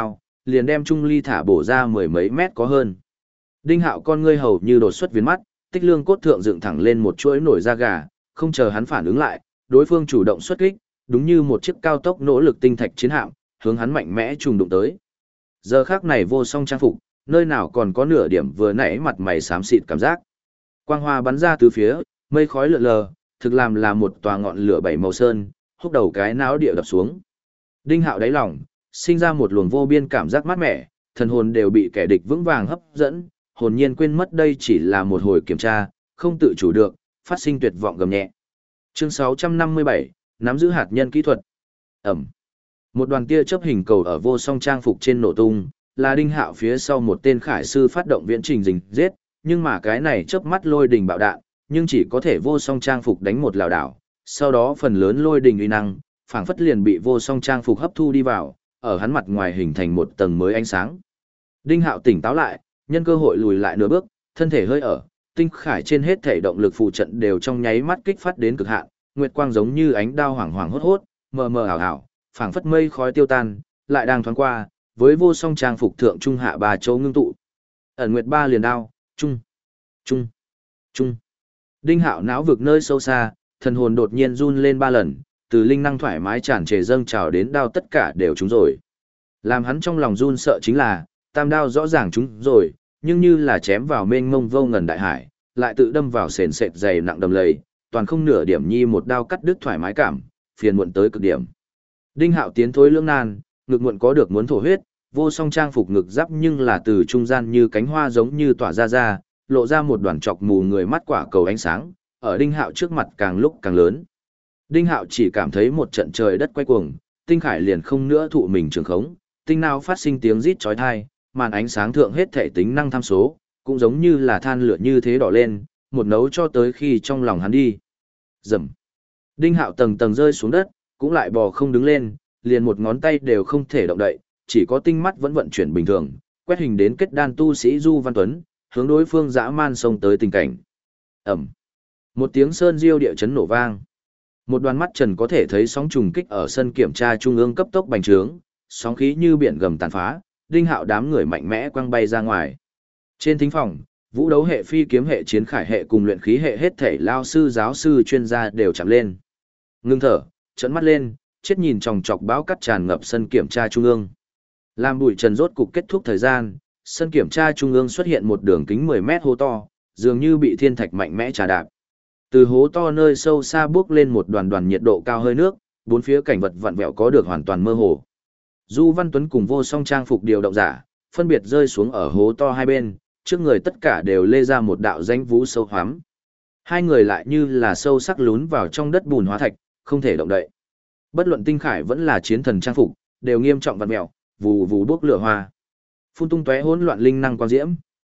liền đem Trung Ly thả bổ ra mười mấy mét có hơn. Đinh Hạo con ngươi hầu như đột xuất viền mắt, tích lương cốt thượng dựng thẳng lên một chuỗi nổi da gà, không chờ hắn phản ứng lại, đối phương chủ động xuất kích, đúng như một chiếc cao tốc nỗ lực tinh thạch chiến hạm, hướng hắn mạnh mẽ trùng đụng tới. Giờ khắc này vô song trang phục, nơi nào còn có nửa điểm vừa nãy mặt mày xám xịt cảm giác. Quang hoa bắn ra từ phía, mây khói lượn lờ, thực làm là một tòa ngọn lửa bảy màu sơn, húc đầu cái náo địa đập xuống. Đinh Hạo đáy lòng, sinh ra một luồng vô biên cảm giác mát mẻ, thần hồn đều bị kẻ địch vững vàng hấp dẫn, hồn nhiên quên mất đây chỉ là một hồi kiểm tra, không tự chủ được, phát sinh tuyệt vọng gầm nhẹ. Chương 657, nắm giữ hạt nhân kỹ thuật. Ẩm. Một đoàn tia chớp hình cầu ở vô song trang phục trên nổ tung, là Đinh Hạo phía sau một tên khải sư phát động viễn trình rình giết, nhưng mà cái này chớp mắt lôi đình bạo đạn, nhưng chỉ có thể vô song trang phục đánh một lảo đảo, sau đó phần lớn lôi đình uy năng, phảng phất liền bị vô song trang phục hấp thu đi vào, ở hắn mặt ngoài hình thành một tầng mới ánh sáng. Đinh Hạo tỉnh táo lại, nhân cơ hội lùi lại nửa bước, thân thể hơi ở, tinh khải trên hết thể động lực phụ trận đều trong nháy mắt kích phát đến cực hạn, nguyệt quang giống như ánh đao hoảng hoảng hốt hốt, mờ mờ ảo ảo, phảng phất mây khói tiêu tan, lại đang thoáng qua, với vô song trang phục thượng trung hạ ba châu ngưng tụ. Ẩn nguyệt ba liền đao, trung, trung, trung. Đinh Hạo não vực nơi sâu xa, thần hồn đột nhiên run lên 3 lần, từ linh năng thoải mái tràn trề dâng trào đến đao tất cả đều trúng rồi. Làm hắn trong lòng run sợ chính là, tam đao rõ ràng trúng rồi, nhưng như là chém vào mênh mông vô ngần đại hải, lại tự đâm vào sền sệt dày nặng đầm lầy, toàn không nửa điểm nhi một đao cắt đứt thoải mái cảm, phiền muộn tới cực điểm. Đinh Hạo tiến thối lưỡng nan, ngực muộn có được muốn thổ huyết, vô song trang phục ngực giáp nhưng là từ trung gian như cánh hoa giống như tỏa ra, lộ ra một đoàn chọc mù người mắt quả cầu ánh sáng, ở Đinh Hạo trước mặt càng lúc càng lớn. Đinh Hạo chỉ cảm thấy một trận trời đất quay cuồng, tinh khải liền không nữa thụ mình trường khống, tinh nào phát sinh tiếng rít chói tai, màn ánh sáng thượng hết thể tính năng tham số, cũng giống như là than lửa như thế đỏ lên, một nấu cho tới khi trong lòng hắn đi. Rầm. Đinh Hạo tầng tầng rơi xuống đất, cũng lại bò không đứng lên, liền một ngón tay đều không thể động đậy, chỉ có tinh mắt vẫn vận chuyển bình thường, quét hình đến kết đan tu sĩ Du Văn Tuấn, hướng đối phương dã man xông tới tình cảnh. Ẩm. Một tiếng sơn diêu địa chấn nổ vang. Một đoàn mắt trần có thể thấy sóng trùng kích ở sân kiểm tra trung ương cấp tốc bành trướng, sóng khí như biển gầm tàn phá, Đinh Hạo đám người mạnh mẽ quăng bay ra ngoài. Trên thính phòng, vũ đấu hệ, phi kiếm hệ, chiến khải hệ cùng luyện khí hệ hết thảy lao sư, giáo sư, chuyên gia đều chạm lên. Ngưng thở, trợn mắt lên, chết nhìn chòng chọc bão cắt tràn ngập sân kiểm tra trung ương. Làm bụi trần rốt cục kết thúc thời gian, sân kiểm tra trung ương xuất hiện một đường kính 10 mét hố to, dường như bị thiên thạch mạnh mẽ trà đạp. Từ hố to nơi sâu xa bước lên một đoàn đoàn nhiệt độ cao hơi nước, bốn phía cảnh vật vặn vẹo có được hoàn toàn mơ hồ. Du Văn Tuấn cùng vô song trang phục điều động giả, phân biệt rơi xuống ở hố to hai bên, trước người tất cả đều lê ra một đạo danh vũ sâu hoắm. Hai người lại như là sâu sắc lún vào trong đất bùn hóa thạch, không thể động đậy. Bất luận tinh khải vẫn là chiến thần trang phục, đều nghiêm trọng vặn vẹo, vù vù bốc lửa hoa. Phun tung tóe hỗn loạn linh năng quang diễm.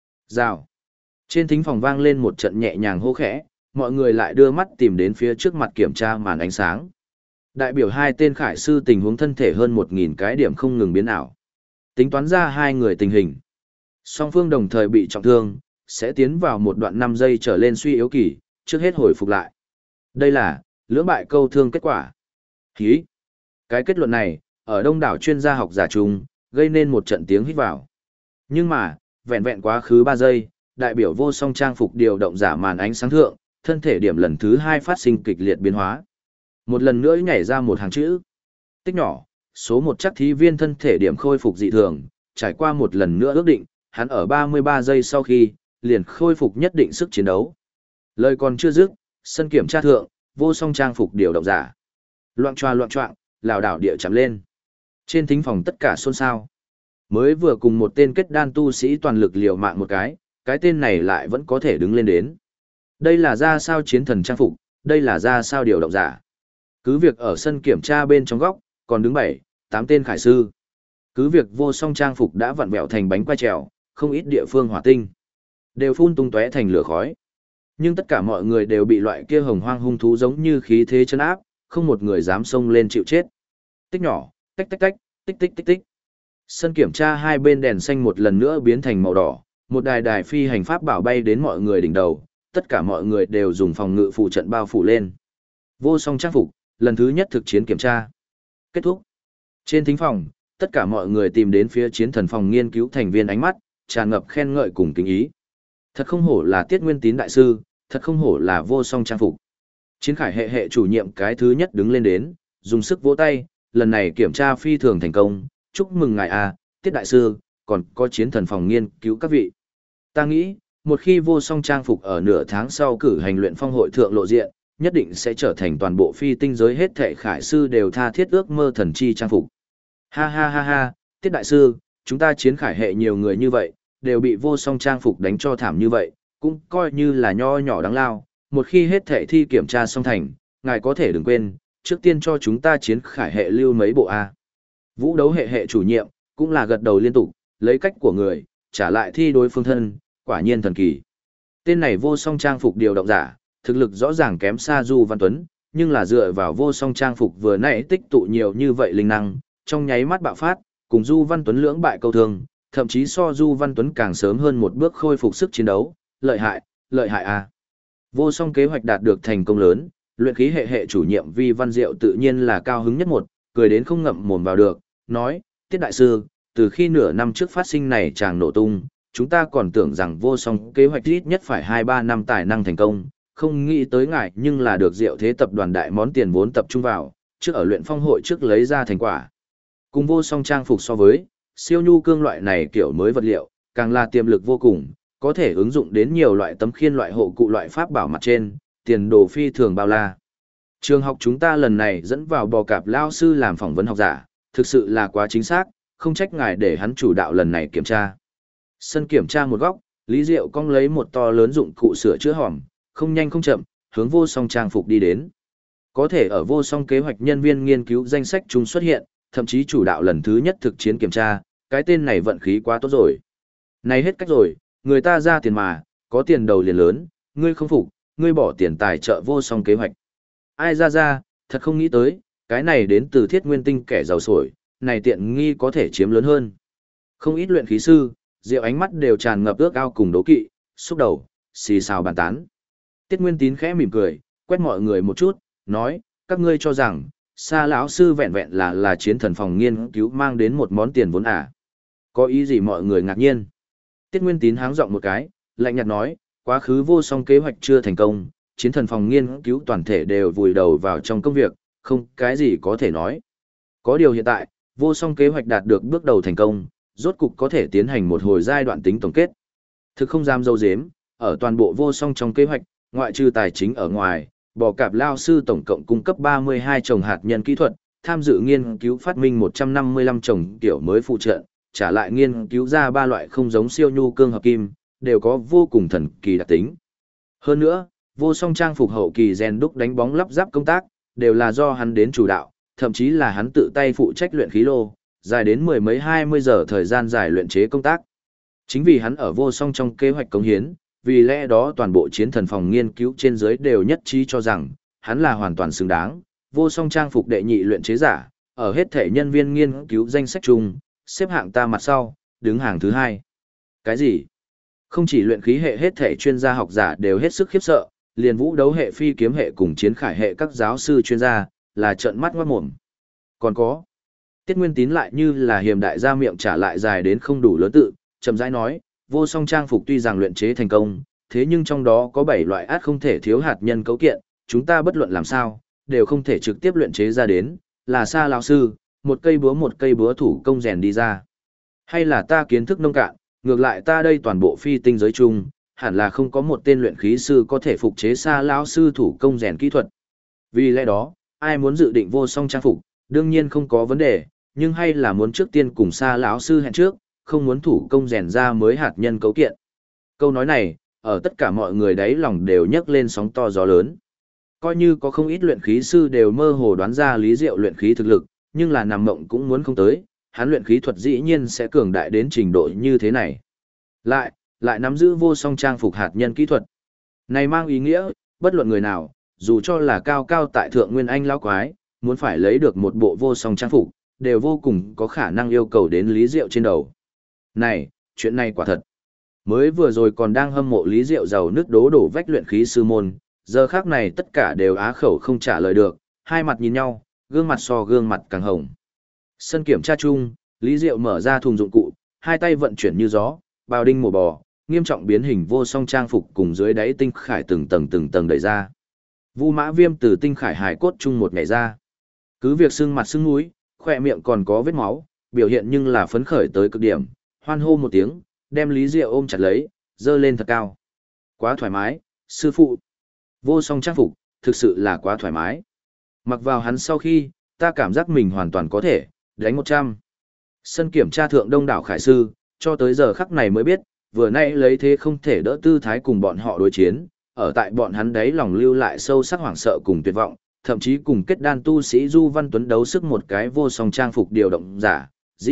Rào. Trên thính phòng vang lên một trận nhẹ nhàng hô khẽ, mọi người lại đưa mắt tìm đến phía trước mặt kiểm tra màn ánh sáng. Đại biểu hai tên khải sư tình huống thân thể hơn 1.000 cái điểm không ngừng biến ảo. Tính toán ra hai người tình hình. Song phương đồng thời bị trọng thương, sẽ tiến vào một đoạn 5 giây trở lên suy yếu kỳ, trước hết hồi phục lại. Đây là lưỡng bại câu thương kết quả. Hí. Cái kết luận này, ở đông đảo chuyên gia học giả chung, gây nên một trận tiếng hít vào. Nhưng mà, vẹn vẹn quá khứ 3 giây, đại biểu vô song trang phục điều động giả màn ánh sáng thượng, thân thể điểm lần thứ 2 phát sinh kịch liệt biến hóa. Một lần nữa nhảy ra một hàng chữ. Tích nhỏ, số 1 chắc thí viên thân thể điểm khôi phục dị thường, trải qua một lần nữa ước định, hắn ở 33 giây sau khi, liền khôi phục nhất định sức chiến đấu. Lời còn chưa dứt, sân kiểm tra thượng, vô song trang phục điều động giả. Loạn choạng, lảo đảo địa chạm lên. Trên thính phòng tất cả xôn xao. Mới vừa cùng một tên kết đan tu sĩ toàn lực liều mạng một cái tên này lại vẫn có thể đứng lên đến. Đây là ra sao chiến thần trang phục, đây là ra sao điều động giả. Cứ việc ở sân kiểm tra bên trong góc, còn đứng 7-8 tên khải sư. Cứ việc vô song trang phục đã vặn vẹo thành bánh quai trèo, không ít địa phương hỏa tinh đều phun tung tóe thành lửa khói. Nhưng tất cả mọi người đều bị loại kia hồng hoang hung thú giống như khí thế chân áp, không một người dám xông lên chịu chết. Tích nhỏ, tách, tích tích. Sân kiểm tra hai bên đèn xanh một lần nữa biến thành màu đỏ, một đài phi hành pháp bảo bay đến mọi người đỉnh đầu, tất cả mọi người đều dùng phòng ngự phụ trận bao phủ lên. Vô song trang phục, lần thứ nhất thực chiến kiểm tra. Kết thúc. Trên thính phòng, tất cả mọi người tìm đến phía chiến thần phòng nghiên cứu thành viên ánh mắt, tràn ngập khen ngợi cùng kính ý. Thật không hổ là Tiết Nguyên Tín đại sư, thật không hổ là vô song trang phục. Chiến khải hệ hệ chủ nhiệm cái thứ nhất đứng lên đến, dùng sức vỗ tay, lần này kiểm tra phi thường thành công, chúc mừng ngài a, Tiết đại sư, còn có chiến thần phòng nghiên cứu các vị. Ta nghĩ, một khi vô song trang phục ở nửa tháng sau cử hành luyện phong hội thượng lộ diện, nhất định sẽ trở thành toàn bộ phi tinh giới hết thệ khải sư đều tha thiết ước mơ thần chi trang phục. Ha ha ha ha, Tiết đại sư, chúng ta chiến khải hệ nhiều người như vậy, đều bị vô song trang phục đánh cho thảm như vậy, cũng coi như là nho nhỏ đáng lao, một khi hết thệ thi kiểm tra xong thành, ngài có thể đừng quên, trước tiên cho chúng ta chiến khải hệ lưu mấy bộ A. Vũ đấu hệ hệ chủ nhiệm, cũng là gật đầu liên tục, lấy cách của người, trả lại thi đối phương thân, quả nhiên thần kỳ. Tên này vô song trang phục điều động giả, thực lực rõ ràng kém xa Du Văn Tuấn, nhưng là dựa vào vô song trang phục vừa nãy tích tụ nhiều như vậy linh năng, trong nháy mắt bạo phát, cùng Du Văn Tuấn lưỡng bại câu thương, thậm chí so Du Văn Tuấn càng sớm hơn một bước khôi phục sức chiến đấu, lợi hại a. Vô song kế hoạch đạt được thành công lớn, luyện khí hệ hệ chủ nhiệm Vi Văn Diệu tự nhiên là cao hứng nhất một, cười đến không ngậm mồm vào được, nói, Tiết đại sư, từ khi nửa năm trước phát sinh này chàng nổ tung, chúng ta còn tưởng rằng vô song kế hoạch ít nhất phải 2-3 năm tài năng thành công, không nghĩ tới ngài nhưng là được Diệu Thế tập đoàn đại món tiền vốn tập trung vào, trước ở luyện phong hội trước lấy ra thành quả. Cùng vô song trang phục so với, siêu nhu cương loại này kiểu mới vật liệu, càng là tiềm lực vô cùng, có thể ứng dụng đến nhiều loại tấm khiên loại hộ cụ loại pháp bảo mặt trên, tiền đồ phi thường bao la. Trường học chúng ta lần này dẫn vào bò cạp lao sư làm phỏng vấn học giả, thực sự là quá chính xác, không trách ngài để hắn chủ đạo lần này kiểm tra. Sân kiểm tra một góc, Lý Diệu cong lấy một to lớn dụng cụ sửa chữa hòm, không nhanh không chậm, hướng vô song trang phục đi đến. Có thể ở vô song kế hoạch nhân viên nghiên cứu danh sách chúng xuất hiện, thậm chí chủ đạo lần thứ nhất thực chiến kiểm tra, cái tên này vận khí quá tốt rồi. Này hết cách rồi, người ta ra tiền mà, có tiền đầu liền lớn, ngươi không phục, ngươi bỏ tiền tài trợ vô song kế hoạch. Ai ra, thật không nghĩ tới, cái này đến từ Thiết Nguyên Tinh kẻ giàu sổi, này tiện nghi có thể chiếm lớn hơn. Không ít luyện khí sư, Diệu ánh mắt đều tràn ngập ước ao cùng đố kỵ, xúc đầu, xì xào bàn tán. Tiết Nguyên Tín khẽ mỉm cười, quét mọi người một chút, nói, các ngươi cho rằng, Sa lão sư vẹn vẹn là chiến thần phòng nghiên cứu mang đến một món tiền vốn à? Có ý gì mọi người ngạc nhiên? Tiết Nguyên Tín háng giọng một cái, lạnh nhạt nói, quá khứ vô song kế hoạch chưa thành công, chiến thần phòng nghiên cứu toàn thể đều vùi đầu vào trong công việc, không cái gì có thể nói. Có điều hiện tại, vô song kế hoạch đạt được bước đầu thành công, rốt cục có thể tiến hành một hồi giai đoạn tính tổng kết. Thực không dám dâu dếm, ở toàn bộ vô song trong kế hoạch, ngoại trừ tài chính ở ngoài, bò cạp lao sư tổng cộng cung cấp 32 trồng hạt nhân kỹ thuật, tham dự nghiên cứu phát minh 155 trồng kiểu mới phụ trợ, trả lại nghiên cứu ra 3 loại không giống siêu nhu cương hợp kim, đều có vô cùng thần kỳ đặc tính. Hơn nữa, vô song trang phục hậu kỳ rèn đúc đánh bóng lắp ráp công tác, đều là do hắn đến chủ đạo, thậm chí là hắn tự tay phụ trách luyện khí lô, dài đến mười mấy 20 giờ thời gian dài luyện chế công tác. Chính vì hắn ở vô song trong kế hoạch cống hiến, vì lẽ đó toàn bộ chiến thần phòng nghiên cứu trên dưới đều nhất trí cho rằng, hắn là hoàn toàn xứng đáng, vô song trang phục đệ nhị luyện chế giả, ở hết thể nhân viên nghiên cứu danh sách chung, xếp hạng ta mặt sau, đứng hàng thứ 2. Cái gì? Không chỉ luyện khí hệ hết thể chuyên gia học giả đều hết sức khiếp sợ, liền vũ đấu hệ phi kiếm hệ cùng chiến khải hệ các giáo sư chuyên gia, là trợn mắt ngoát mồm. Còn có, Tiết Nguyên Tín lại như là hiềm đại gia miệng trả lại dài đến không đủ lớn tự, chậm rãi nói, vô song trang phục tuy rằng luyện chế thành công, thế nhưng trong đó có 7 loại át không thể thiếu hạt nhân cấu kiện, chúng ta bất luận làm sao, đều không thể trực tiếp luyện chế ra đến, là Sa lão sư, một cây búa thủ công rèn đi ra. Hay là ta kiến thức nông cạn, ngược lại ta đây toàn bộ phi tinh giới chung, hẳn là không có một tên luyện khí sư có thể phục chế Sa lão sư thủ công rèn kỹ thuật. Vì lẽ đó, ai muốn dự định vô song trang phục, đương nhiên không có vấn đề, nhưng hay là muốn trước tiên cùng Sa lão sư hẹn trước, không muốn thủ công rèn ra mới hạt nhân cấu kiện. Câu nói này, ở tất cả mọi người đáy lòng đều nhấc lên sóng to gió lớn. Coi như có không ít luyện khí sư đều mơ hồ đoán ra Lý Diệu luyện khí thực lực, nhưng là nằm mộng cũng muốn không tới, hắn luyện khí thuật dĩ nhiên sẽ cường đại đến trình độ như thế này. Lại nắm giữ vô song trang phục hạt nhân kỹ thuật. Này mang ý nghĩa, bất luận người nào, dù cho là cao cao tại thượng nguyên anh lão quái, muốn phải lấy được một bộ vô song trang phục, đều vô cùng có khả năng yêu cầu đến Lý Diệu trên đầu. Này, chuyện này quả thật. Mới vừa rồi còn đang hâm mộ Lý Diệu giàu nước đổ vách luyện khí sư môn, giờ khác này tất cả đều á khẩu không trả lời được, hai mặt nhìn nhau, gương mặt so gương mặt càng hồng. Sân kiểm tra chung, Lý Diệu mở ra thùng dụng cụ, hai tay vận chuyển như gió, bào đinh mổ bò, nghiêm trọng biến hình vô song trang phục cùng dưới đáy tinh khải từng tầng đẩy ra. Vu Mã Viêm từ tinh khải hài cốt chung một nhảy ra. Cứ việc sưng mặt sưng mũi, khỏe miệng còn có vết máu, biểu hiện nhưng là phấn khởi tới cực điểm, hoan hô một tiếng, đem Lý Diệu ôm chặt lấy, dơ lên thật cao. Quá thoải mái, sư phụ. Vô song trang phục, thực sự là quá thoải mái. Mặc vào hắn sau khi, ta cảm giác mình hoàn toàn có thể, đánh 100. Sân kiểm tra thượng đông đảo khải sư, cho tới giờ khắc này mới biết, vừa nay lấy thế không thể đỡ tư thái cùng bọn họ đối chiến, ở tại bọn hắn đấy lòng lưu lại sâu sắc hoảng sợ cùng tuyệt vọng, thậm chí cùng kết đan tu sĩ Du Văn Tuấn đấu sức một cái vô song trang phục điều động giả,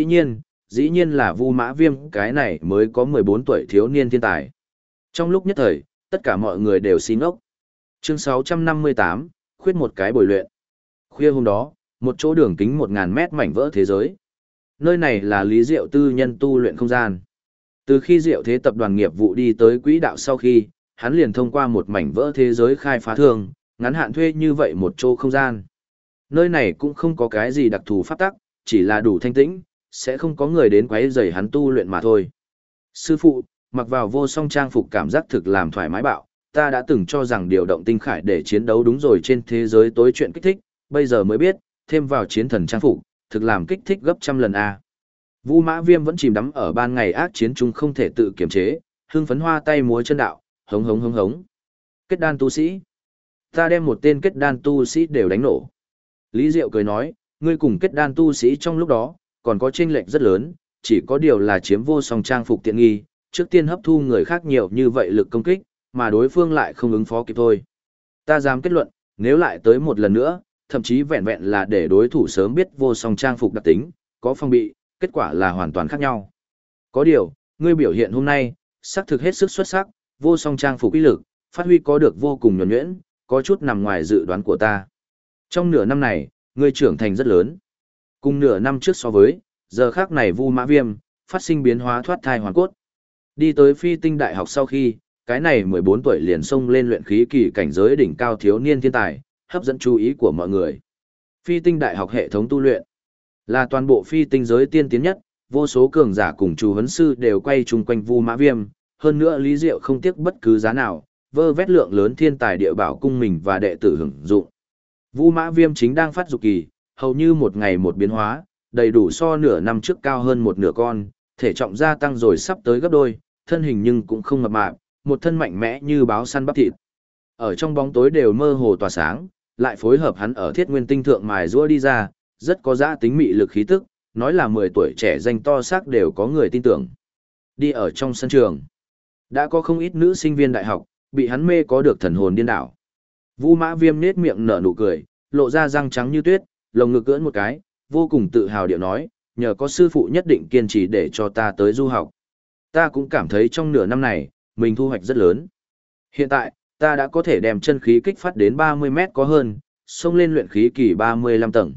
dĩ nhiên là Vu Mã Viêm cái này mới có 14 tuổi thiếu niên thiên tài. Trong lúc nhất thời, tất cả mọi người đều xin ốc. Chương 658, khuyết một cái bồi luyện. Khuya hôm đó, một chỗ đường kính 1000 mét mảnh vỡ thế giới. Nơi này là Lý Diệu tư nhân tu luyện không gian. Từ khi Diệu Thế tập đoàn nghiệp vụ đi tới quỹ đạo sau khi, hắn liền thông qua một mảnh vỡ thế giới khai phá thường, ngắn hạn thuê như vậy một chỗ không gian. Nơi này cũng không có cái gì đặc thù pháp tắc, chỉ là đủ thanh tĩnh, sẽ không có người đến quấy rầy hắn tu luyện mà thôi. Sư phụ, mặc vào vô song trang phục cảm giác thực làm thoải mái bạo, ta đã từng cho rằng điều động tinh khải để chiến đấu đúng rồi trên thế giới tối chuyện kích thích, bây giờ mới biết, thêm vào chiến thần trang phục, thực làm kích thích gấp trăm lần a. Vu Mã Viêm vẫn chìm đắm ở ban ngày ác chiến chung không thể tự kiềm chế, hưng phấn hoa tay múa chân đạo, hống hống hống hống. Kết đan tu sĩ. Ta đem một tên kết đan tu sĩ đều đánh nổ. Lý Diệu cười nói, ngươi cùng kết đan tu sĩ trong lúc đó, còn có chênh lệch rất lớn, chỉ có điều là chiếm vô song trang phục tiện nghi, trước tiên hấp thu người khác nhiều như vậy lực công kích, mà đối phương lại không ứng phó kịp thôi. Ta dám kết luận, nếu lại tới một lần nữa, thậm chí vẹn vẹn là để đối thủ sớm biết vô song trang phục đặc tính, có phong bị, kết quả là hoàn toàn khác nhau. Có điều, ngươi biểu hiện hôm nay, xác thực hết sức xuất sắc, vô song trang phục uy lực, phát huy có được vô cùng nhuần nhuyễn, có chút nằm ngoài dự đoán của ta. Trong nửa năm này, ngươi trưởng thành rất lớn. Cùng nửa năm trước so với, giờ khác này Vu Mã Viêm, phát sinh biến hóa thoát thai hoàn cốt. Đi tới Phi Tinh Đại học sau khi, cái này 14 tuổi liền xông lên luyện khí kỳ cảnh giới đỉnh cao thiếu niên thiên tài, hấp dẫn chú ý của mọi người. Phi Tinh Đại học hệ thống tu luyện là toàn bộ phi tinh giới tiên tiến nhất, vô số cường giả cùng chủ huấn sư đều quay chung quanh Vu Mã Viêm, hơn nữa Lý Diệu không tiếc bất cứ giá nào, vơ vét lượng lớn thiên tài địa bảo cung mình và đệ tử hưởng dụng. Vu Mã Viêm chính đang phát dục kỳ, hầu như một ngày một biến hóa, đầy đủ so nửa năm trước cao hơn một nửa con, thể trọng gia tăng rồi sắp tới gấp đôi, thân hình nhưng cũng không mập mạp, một thân mạnh mẽ như báo săn bắp thịt. Ở trong bóng tối đều mơ hồ tỏa sáng, lại phối hợp hắn ở Thiết Nguyên tinh thượng mài giũa đi ra, rất có giá tính mị lực khí tức, nói là 10 tuổi trẻ danh to xác đều có người tin tưởng. Đi ở trong sân trường, đã có không ít nữ sinh viên đại học, bị hắn mê có được thần hồn điên đảo. Vu Mã Viêm nết miệng nở nụ cười, lộ ra răng trắng như tuyết, lồng ngực ưỡn một cái, vô cùng tự hào điệu nói, nhờ có sư phụ nhất định kiên trì để cho ta tới du học. Ta cũng cảm thấy trong nửa năm này, mình thu hoạch rất lớn. Hiện tại, ta đã có thể đem chân khí kích phát đến 30 mét có hơn, xông lên luyện khí kỳ 35 tầng.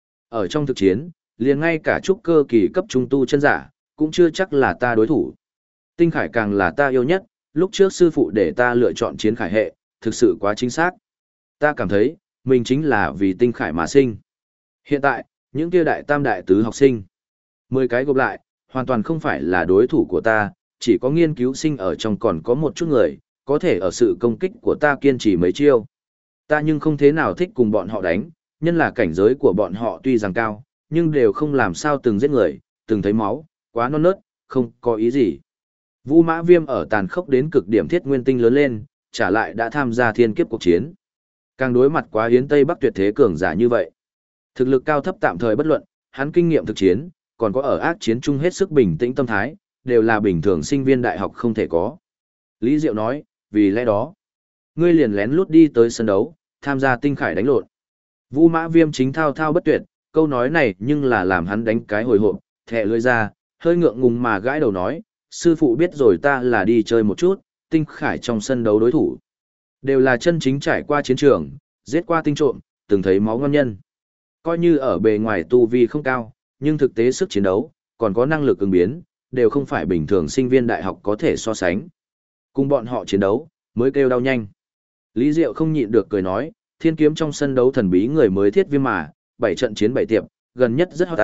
Ở trong thực chiến, liền ngay cả trúc cơ kỳ cấp trung tu chân giả, cũng chưa chắc là ta đối thủ. Tinh khải càng là ta yêu nhất, lúc trước sư phụ để ta lựa chọn chiến khải hệ, thực sự quá chính xác. Ta cảm thấy, mình chính là vì tinh khải mà sinh. Hiện tại, những kia đại tam đại tứ học sinh, 10 cái gộp lại, hoàn toàn không phải là đối thủ của ta, chỉ có nghiên cứu sinh ở trong còn có một chút người, có thể ở sự công kích của ta kiên trì mấy chiêu. Ta nhưng không thế nào thích cùng bọn họ đánh, nhân là cảnh giới của bọn họ tuy rằng cao, nhưng đều không làm sao từng giết người, từng thấy máu, quá non nớt, không có ý gì. Vu Mã Viêm ở tàn khốc đến cực điểm Thiết Nguyên tinh lớn lên, trả lại đã tham gia thiên kiếp cuộc chiến. Càng đối mặt quá Yến Tây Bắc tuyệt thế cường giả như vậy. Thực lực cao thấp tạm thời bất luận, hắn kinh nghiệm thực chiến, còn có ở ác chiến chung hết sức bình tĩnh tâm thái, đều là bình thường sinh viên đại học không thể có. Lý Diệu nói, vì lẽ đó, ngươi liền lén lút đi tới sân đấu, tham gia tinh khải đánh lộn. Vu Mã Viêm chính thao thao bất tuyệt, câu nói này nhưng là làm hắn đánh cái hồi hộp, thẻ lưỡi ra, hơi ngượng ngùng mà gãi đầu nói, sư phụ biết rồi ta là đi chơi một chút, tinh khải trong sân đấu đối thủ. Đều là chân chính trải qua chiến trường, giết qua tinh trộm, từng thấy máu ngon nhân. Coi như ở bề ngoài tu vi không cao, nhưng thực tế sức chiến đấu, còn có năng lực ứng biến, đều không phải bình thường sinh viên đại học có thể so sánh. Cùng bọn họ chiến đấu, mới kêu đau nhanh. Lý Diệu không nhịn được cười nói, thiên kiếm trong sân đấu thần bí người mới Thiết Viêm mà, 7 trận chiến 7 tiệp, gần nhất rất hot ta,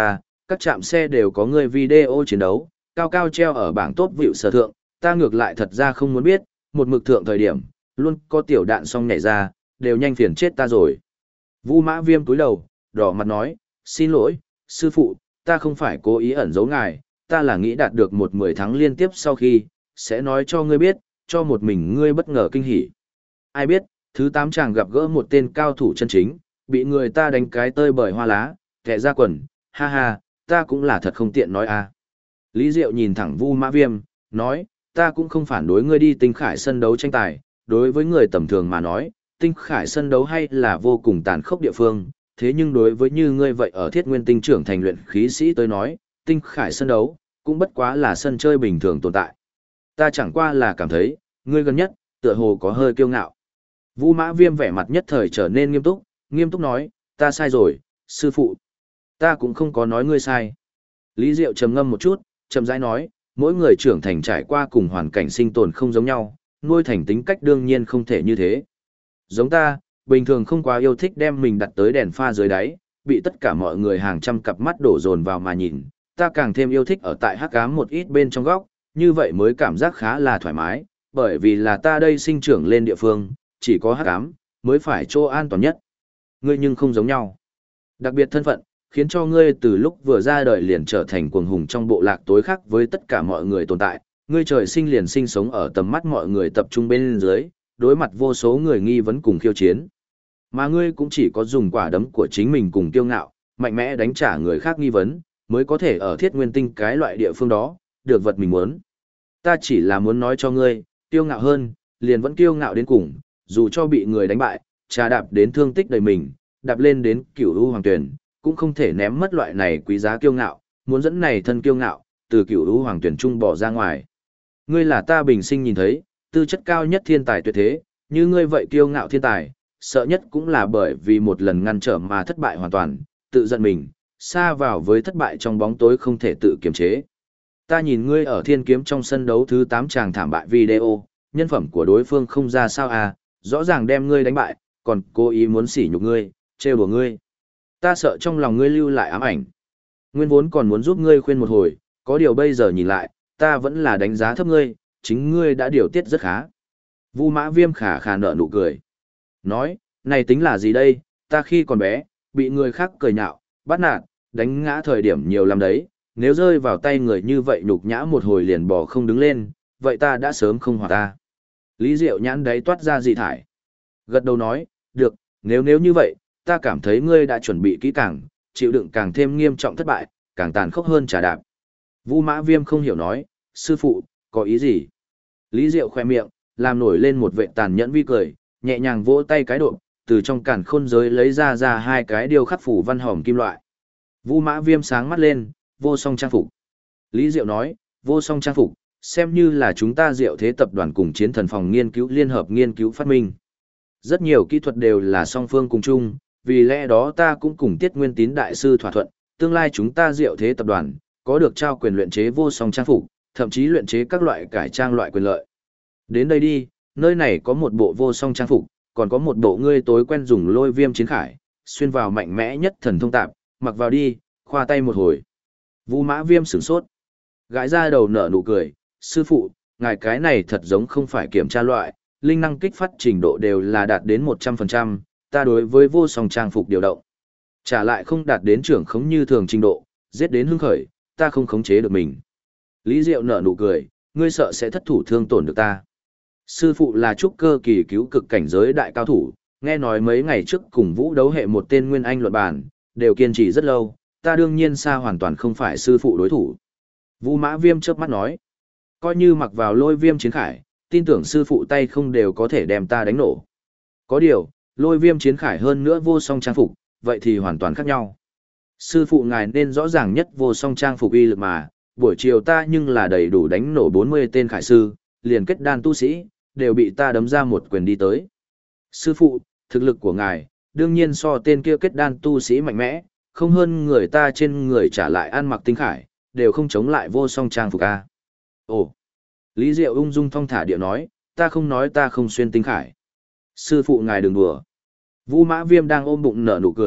Các trạm xe đều có người video chiến đấu, cao cao treo ở bảng top view sở thượng, ta ngược lại thật ra không muốn biết, một mực thượng thời điểm, luôn có tiểu đạn xong nhảy ra, đều nhanh phiền chết ta rồi. Vu Mã Viêm cúi đầu, đỏ mặt nói, xin lỗi, sư phụ, ta không phải cố ý ẩn giấu ngài, ta là nghĩ đạt được 10 thắng liên tiếp sau khi, sẽ nói cho ngươi biết, cho một mình ngươi bất ngờ kinh hỉ. Ai biết, thứ 8 chàng gặp gỡ một tên cao thủ chân chính, bị người ta đánh cái tơi bời hoa lá, kẻ ra quần, ha ha, ta cũng là thật không tiện nói a. Lý Diệu nhìn thẳng Vu Mã Viêm, nói, ta cũng không phản đối ngươi đi Tinh Khải sân đấu tranh tài, đối với người tầm thường mà nói, Tinh Khải sân đấu hay là vô cùng tàn khốc địa phương, thế nhưng đối với như ngươi vậy ở Thiết Nguyên Tinh trưởng thành luyện khí sĩ tới nói, Tinh Khải sân đấu cũng bất quá là sân chơi bình thường tồn tại. Ta chẳng qua là cảm thấy, ngươi gần nhất, tựa hồ có hơi kiêu ngạo. Vu Mã Viêm vẻ mặt nhất thời trở nên nghiêm túc nói, ta sai rồi, sư phụ. Ta cũng không có nói ngươi sai. Lý Diệu trầm ngâm một chút, chậm rãi nói, mỗi người trưởng thành trải qua cùng hoàn cảnh sinh tồn không giống nhau, nuôi thành tính cách đương nhiên không thể như thế. Giống ta, bình thường không quá yêu thích đem mình đặt tới đèn pha dưới đáy, bị tất cả mọi người hàng trăm cặp mắt đổ dồn vào mà nhìn, ta càng thêm yêu thích ở tại hắc ám một ít bên trong góc, như vậy mới cảm giác khá là thoải mái, bởi vì là ta đây sinh trưởng lên địa phương, chỉ có hắc ám mới phải chỗ an toàn nhất. Ngươi nhưng không giống nhau. Đặc biệt thân phận, khiến cho ngươi từ lúc vừa ra đời liền trở thành cuồng hùng trong bộ lạc tối khác với tất cả mọi người tồn tại, ngươi trời sinh liền sinh sống ở tầm mắt mọi người tập trung bên dưới, đối mặt vô số người nghi vấn cùng khiêu chiến. Mà ngươi cũng chỉ có dùng quả đấm của chính mình cùng kiêu ngạo, mạnh mẽ đánh trả người khác nghi vấn, mới có thể ở Thiết Nguyên Tinh cái loại địa phương đó, được vật mình muốn. Ta chỉ là muốn nói cho ngươi, kiêu ngạo hơn, liền vẫn kiêu ngạo đến cùng, dù cho bị người đánh bại, trà đạp đến thương tích đầy mình, đạp lên đến cửu u hoàng tuyển, cũng không thể ném mất loại này quý giá kiêu ngạo, muốn dẫn này thân kiêu ngạo, từ cửu u hoàng tuyển trung bỏ ra ngoài. Ngươi là ta bình sinh nhìn thấy, tư chất cao nhất thiên tài tuyệt thế, như ngươi vậy kiêu ngạo thiên tài, sợ nhất cũng là bởi vì một lần ngăn trở mà thất bại hoàn toàn, tự giận mình, xa vào với thất bại trong bóng tối không thể tự kiềm chế. Ta nhìn ngươi ở thiên kiếm trong sân đấu thứ 8 chàng thảm bại video, nhân phẩm của đối phương không ra sao à, rõ ràng đem ngươi đánh bại, còn cố ý muốn sỉ nhục ngươi, trêu đùa ngươi. Ta sợ trong lòng ngươi lưu lại ám ảnh. Nguyên vốn còn muốn giúp ngươi khuyên một hồi, có điều bây giờ nhìn lại, ta vẫn là đánh giá thấp ngươi, chính ngươi đã điều tiết rất khá. Vu Mã Viêm khả khả nở nụ cười. Nói, này tính là gì đây, ta khi còn bé, bị người khác cười nhạo, bắt nạt, đánh ngã thời điểm nhiều lắm đấy, nếu rơi vào tay người như vậy nhục nhã một hồi liền bỏ không đứng lên, vậy ta đã sớm không hòa ta. Lý Diệu nhãn đấy toát ra dị thải. Gật đầu nói, được, nếu như vậy, ta cảm thấy ngươi đã chuẩn bị kỹ càng, chịu đựng càng thêm nghiêm trọng thất bại, càng tàn khốc hơn trà đạp. Vu Mã Viêm không hiểu nói, sư phụ, có ý gì? Lý Diệu khoe miệng, làm nổi lên một vệ tàn nhẫn vi cười, nhẹ nhàng vỗ tay cái độ, từ trong càn khôn giới lấy ra hai cái điêu khắc phủ văn hồng kim loại. Vu Mã Viêm sáng mắt lên, vô song trang phục. Lý Diệu nói, vô song trang phục, xem như là chúng ta Diệu Thế tập đoàn cùng Chiến Thần phòng nghiên cứu liên hợp nghiên cứu phát minh. Rất nhiều kỹ thuật đều là song phương cùng chung, vì lẽ đó ta cũng cùng Tiết Nguyên Tín đại sư thỏa thuận, tương lai chúng ta Diệu Thế tập đoàn có được trao quyền luyện chế vô song trang phục, thậm chí luyện chế các loại cải trang loại quyền lợi. Đến đây đi, nơi này có một bộ vô song trang phục, còn có một bộ ngươi tối quen dùng Lôi Viêm chiến khải, xuyên vào mạnh mẽ nhất thần thông tạp, mặc vào đi, khoa tay một hồi. Vu Mã Viêm sửng sốt, gãi ra đầu nở nụ cười, sư phụ, ngài cái này thật giống không phải kiểm tra loại, linh năng kích phát trình độ đều là đạt đến 100%, ta đối với vô song trang phục điều động. Trả lại không đạt đến trưởng khống như thường trình độ, giết đến hưng khởi, ta không khống chế được mình. Lý Diệu nở nụ cười, ngươi sợ sẽ thất thủ thương tổn được ta. Sư phụ là trúc cơ kỳ cứu cực cảnh giới đại cao thủ, nghe nói mấy ngày trước cùng Vũ đấu hệ một tên nguyên anh luận bàn, đều kiên trì rất lâu, ta đương nhiên xa hoàn toàn không phải sư phụ đối thủ. Vu Mã Viêm chớp mắt nói, coi như mặc vào Lôi Viêm chiến khải, tin tưởng sư phụ tay không đều có thể đem ta đánh nổ. Có điều, Lôi Viêm chiến khải hơn nữa vô song trang phục, vậy thì hoàn toàn khác nhau. Sư phụ ngài nên rõ ràng nhất vô song trang phục uy lực mà, buổi chiều ta nhưng là đầy đủ đánh nổ 40 tên khải sư, liền kết đan tu sĩ, đều bị ta đấm ra một quyền đi tới. Sư phụ, thực lực của ngài, đương nhiên so tên kia kết đan tu sĩ mạnh mẽ, không hơn người ta trên người trả lại ăn mặc tinh khải, đều không chống lại vô song trang phục a. Ồ, Lý Diệu ung dung thong thả điệu nói, ta không nói ta không xuyên tinh khải. Sư phụ ngài đừng đùa. Vu Mã Viêm đang ôm bụng nở nụ cười,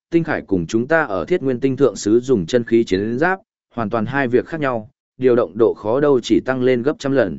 tinh khải cùng chúng ta ở Thiết Nguyên tinh thượng sử dùng chân khí chiến giáp, hoàn toàn hai việc khác nhau, điều động độ khó đâu chỉ tăng lên gấp trăm lần.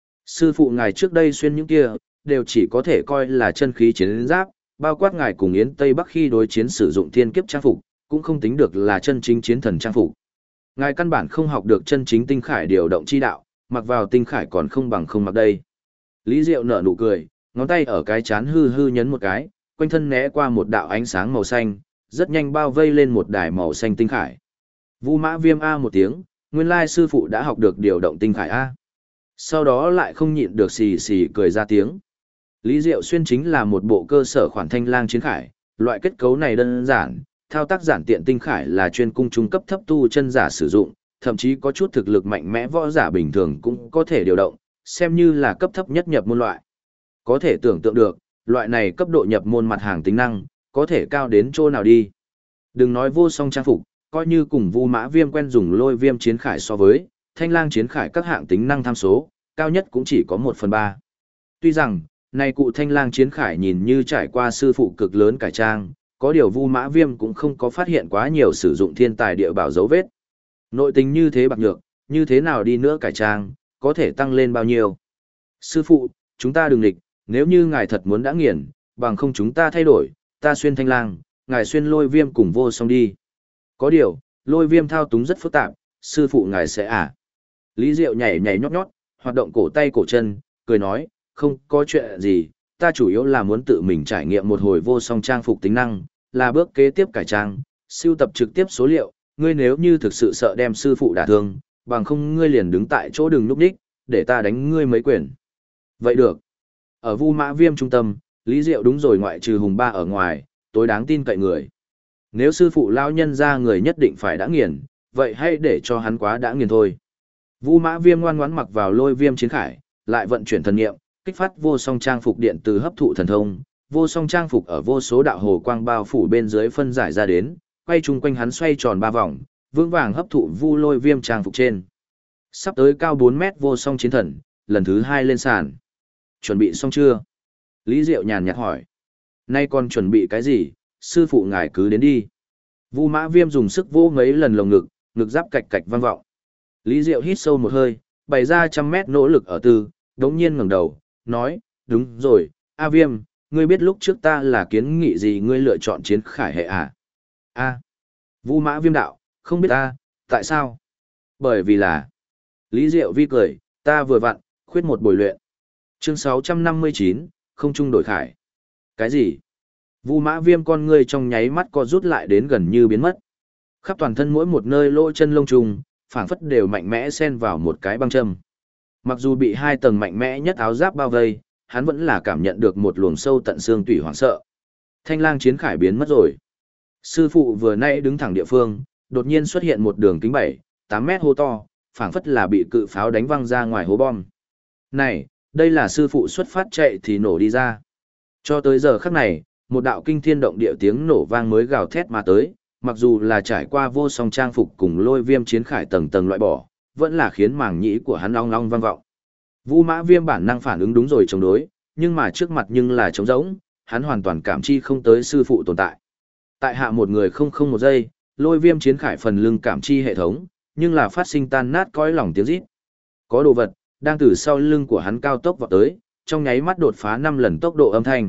Sư phụ ngài trước đây xuyên những kia, đều chỉ có thể coi là chân khí chiến giáp, bao quát ngài cùng Yến Tây Bắc khi đối chiến sử dụng thiên kiếp trang phục, cũng không tính được là chân chính chiến thần trang phục. Ngài căn bản không học được chân chính tinh khải điều động chi đạo, mặc vào tinh khải còn không bằng không mặc đây. Lý Diệu nở nụ cười, ngón tay ở cái chán hư hư nhấn một cái, quanh thân né qua một đạo ánh sáng màu xanh, rất nhanh bao vây lên một đài màu xanh tinh khải. Vu Mã Viêm a một tiếng, nguyên lai sư phụ đã học được điều động tinh khải a. Sau đó lại không nhịn được xì xì cười ra tiếng. Lý Diệu Xuyên chính là một bộ cơ sở khoản thanh lang chiến khải, loại kết cấu này đơn giản, thao tác giản tiện tinh khải là chuyên cung trung cấp thấp tu chân giả sử dụng, thậm chí có chút thực lực mạnh mẽ võ giả bình thường cũng có thể điều động, xem như là cấp thấp nhất nhập môn loại. Có thể tưởng tượng được, loại này cấp độ nhập môn mặt hàng tính năng, có thể cao đến chỗ nào đi. Đừng nói vô song trang phục, coi như cùng Vu Mã Viêm quen dùng lôi viêm chiến khải so với, thanh lang chiến khải các hạng tính năng tham số, cao nhất cũng chỉ có 1/3. Tuy rằng, này cụ thanh lang chiến khải nhìn như trải qua sư phụ cực lớn cải trang, có điều Vu Mã Viêm cũng không có phát hiện quá nhiều sử dụng thiên tài địa bảo dấu vết. Nội tình như thế bạc nhược, như thế nào đi nữa cải trang, có thể tăng lên bao nhiêu. Sư phụ, chúng ta đừng nghịch, nếu như ngài thật muốn đã nghiền, bằng không chúng ta thay đổi, ta xuyên thanh lang, ngài xuyên lôi viêm cùng vô song đi. Có điều, lôi viêm thao túng rất phức tạp, sư phụ ngài sẽ à. Lý Diệu nhảy nhảy nhót nhót, hoạt động cổ tay cổ chân, cười nói, không có chuyện gì, ta chủ yếu là muốn tự mình trải nghiệm một hồi vô song trang phục tính năng, là bước kế tiếp cải trang, siêu tập trực tiếp số liệu, ngươi nếu như thực sự sợ đem sư phụ đả thương, bằng không ngươi liền đứng tại chỗ đừng núp đích, để ta đánh ngươi mấy quyền. Vậy được. Ở Vu Mã Viêm trung tâm, Lý Diệu đúng rồi ngoại trừ Hùng Ba ở ngoài, tối đáng tin cậy người. Nếu sư phụ lão nhân ra người nhất định phải đã nghiền, vậy hãy để cho hắn quá đã nghiền thôi. Vu Mã Viêm ngoan ngoãn mặc vào lôi viêm chiến khải, lại vận chuyển thần niệm, kích phát vô song trang phục điện từ hấp thụ thần thông, vô song trang phục ở vô số đạo hồ quang bao phủ bên dưới phân giải ra đến, quay chung quanh hắn xoay tròn 3 vòng, vững vàng hấp thụ vu lôi viêm trang phục trên. Sắp tới cao 4 mét vô song chiến thần, lần thứ 2 lên sàn. Chuẩn bị xong chưa? Lý Diệu nhàn nhạt hỏi. Nay còn chuẩn bị cái gì, sư phụ ngài cứ đến đi. Vu Mã Viêm dùng sức vỗ mấy lần lồng ngực, ngực giáp cạch cạch vang vọng. Lý Diệu hít sâu một hơi, bày ra 100 mét nỗ lực ở từ, đống nhiên ngẩng đầu, nói, đúng rồi, A Viêm, ngươi biết lúc trước ta là kiến nghị gì ngươi lựa chọn chiến khải hệ à? A. Vu Mã Viêm đạo, không biết ta, tại sao? Bởi vì là. Lý Diệu vi cười, ta vừa vặn, khuyết một buổi luyện. Chương 659, không trung đổi khải. Cái gì? Vu Mã Viêm con ngươi trong nháy mắt co rút lại đến gần như biến mất. Khắp toàn thân mỗi một nơi lỗ chân lông trùng, phảng phất đều mạnh mẽ xen vào một cái băng châm. Mặc dù bị 2 tầng mạnh mẽ nhất áo giáp bao vây, hắn vẫn là cảm nhận được một luồng sâu tận xương tủy hoảng sợ. Thanh lang chiến khải biến mất rồi. Sư phụ vừa nãy đứng thẳng địa phương, đột nhiên xuất hiện một đường kính 7-8 mét hố to, phảng phất là bị cự pháo đánh văng ra ngoài hố bom. Này, đây là sư phụ xuất phát chạy thì nổ đi ra. Cho tới giờ khắc này, một đạo kinh thiên động địa tiếng nổ vang mới gào thét mà tới, mặc dù là trải qua vô song trang phục cùng lôi viêm chiến khải tầng tầng loại bỏ, vẫn là khiến màng nhĩ của hắn ong ong vang vọng. Vu Mã Viêm bản năng phản ứng đúng rồi chống đối, nhưng mà trước mặt nhưng là trống rỗng, hắn hoàn toàn cảm chi không tới sư phụ tồn tại. Tại hạ một người không một giây, lôi viêm chiến khải phần lưng cảm chi hệ thống, nhưng là phát sinh tan nát cõi lòng tiếng rít. Có đồ vật đang từ sau lưng của hắn cao tốc vọt tới, trong nháy mắt đột phá 5 lần tốc độ âm thanh.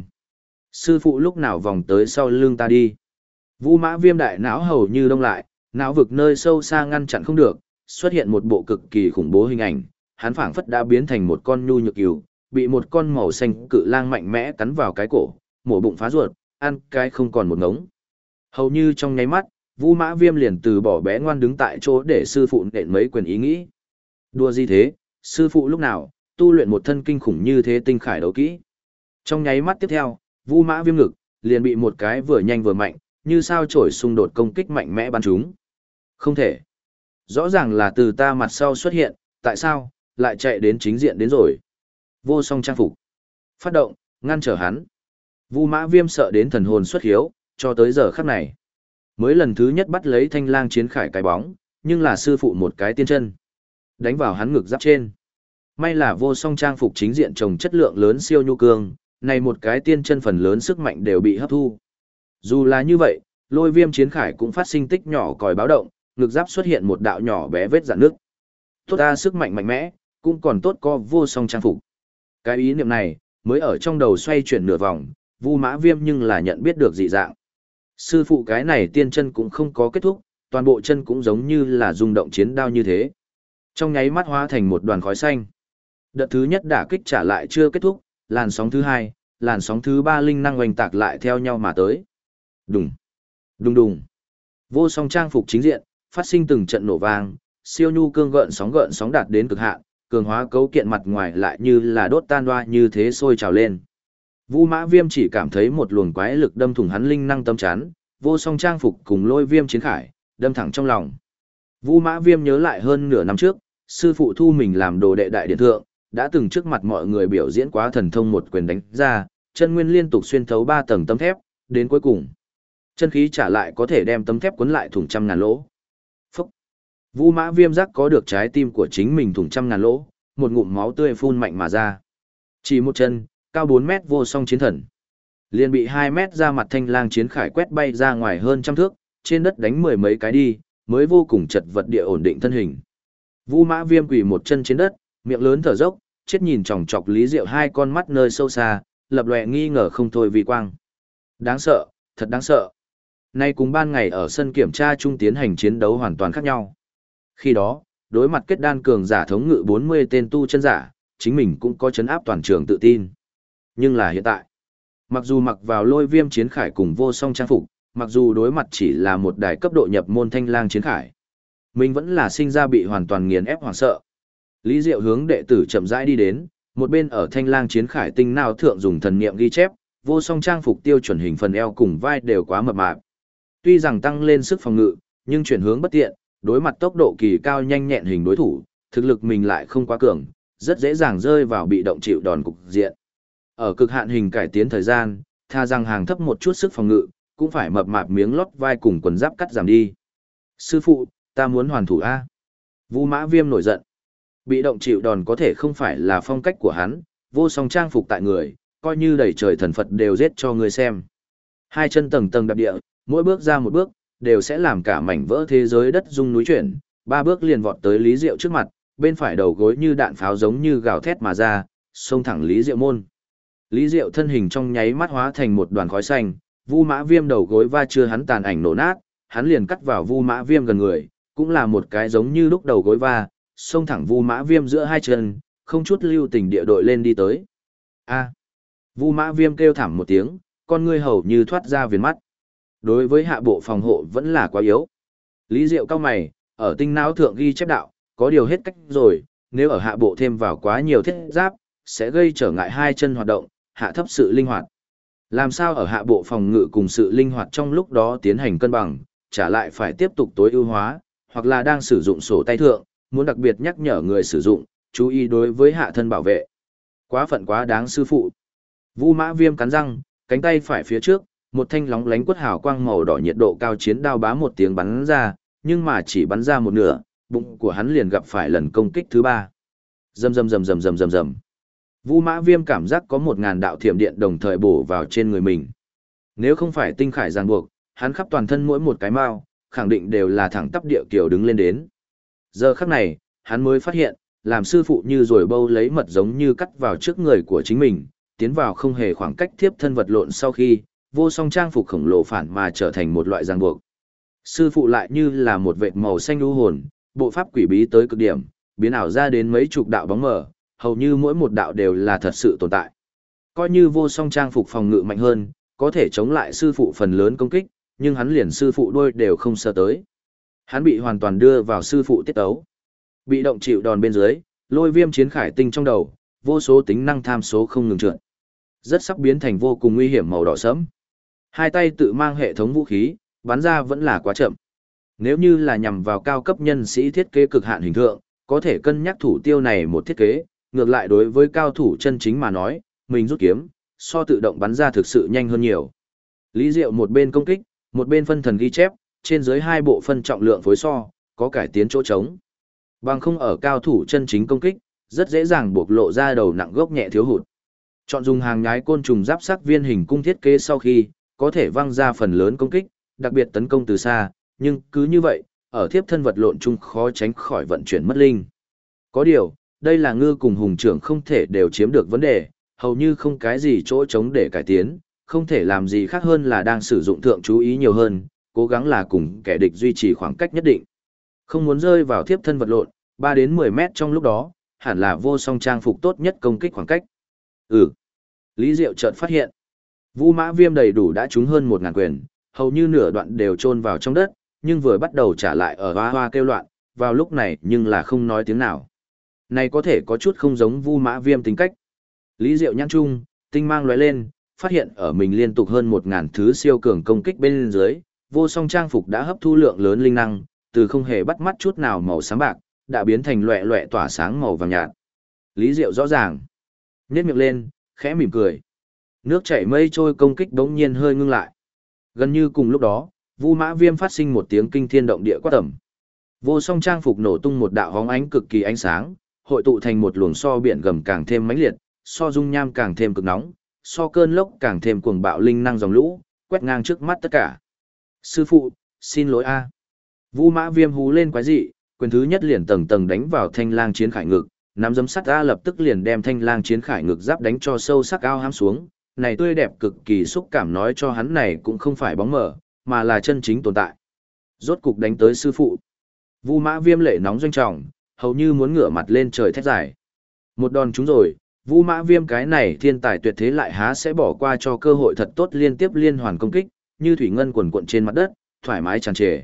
Sư phụ lúc nào vòng tới sau lưng ta đi? Vu Mã Viêm đại não hầu như đông lại, não vực nơi sâu xa ngăn chặn không được, xuất hiện một bộ cực kỳ khủng bố hình ảnh, hắn phảng phất đã biến thành một con nhu nhược cừu, bị một con màu xanh cự lang mạnh mẽ cắn vào cái cổ, mổ bụng phá ruột, ăn cái không còn một ngống. Hầu như trong nháy mắt, Vu Mã Viêm liền từ bỏ bé ngoan đứng tại chỗ để sư phụ nện mấy quyền ý nghĩ. Đùa gì thế, sư phụ lúc nào tu luyện một thân kinh khủng như thế tinh khải đấu kỹ. Trong nháy mắt tiếp theo, Vu Mã Viêm ngực liền bị một cái vừa nhanh vừa mạnh, như sao chổi xung đột công kích mạnh mẽ bắn trúng. Không thể. Rõ ràng là từ ta mặt sau xuất hiện, tại sao lại chạy đến chính diện đến rồi? Vô song trang phục. Phát động, ngăn trở hắn. Vu Mã Viêm sợ đến thần hồn xuất hiếu, cho tới giờ khắc này. Mới lần thứ nhất bắt lấy thanh lang chiến khải cái bóng, nhưng là sư phụ một cái tiên chân. Đánh vào hắn ngực giáp trên. May là vô song trang phục chính diện trồng chất lượng lớn siêu nhu cương, này một cái tiên chân phần lớn sức mạnh đều bị hấp thu. Dù là như vậy, Lôi Viêm chiến khải cũng phát sinh tích nhỏ còi báo động, ngực giáp xuất hiện một đạo nhỏ bé vết rạn nước. Tốt ta sức mạnh mạnh mẽ, cũng còn tốt có vô song trang phục. Cái ý niệm này, mới ở trong đầu xoay chuyển nửa vòng, Vu Mã Viêm nhưng là nhận biết được dị dạng. Sư phụ cái này tiên chân cũng không có kết thúc, toàn bộ chân cũng giống như là rung động chiến đao như thế. Trong nháy mắt hóa thành một đoàn khói xanh. Đợt thứ nhất đả kích trả lại chưa kết thúc, làn sóng thứ hai, làn sóng thứ ba linh năng oanh tạc lại theo nhau mà tới. Đùng, đùng đùng. Vô song trang phục chính diện, phát sinh từng trận nổ vang, siêu nhu cương gợn sóng đạt đến cực hạn, cường hóa cấu kiện mặt ngoài lại như là đốt tan loa như thế sôi trào lên. Vu Mã Viêm chỉ cảm thấy một luồng quái lực đâm thủng hắn linh năng tâm chán, vô song trang phục cùng Lôi Viêm chiến khải, đâm thẳng trong lòng. Vu Mã Viêm nhớ lại hơn nửa năm trước, sư phụ thu mình làm đồ đệ đại điện thượng, đã từng trước mặt mọi người biểu diễn quá thần thông một quyền đánh ra, chân nguyên liên tục xuyên thấu 3 tầng tấm thép, đến cuối cùng, chân khí trả lại có thể đem tấm thép cuốn lại thủng trăm ngàn lỗ. Phúc! Vu Mã Viêm giác có được trái tim của chính mình thủng trăm ngàn lỗ, một ngụm máu tươi phun mạnh mà ra. Chỉ một chân, cao 4 mét vô song chiến thần. Liền bị 2 mét ra mặt thanh lang chiến khải quét bay ra ngoài hơn trăm thước, trên đất đánh mười mấy cái đi, mới vô cùng chật vật địa ổn định thân hình. Vu Mã Viêm quỳ một chân trên đất, miệng lớn thở dốc, chết nhìn chòng chọc Lý Diệu hai con mắt nơi sâu xa, lập lòe nghi ngờ không thôi vì quang. Đáng sợ, thật đáng sợ. Nay cùng ban ngày ở sân kiểm tra chung tiến hành chiến đấu hoàn toàn khác nhau. Khi đó, đối mặt kết đan cường giả thống ngự 40 tên tu chân giả, chính mình cũng có chấn áp toàn trường tự tin. Nhưng là hiện tại, mặc dù mặc vào Lôi Viêm chiến khải cùng vô song trang phục, mặc dù đối mặt chỉ là một đài cấp độ nhập môn thanh lang chiến khải, mình vẫn là sinh ra bị hoàn toàn nghiền ép hoảng sợ. Lý Diệu hướng đệ tử chậm rãi đi đến, một bên ở thanh lang chiến khải tinh nào thượng dùng thần niệm ghi chép, vô song trang phục tiêu chuẩn hình phần eo cùng vai đều quá mập mạp. Tuy rằng tăng lên sức phòng ngự, nhưng chuyển hướng bất tiện, đối mặt tốc độ kỳ cao nhanh nhẹn hình đối thủ, thực lực mình lại không quá cường, rất dễ dàng rơi vào bị động chịu đòn cục diện. Ở cực hạn hình cải tiến thời gian, tha rằng hàng thấp một chút sức phòng ngự, cũng phải mập mạp miếng lót vai cùng quần giáp cắt giảm đi. Sư phụ, ta muốn hoàn thủ A. Vu Mã Viêm nổi giận. Bị động chịu đòn có thể không phải là phong cách của hắn, vô song trang phục tại người, coi như đầy trời thần Phật đều giết cho người xem. Hai chân tầng tầng đạp địa, mỗi bước ra một bước, đều sẽ làm cả mảnh vỡ thế giới đất rung núi chuyển, 3 bước liền vọt tới Lý Diệu trước mặt, bên phải đầu gối như đạn pháo giống như gào thét mà ra, xông thẳng Lý Diệu môn. Lý Diệu thân hình trong nháy mắt hóa thành một đoàn khói xanh, Vu Mã Viêm đầu gối va chưa hắn tàn ảnh nổ nát, hắn liền cắt vào Vu Mã Viêm gần người, cũng là một cái giống như lúc đầu gối va, xông thẳng Vu Mã Viêm giữa hai chân, không chút lưu tình địa đội lên đi tới. A! Vu Mã Viêm kêu thảm một tiếng, con ngươi hầu như thoát ra viền mắt. Đối với hạ bộ phòng hộ vẫn là quá yếu. Lý Diệu cao mày, ở tinh não thượng ghi chép đạo, có điều hết cách rồi, nếu ở hạ bộ thêm vào quá nhiều thiết giáp, sẽ gây trở ngại hai chân hoạt động, hạ thấp sự linh hoạt. Làm sao ở hạ bộ phòng ngự cùng sự linh hoạt trong lúc đó tiến hành cân bằng, trả lại phải tiếp tục tối ưu hóa, hoặc là đang sử dụng sổ tay thượng, muốn đặc biệt nhắc nhở người sử dụng, chú ý đối với hạ thân bảo vệ. Quá phận quá đáng sư phụ. Vu Mã Viêm cắn răng, cánh tay phải phía trước, một thanh lóng lánh quất hào quang màu đỏ nhiệt độ cao chiến đao bá một tiếng bắn ra, nhưng mà chỉ bắn ra một nửa, bụng của hắn liền gặp phải lần công kích thứ 3. Rầm rầm rầm rầm rầm rầm rầm. Vu Mã Viêm cảm giác có 1000 đạo thiểm điện đồng thời bổ vào trên người mình. Nếu không phải tinh khải ràng buộc, hắn khắp toàn thân mỗi một cái mao, khẳng định đều là thẳng tắp địa kiểu đứng lên đến. Giờ khắc này, hắn mới phát hiện, làm sư phụ như rồi bâu lấy mật giống như cắt vào trước người của chính mình, tiến vào không hề khoảng cách tiếp thân vật lộn sau khi, vô song trang phục khổng lồ phản mà trở thành một loại ràng buộc. Sư phụ lại như là một vệt màu xanh u hồn, bộ pháp quỷ bí tới cực điểm, biến ảo ra đến mấy chục đạo bóng mờ, hầu như mỗi một đạo đều là thật sự tồn tại. Coi như vô song trang phục phòng ngự mạnh hơn, có thể chống lại sư phụ phần lớn công kích, nhưng hắn liền sư phụ đôi đều không sơ tới. Hắn bị hoàn toàn đưa vào sư phụ tiết ấu. Bị động chịu đòn bên dưới, Lôi Viêm chiến khải tinh trong đầu, vô số tính năng tham số không ngừng trượt. Rất sắp biến thành vô cùng nguy hiểm màu đỏ sẫm. Hai tay tự mang hệ thống vũ khí, bắn ra vẫn là quá chậm. Nếu như là nhằm vào cao cấp nhân sĩ thiết kế cực hạn hình thượng, có thể cân nhắc thủ tiêu này một thiết kế, ngược lại đối với cao thủ chân chính mà nói, mình rút kiếm, so tự động bắn ra thực sự nhanh hơn nhiều. Lý Diệu một bên công kích, một bên phân thần ghi chép, trên dưới hai bộ phân trọng lượng phối so, có cải tiến chỗ trống. Bằng không ở cao thủ chân chính công kích, rất dễ dàng bộc lộ ra đầu nặng gốc nhẹ thiếu hụt. Chọn dùng hàng nhái côn trùng giáp sắc viên hình cung thiết kế sau khi, có thể văng ra phần lớn công kích, đặc biệt tấn công từ xa, nhưng cứ như vậy, ở thiếp thân vật lộn chung khó tránh khỏi vận chuyển mất linh. Có điều, đây là ngư cùng hùng trưởng không thể đều chiếm được vấn đề, hầu như không cái gì chỗ trống để cải tiến, không thể làm gì khác hơn là đang sử dụng thượng chú ý nhiều hơn, cố gắng là cùng kẻ địch duy trì khoảng cách nhất định. Không muốn rơi vào thiếp thân vật lộn, 3 đến 10 mét trong lúc đó, hẳn là vô song trang phục tốt nhất công kích khoảng cách. Lý Diệu chợt phát hiện, Vu Mã Viêm đầy đủ đã trúng hơn 1000 quyền, hầu như nửa đoạn đều chôn vào trong đất, nhưng vừa bắt đầu trả lại ở hoa hoa kêu loạn, vào lúc này nhưng là không nói tiếng nào. Này có thể có chút không giống Vu Mã Viêm tính cách. Lý Diệu nhãn trung, tinh mang lóe lên, phát hiện ở mình liên tục hơn 1000 thứ siêu cường công kích bên dưới, vô song trang phục đã hấp thu lượng lớn linh năng, từ không hề bắt mắt chút nào màu sáng bạc, đã biến thành loẻ loẻ tỏa sáng màu vàng nhạt. Lý Diệu rõ ràng, nhếch miệng lên, khẽ mỉm cười. Nước chảy mây trôi công kích đống nhiên hơi ngưng lại. Gần như cùng lúc đó, Vu Mã Viêm phát sinh một tiếng kinh thiên động địa quát tầm. Vô song trang phục nổ tung một đạo hóng ánh cực kỳ ánh sáng, hội tụ thành một luồng so biển gầm càng thêm mãnh liệt, so dung nham càng thêm cực nóng, so cơn lốc càng thêm cuồng bạo linh năng dòng lũ, quét ngang trước mắt tất cả. Sư phụ, xin lỗi a. Vu Mã Viêm hú lên quái dị, quyền thứ nhất liền tầng tầng đánh vào Thanh Lang Chiến Khải ngực, nắm giấm sắt a lập tức liền đem Thanh Lang Chiến Khải ngực giáp đánh cho sâu sắc ao hãm xuống. Này tươi đẹp cực kỳ xúc cảm nói cho hắn này cũng không phải bóng mờ, mà là chân chính tồn tại. Rốt cục đánh tới sư phụ. Vu Mã Viêm lệ nóng doanh trọng, hầu như muốn ngửa mặt lên trời thét giải. Một đòn trúng rồi, Vu Mã Viêm cái này thiên tài tuyệt thế lại há sẽ bỏ qua cho cơ hội thật tốt liên tiếp liên hoàn công kích, như thủy ngân quần cuộn trên mặt đất, thoải mái tràn trề.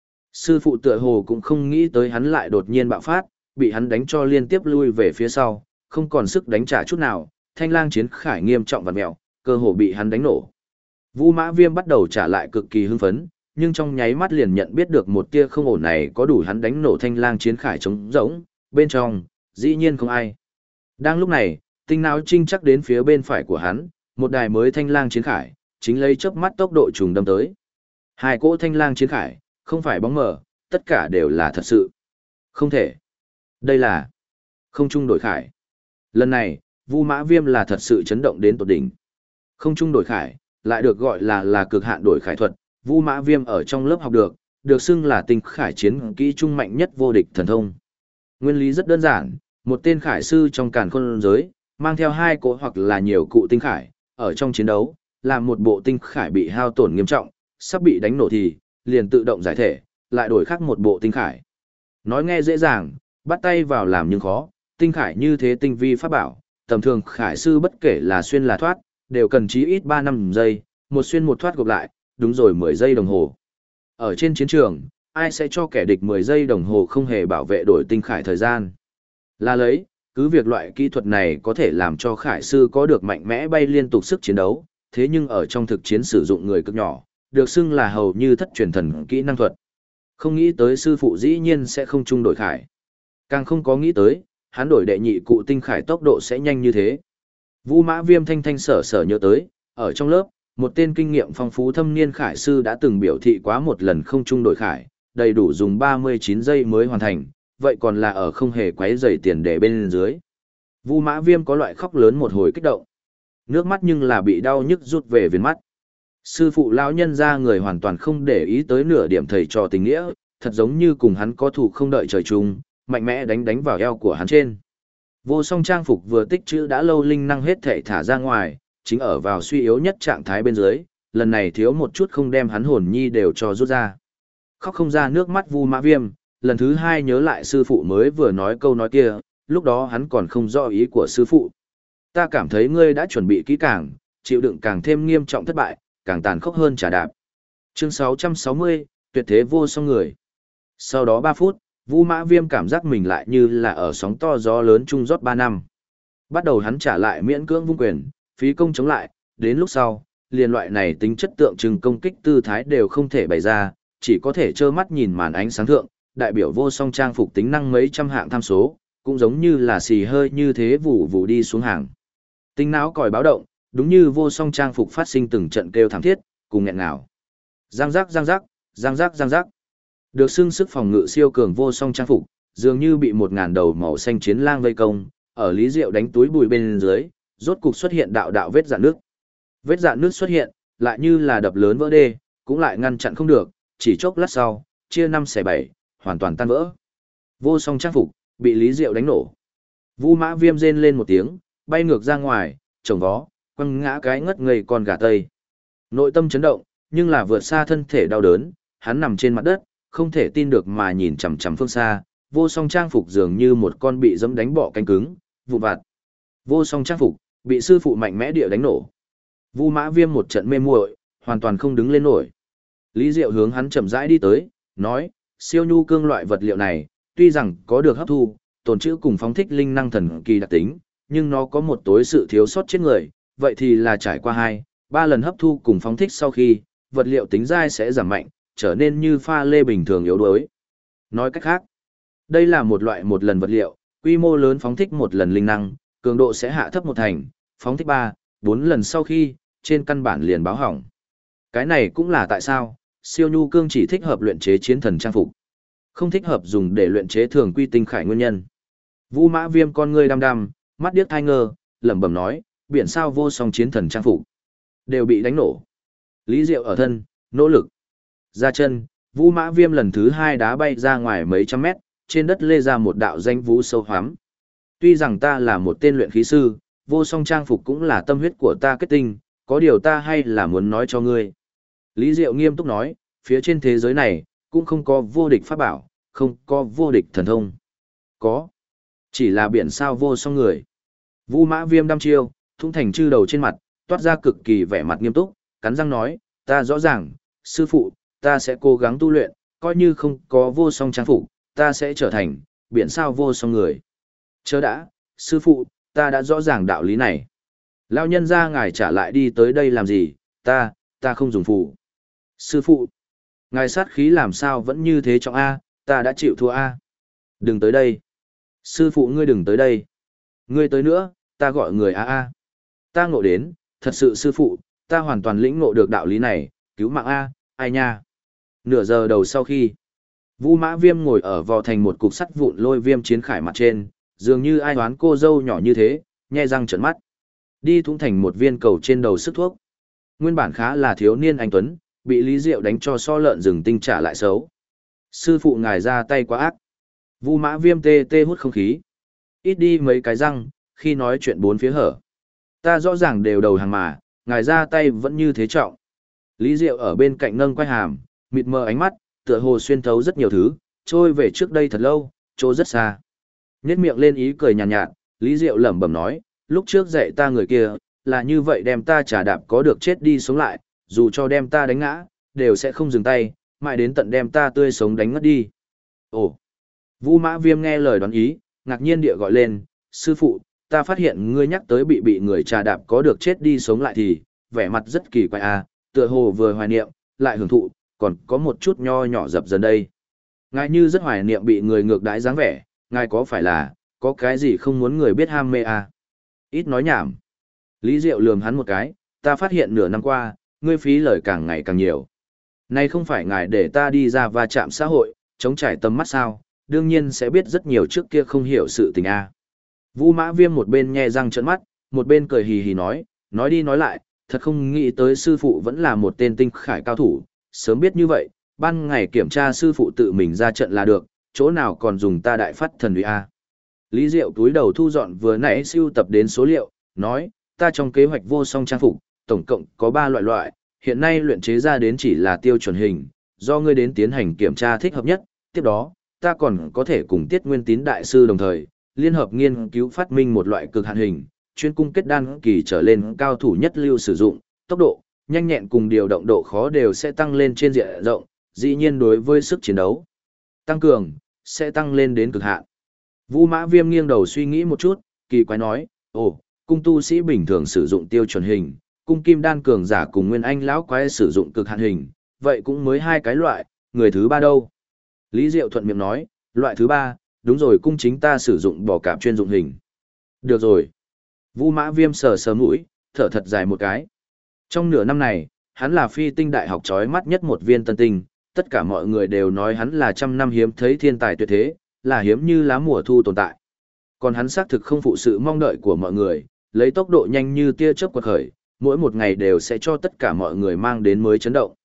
Sư phụ tựa hồ cũng không nghĩ tới hắn lại đột nhiên bạo phát, bị hắn đánh cho liên tiếp lui về phía sau, không còn sức đánh trả chút nào, Thanh Lang Chiến Khải nghiêm trọng vặn mèo, cơ hồ bị hắn đánh nổ. Vu Mã Viêm bắt đầu trả lại cực kỳ hưng phấn, nhưng trong nháy mắt liền nhận biết được một tia không ổn này có đủ hắn đánh nổ Thanh Lang Chiến Khải trống rỗng, bên trong, dĩ nhiên không ai. Đang lúc này, tinh não trinh chắc đến phía bên phải của hắn, một đài mới Thanh Lang Chiến Khải, chính lấy chớp mắt tốc độ trùng đâm tới. Hai cỗ Thanh Lang Chiến Khải, không phải bóng mờ, tất cả đều là thật sự. Không thể. Đây là không trung đổi khải. Lần này, Vu Mã Viêm là thật sự chấn động đến tột đỉnh. Không trung đổi khải, lại được gọi là cực hạn đổi khải thuật, Vu Mã Viêm ở trong lớp học được xưng là tinh khải chiến kỹ trung mạnh nhất vô địch thần thông. Nguyên lý rất đơn giản, một tên khải sư trong càn khôn giới, mang theo hai cỗ hoặc là nhiều cụ tinh khải, ở trong chiến đấu, làm một bộ tinh khải bị hao tổn nghiêm trọng, sắp bị đánh nổ thì, liền tự động giải thể, lại đổi khác một bộ tinh khải. Nói nghe dễ dàng, bắt tay vào làm nhưng khó, tinh khải như thế tinh vi pháp bảo, tầm thường khải sư bất kể là xuyên là thoát, đều cần chí ít 3-5 giây, một xuyên một thoát gộp lại, đúng rồi 10 giây đồng hồ. Ở trên chiến trường, ai sẽ cho kẻ địch 10 giây đồng hồ không hề bảo vệ đổi tinh khải thời gian? Là lấy, cứ việc loại kỹ thuật này có thể làm cho khải sư có được mạnh mẽ bay liên tục sức chiến đấu, thế nhưng ở trong thực chiến sử dụng người cực nhỏ, được xưng là hầu như thất truyền thần kỹ năng thuật. Không nghĩ tới sư phụ dĩ nhiên sẽ không chung đổi khải. Càng không có nghĩ tới, hắn đổi đệ nhị cụ tinh khải tốc độ sẽ nhanh như thế. Vu Mã Viêm thanh thanh sở sở nhớ tới, ở trong lớp, một tên kinh nghiệm phong phú thâm niên khải sư đã từng biểu thị quá một lần không chung đổi khải, đầy đủ dùng 39 giây mới hoàn thành, vậy còn là ở không hề quấy rầy tiền đề bên dưới. Vu Mã Viêm có loại khóc lớn một hồi kích động. Nước mắt nhưng là bị đau nhức rút về viền mắt. Sư phụ lão nhân ra người hoàn toàn không để ý tới nửa điểm thầy trò tình nghĩa, thật giống như cùng hắn có thù không đợi trời chung, mạnh mẽ đánh vào eo của hắn trên. Vô song trang phục vừa tích trữ đã lâu linh năng hết thể thả ra ngoài, chính ở vào suy yếu nhất trạng thái bên dưới, lần này thiếu một chút không đem hắn hồn nhi đều cho rút ra. Khóc không ra nước mắt Vu Mã Viêm, lần thứ hai nhớ lại sư phụ mới vừa nói câu nói kia, lúc đó hắn còn không rõ ý của sư phụ. Ta cảm thấy ngươi đã chuẩn bị kỹ càng, chịu đựng càng thêm nghiêm trọng thất bại, càng tàn khốc hơn trả đạp. Chương 660, tuyệt thế vô song người. Sau đó 3 phút, Vu Mã Viêm cảm giác mình lại như là ở sóng to gió lớn chung rót 3 năm. Bắt đầu hắn trả lại miễn cưỡng vung quyền, phí công chống lại, đến lúc sau, liền loại này tính chất tượng trưng công kích tư thái đều không thể bày ra, chỉ có thể trơ mắt nhìn màn ánh sáng thượng, đại biểu vô song trang phục tính năng mấy trăm hạng tham số, cũng giống như là xì hơi như thế vụ vụ đi xuống hàng. Tinh não còi báo động, đúng như vô song trang phục phát sinh từng trận kêu thảm thiết, cùng nghẹn ngào. Giang giác giang giác, giang giác giang giác. Được xưng sức phòng ngự siêu cường vô song trang phục, dường như bị 1000 đầu màu xanh chiến lang vây công, ở Lý Diệu đánh túi bùi bên dưới, rốt cục xuất hiện đạo vết rạn nước. Vết rạn nước xuất hiện, lại như là đập lớn vỡ đê, cũng lại ngăn chặn không được, chỉ chốc lát sau, chia 5/7, hoàn toàn tan vỡ. Vô song trang phục, bị Lý Diệu đánh nổ. Vu Mã Viêm rên lên một tiếng, bay ngược ra ngoài, chồng vó, quăng ngã cái ngất ngây con gà tây. Nội tâm chấn động, nhưng là vượt xa thân thể đau đớn, hắn nằm trên mặt đất, không thể tin được mà nhìn chằm chằm phương xa, vô song trang phục dường như một con bị giẫm đánh bọ cánh cứng, vụn vặt. Vô song trang phục, bị sư phụ mạnh mẽ địa đánh nổ. Vu Mã Viêm một trận mê muội, hoàn toàn không đứng lên nổi. Lý Diệu hướng hắn chậm rãi đi tới, nói, siêu nhu cương loại vật liệu này, tuy rằng có được hấp thu, tồn trữ cùng phóng thích linh năng thần kỳ đặc tính, nhưng nó có một tối sự thiếu sót chết người, vậy thì là trải qua 2-3 lần hấp thu cùng phóng thích sau khi, vật liệu tính dai sẽ giảm mạnh, trở nên như pha lê bình thường yếu đuối. Nói cách khác, đây là một loại một lần vật liệu, quy mô lớn phóng thích một lần linh năng, cường độ sẽ hạ thấp một thành, phóng thích 3-4 lần sau khi, trên căn bản liền báo hỏng. Cái này cũng là tại sao, siêu nhu cương chỉ thích hợp luyện chế chiến thần trang phục, không thích hợp dùng để luyện chế thường quy tinh khải nguyên nhân. Vu Mã Viêm con ngươi đăm đăm, mắt điếc thai ngơ, lẩm bẩm nói, biển sao vô song chiến thần trang phục đều bị đánh nổ. Lý Diệu ở thân, nỗ lực ra chân, Vu Mã Viêm lần thứ 2 đá bay ra ngoài mấy trăm mét, trên đất lê ra một đạo danh vũ sâu hoắm. Tuy rằng ta là một tên luyện khí sư, vô song trang phục cũng là tâm huyết của ta kết tinh, có điều ta hay là muốn nói cho ngươi. Lý Diệu nghiêm túc nói, phía trên thế giới này, cũng không có vô địch pháp bảo, không có vô địch thần thông. Có. Chỉ là biển sao vô song người. Vu Mã Viêm đăm chiêu, thung thành chư đầu trên mặt, toát ra cực kỳ vẻ mặt nghiêm túc, cắn răng nói, ta rõ ràng, sư phụ, ta sẽ cố gắng tu luyện, coi như không có vô song trang phục, ta sẽ trở thành biển sao vô song người. Chớ đã, sư phụ, ta đã rõ ràng đạo lý này. Lão nhân gia ngài trả lại đi tới đây làm gì, ta không dùng phụ. Sư phụ, ngài sát khí làm sao vẫn như thế trong A, ta đã chịu thua A. Đừng tới đây. Sư phụ ngươi đừng tới đây. Ngươi tới nữa, ta gọi người A. Ta ngộ đến, thật sự sư phụ, ta hoàn toàn lĩnh ngộ được đạo lý này, cứu mạng A, ai nha. Nửa giờ đầu sau khi, Vu Mã Viêm ngồi ở vò thành một cục sắt vụn lôi viêm chiến khải mặt trên, dường như ai đoán cô dâu nhỏ như thế, nhe răng trợn mắt. Đi thủng thành một viên cầu trên đầu sức thuốc. Nguyên bản khá là thiếu niên anh Tuấn, bị Lý Diệu đánh cho so lợn rừng tinh trả lại xấu. Sư phụ ngài ra tay quá ác. Vu Mã Viêm tê tê hút không khí. Ít đi mấy cái răng, khi nói chuyện bốn phía hở. Ta rõ ràng đều đầu hàng mà, ngài ra tay vẫn như thế trọng. Lý Diệu ở bên cạnh nâng quay hàm, mịt mờ ánh mắt, tựa hồ xuyên thấu rất nhiều thứ, trôi về trước đây thật lâu, trôi rất xa. Nhếch miệng lên ý cười nhàn nhạt, Lý Diệu lẩm bẩm nói, lúc trước dạy ta người kia, là như vậy đem ta trả đạp có được chết đi sống lại, dù cho đem ta đánh ngã, đều sẽ không dừng tay, mãi đến tận đem ta tươi sống đánh ngất đi. Ồ! Vu Mã Viêm nghe lời đoán ý, ngạc nhiên địa gọi lên, sư phụ, ta phát hiện ngươi nhắc tới bị người trà đạp có được chết đi sống lại thì, vẻ mặt rất kỳ quái à, tựa hồ vừa hoài niệm, lại hưởng thụ, còn có một chút nho nhỏ dập dần đây. Ngài như rất hoài niệm bị người ngược đãi dáng vẻ, ngài có phải là, có cái gì không muốn người biết ham mê à? Ít nói nhảm. Lý Diệu lườm hắn một cái, ta phát hiện nửa năm qua, ngươi phí lời càng ngày càng nhiều. Này không phải ngài để ta đi ra va chạm xã hội, chống trải tầm mắt sao, đương nhiên sẽ biết rất nhiều trước kia không hiểu sự tình a. Vu Mã Viêm một bên nhe răng trợn mắt, một bên cười hì hì nói đi nói lại, thật không nghĩ tới sư phụ vẫn là một tên tinh khải cao thủ, sớm biết như vậy, ban ngày kiểm tra sư phụ tự mình ra trận là được, chỗ nào còn dùng ta đại phát thần uy a. Lý Diệu túi đầu thu dọn vừa nãy sưu tập đến số liệu, nói, ta trong kế hoạch vô song trang phục, tổng cộng có 3 loại, hiện nay luyện chế ra đến chỉ là tiêu chuẩn hình, do ngươi đến tiến hành kiểm tra thích hợp nhất, tiếp đó, ta còn có thể cùng Tiết Nguyên Tín đại sư đồng thời, liên hợp nghiên cứu phát minh một loại cực hạn hình, chuyên cung kết đan kỳ trở lên cao thủ nhất lưu sử dụng, tốc độ, nhanh nhẹn cùng điều động độ khó đều sẽ tăng lên trên diện rộng, dĩ nhiên đối với sức chiến đấu tăng cường, sẽ tăng lên đến cực hạn. Vu Mã Viêm nghiêng đầu suy nghĩ một chút, kỳ quái nói, ồ, cung tu sĩ bình thường sử dụng tiêu chuẩn hình, cung kim đan cường giả cùng nguyên anh lão quái sử dụng cực hạn hình, vậy cũng mới 2 cái loại, người thứ 3 đâu? Lý Diệu thuận miệng nói, loại thứ 3, đúng rồi, cung chính ta sử dụng bò cạp chuyên dụng hình. Được rồi. Vu Mã Viêm sờ sờ mũi, thở thật dài một cái. Trong nửa năm này, hắn là phi tinh đại học chói mắt nhất một viên tân tinh, tất cả mọi người đều nói hắn là trăm năm hiếm thấy thiên tài tuyệt thế, là hiếm như lá mùa thu tồn tại. Còn hắn xác thực không phụ sự mong đợi của mọi người, lấy tốc độ nhanh như tia chớp quật khởi, mỗi một ngày đều sẽ cho tất cả mọi người mang đến mới chấn động.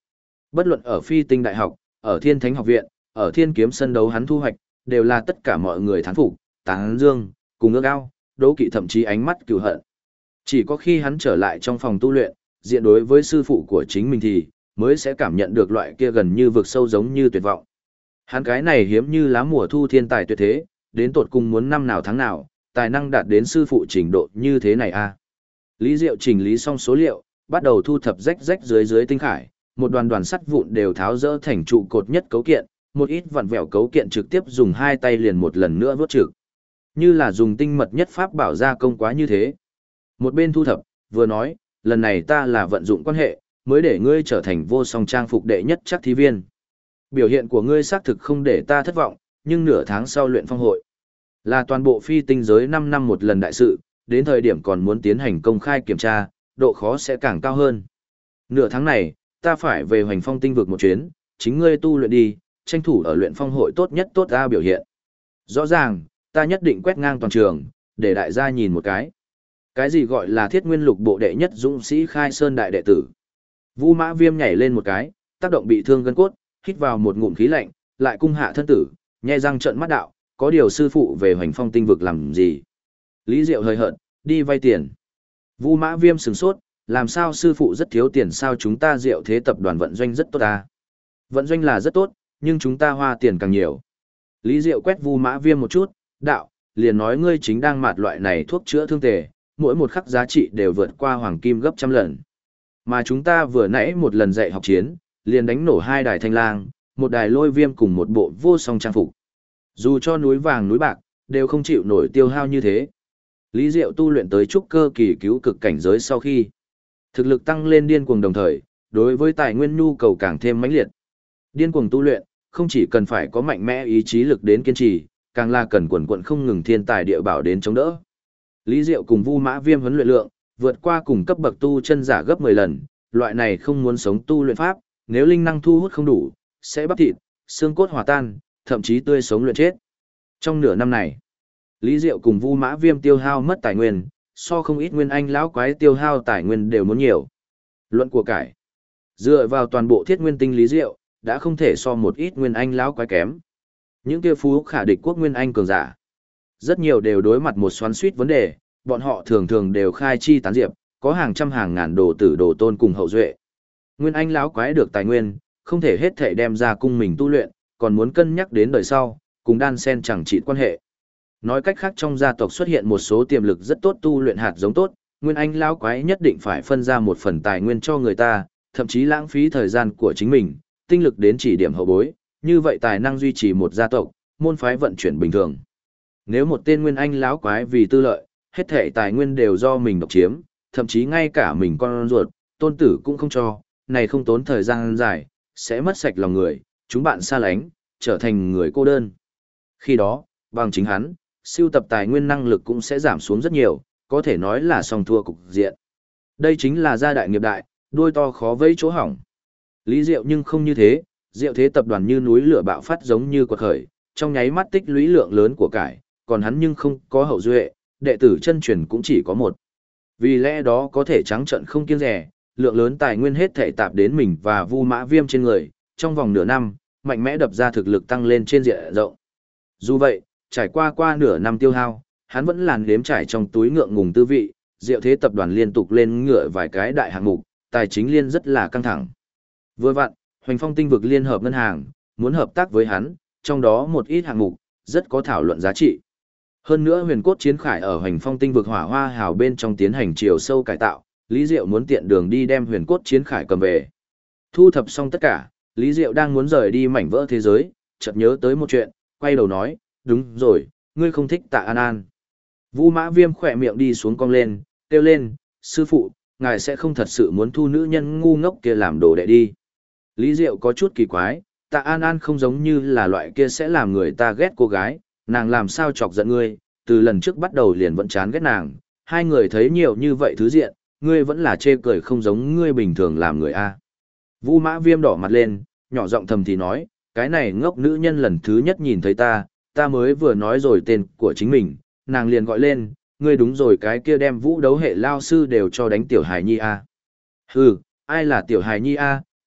Bất luận ở Phi Tinh Đại học, ở Thiên Thánh học viện, ở Thiên Kiếm sân đấu hắn thu hoạch, đều là tất cả mọi người thán phục, tán dương, cùng ước ao, đố kỵ thậm chí ánh mắt cừu hận. Chỉ có khi hắn trở lại trong phòng tu luyện, diện đối với sư phụ của chính mình thì, mới sẽ cảm nhận được loại kia gần như vực sâu giống như tuyệt vọng. Hắn cái này hiếm như lá mùa thu thiên tài tuyệt thế, đến tột cùng muốn năm nào tháng nào, tài năng đạt đến sư phụ trình độ như thế này a. Lý Diệu chỉnh lý xong số liệu, bắt đầu thu thập rách rách dưới dưới tinh khải, một đoàn đoàn sắt vụn đều tháo rỡ thành trụ cột nhất cấu kiện, một ít vặn vẹo cấu kiện trực tiếp dùng hai tay liền một lần nữa vớt trực. Như là dùng tinh mật nhất pháp bảo gia công quá như thế. Một bên thu thập, vừa nói, lần này ta là vận dụng quan hệ, mới để ngươi trở thành vô song trang phục đệ nhất chắc thí viên. Biểu hiện của ngươi xác thực không để ta thất vọng, nhưng nửa tháng sau luyện phong hội là toàn bộ phi tinh giới 5 năm một lần đại sự, đến thời điểm còn muốn tiến hành công khai kiểm tra, độ khó sẽ càng cao hơn. Nửa tháng này, ta phải về Hoành Phong tinh vực một chuyến, chính ngươi tu luyện đi, tranh thủ ở luyện phong hội tốt nhất tốt ra biểu hiện. Rõ ràng, ta nhất định quét ngang toàn trường, để đại gia nhìn một cái. Cái gì gọi là Thiết Nguyên Lục bộ đệ nhất dũng sĩ Khai Sơn đại đệ tử? Vu Mã Viêm nhảy lên một cái, tác động bị thương gân cốt, hít vào một ngụm khí lạnh, lại cung hạ thân tử, nhe răng trợn mắt đạo, có điều sư phụ về Hoành Phong tinh vực làm gì? Lý Diệu hơi hận, đi vay tiền. Vu Mã Viêm sửng sốt, làm sao sư phụ rất thiếu tiền, sao chúng ta Diệu Thế tập đoàn vận doanh rất tốt à? Vận doanh là rất tốt, nhưng chúng ta hoa tiền càng nhiều. Lý Diệu quét Vu Mã Viêm một chút, đạo, liền nói ngươi chính đang mạt loại này thuốc chữa thương tề, mỗi một khắc giá trị đều vượt qua hoàng kim gấp trăm lần. Mà chúng ta vừa nãy một lần dạy học chiến, liền đánh nổ 2 đài thanh lang, một đài lôi viêm cùng một bộ vô song trang phục. Dù cho núi vàng núi bạc, đều không chịu nổi tiêu hao như thế. Lý Diệu tu luyện tới trúc cơ kỳ cứu cực cảnh giới sau khi thực lực tăng lên điên cuồng, đồng thời, đối với tài nguyên nhu cầu càng thêm mãnh liệt. Điên cuồng tu luyện, không chỉ cần phải có mạnh mẽ ý chí lực đến kiên trì, càng là cần quần quận không ngừng thiên tài địa bảo đến chống đỡ. Lý Diệu cùng Vu Mã Viêm huấn luyện lượng, vượt qua cùng cấp bậc tu chân giả gấp 10 lần, loại này không muốn sống tu luyện pháp, nếu linh năng thu hút không đủ, sẽ bắp thịt, xương cốt hòa tan, thậm chí tươi sống luyện chết. Trong nửa năm này, Lý Diệu cùng Vu Mã Viêm tiêu hao mất tài nguyên, so không ít nguyên anh lão quái tiêu hao tài nguyên đều muốn nhiều. Luận của cải, dựa vào toàn bộ thiết nguyên tinh Lý Diệu, đã không thể so một ít nguyên anh lão quái kém. Những kia phú khả địch quốc nguyên anh cường giả, rất nhiều đều đối mặt một xoắn suýt vấn đề, bọn họ thường thường đều khai chi tán diệp, có hàng trăm hàng ngàn đồ tử đồ tôn cùng hậu duệ. Nguyên anh lão quái được tài nguyên, không thể hết thể đem ra cung mình tu luyện, còn muốn cân nhắc đến đời sau, cùng đan sen chẳng trị quan hệ. Nói cách khác, trong gia tộc xuất hiện một số tiềm lực rất tốt tu luyện hạt giống tốt, nguyên anh lão quái nhất định phải phân ra một phần tài nguyên cho người ta, thậm chí lãng phí thời gian của chính mình, tinh lực đến chỉ điểm hậu bối, như vậy tài năng duy trì một gia tộc, môn phái vận chuyển bình thường. Nếu một tên nguyên anh lão quái vì tư lợi, hết thảy tài nguyên đều do mình độc chiếm, thậm chí ngay cả mình con ruột, tôn tử cũng không cho, này không tốn thời gian dài, sẽ mất sạch lòng người, chúng bạn xa lánh, trở thành người cô đơn. Khi đó, bằng chính hắn, sưu tập tài nguyên năng lực cũng sẽ giảm xuống rất nhiều, có thể nói là song thua cục diện. Đây chính là gia đại nghiệp đại, đuôi to khó vây chỗ hỏng. Lý Diệu nhưng không như thế, Diệu Thế tập đoàn như núi lửa bạo phát giống như quật khởi, trong nháy mắt tích lũy lượng lớn của cải, còn hắn nhưng không có hậu duệ, đệ tử chân truyền cũng chỉ có một. Vì lẽ đó có thể trắng trợn không kiêng dè, lượng lớn tài nguyên hết thảy tạp đến mình và Vu Mã Viêm trên người, trong vòng nửa năm, mạnh mẽ đập ra thực lực tăng lên trên diện rộng. Dù vậy, trải qua nửa năm tiêu hao, hắn vẫn làn đếm trải trong túi ngượng ngùng tư vị, Diệu Thế tập đoàn liên tục lên ngựa vài cái đại hạng mục, tài chính liên rất là căng thẳng. Vừa vặn, Hoành Phong tinh vực liên hợp ngân hàng, muốn hợp tác với hắn, trong đó một ít hạng mục, rất có thảo luận giá trị. Hơn nữa huyền cốt chiến khải ở Hoành Phong tinh vực hỏa hoa hào bên trong tiến hành chiều sâu cải tạo, Lý Diệu muốn tiện đường đi đem huyền cốt chiến khải cầm về. Thu thập xong tất cả, Lý Diệu đang muốn rời đi mảnh vỡ thế giới, chợt nhớ tới một chuyện, quay đầu nói, đúng rồi, ngươi không thích Tạ An An. Vu Mã Viêm khỏe miệng đi xuống cong lên, kêu lên, sư phụ, ngài sẽ không thật sự muốn thu nữ nhân ngu ngốc kia làm đồ đệ đi. Lý Diệu có chút kỳ quái, Tạ An An không giống như là loại kia sẽ làm người ta ghét cô gái, nàng làm sao chọc giận ngươi, từ lần trước bắt đầu liền vẫn chán ghét nàng, hai người thấy nhiều như vậy thứ diện, ngươi vẫn là chê cười không giống ngươi bình thường làm người a. Vu Mã Viêm đỏ mặt lên, nhỏ giọng thầm thì nói, cái này ngốc nữ nhân lần thứ nhất nhìn thấy ta mới vừa nói rồi tên của chính mình, nàng liền gọi lên, ngươi đúng rồi, cái kia đem vũ đấu hệ lao sư đều cho đánh tiểu hài nhi a. Hừ, ai là tiểu hài nhi a,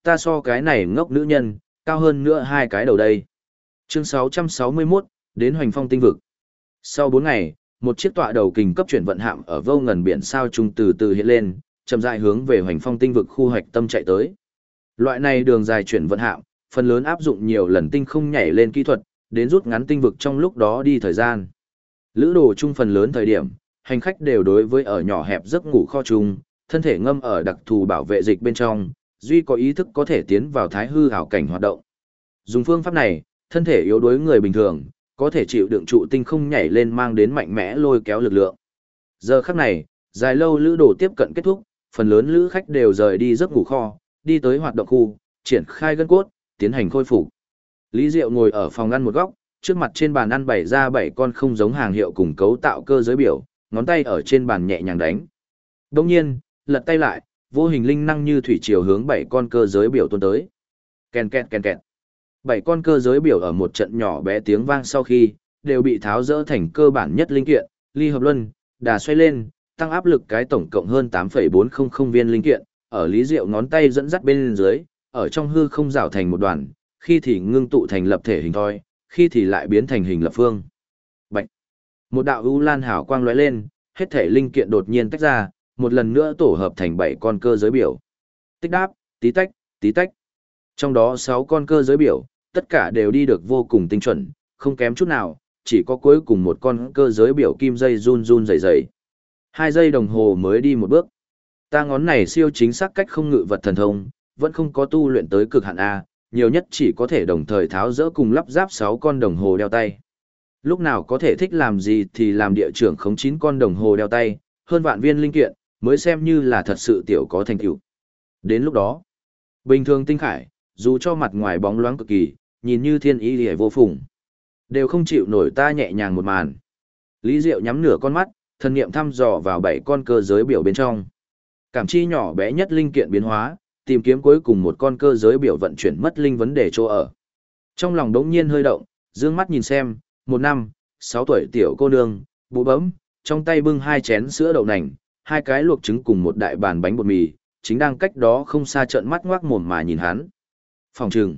ta so cái này ngốc nữ nhân, cao hơn nữa hai cái đầu đây. Chương 661, đến Hoành Phong tinh vực. Sau 4 ngày, một chiếc tọa đầu kình cấp chuyển vận hạm ở vô ngần biển sao trung từ từ hiện lên, chậm rãi hướng về Hoành Phong tinh vực khu hoạch tâm chạy tới. Loại này đường dài chuyển vận hạm, phần lớn áp dụng nhiều lần tinh không nhảy lên kỹ thuật, đến rút ngắn tinh vực trong lúc đó đi thời gian. Lữ đồ chung phần lớn thời điểm, hành khách đều đối với ở nhỏ hẹp giấc ngủ kho chung, thân thể ngâm ở đặc thù bảo vệ dịch bên trong, duy có ý thức có thể tiến vào thái hư ảo cảnh hoạt động. Dùng phương pháp này, thân thể yếu đuối người bình thường, có thể chịu đựng trụ tinh không nhảy lên mang đến mạnh mẽ lôi kéo lực lượng. Giờ khắc này, dài lâu lữ đồ tiếp cận kết thúc, phần lớn lữ khách đều rời đi giấc ngủ kho, đi tới hoạt động khu, triển khai gân cốt, tiến hành khôi phục. Lý Diệu ngồi ở phòng ăn một góc, trước mặt trên bàn ăn bày ra 7 con không giống hàng hiệu cùng cấu tạo cơ giới biểu, ngón tay ở trên bàn nhẹ nhàng đánh. Đồng nhiên, lật tay lại, vô hình linh năng như thủy triều hướng 7 con cơ giới biểu tuôn tới. Ken ken ken ken. 7 con cơ giới biểu ở một trận nhỏ bé tiếng vang sau khi, đều bị tháo rỡ thành cơ bản nhất linh kiện, ly hợp luân, đà xoay lên, tăng áp lực cái tổng cộng hơn 8,400 viên linh kiện, ở Lý Diệu ngón tay dẫn dắt bên dưới, ở trong hư không rảo thành một đoàn, khi thì ngưng tụ thành lập thể hình thoi, khi thì lại biến thành hình lập phương. Bạch. Một đạo u lan hào quang lóe lên, hết thể linh kiện đột nhiên tách ra, một lần nữa tổ hợp thành 7 con cơ giới biểu. Tích đáp, tí tách, tí tách. Trong đó 6 con cơ giới biểu, tất cả đều đi được vô cùng tinh chuẩn, không kém chút nào, chỉ có cuối cùng một con cơ giới biểu kim dây run run rẩy rẩy. 2 giây đồng hồ mới đi một bước. Ta ngón này siêu chính xác cách không ngự vật thần thông, vẫn không có tu luyện tới cực hạn A, nhiều nhất chỉ có thể đồng thời tháo dỡ cùng lắp ráp 6 con đồng hồ đeo tay. Lúc nào có thể thích làm gì thì làm địa trưởng khống 9 con đồng hồ đeo tay, hơn vạn viên linh kiện, mới xem như là thật sự tiểu có thành tựu. Đến lúc đó, bình thường tinh khải, dù cho mặt ngoài bóng loáng cực kỳ, nhìn như thiên ý liễu vô phùng, đều không chịu nổi ta nhẹ nhàng một màn. Lý Diệu nhắm nửa con mắt, thần niệm thăm dò vào 7 con cơ giới biểu bên trong. Cảm chi nhỏ bé nhất linh kiện biến hóa, tìm kiếm cuối cùng một con cơ giới biểu vận chuyển mất linh vấn đề chỗ ở. Trong lòng đống nhiên hơi động, dương mắt nhìn xem, 1 năm, 6 tuổi tiểu cô nương, bụ bấm, trong tay bưng 2 chén sữa đậu nành, 2 cái luộc trứng cùng một đại bàn bánh bột mì, chính đang cách đó không xa trợn mắt ngoác mồm mà nhìn hắn. Phòng trừng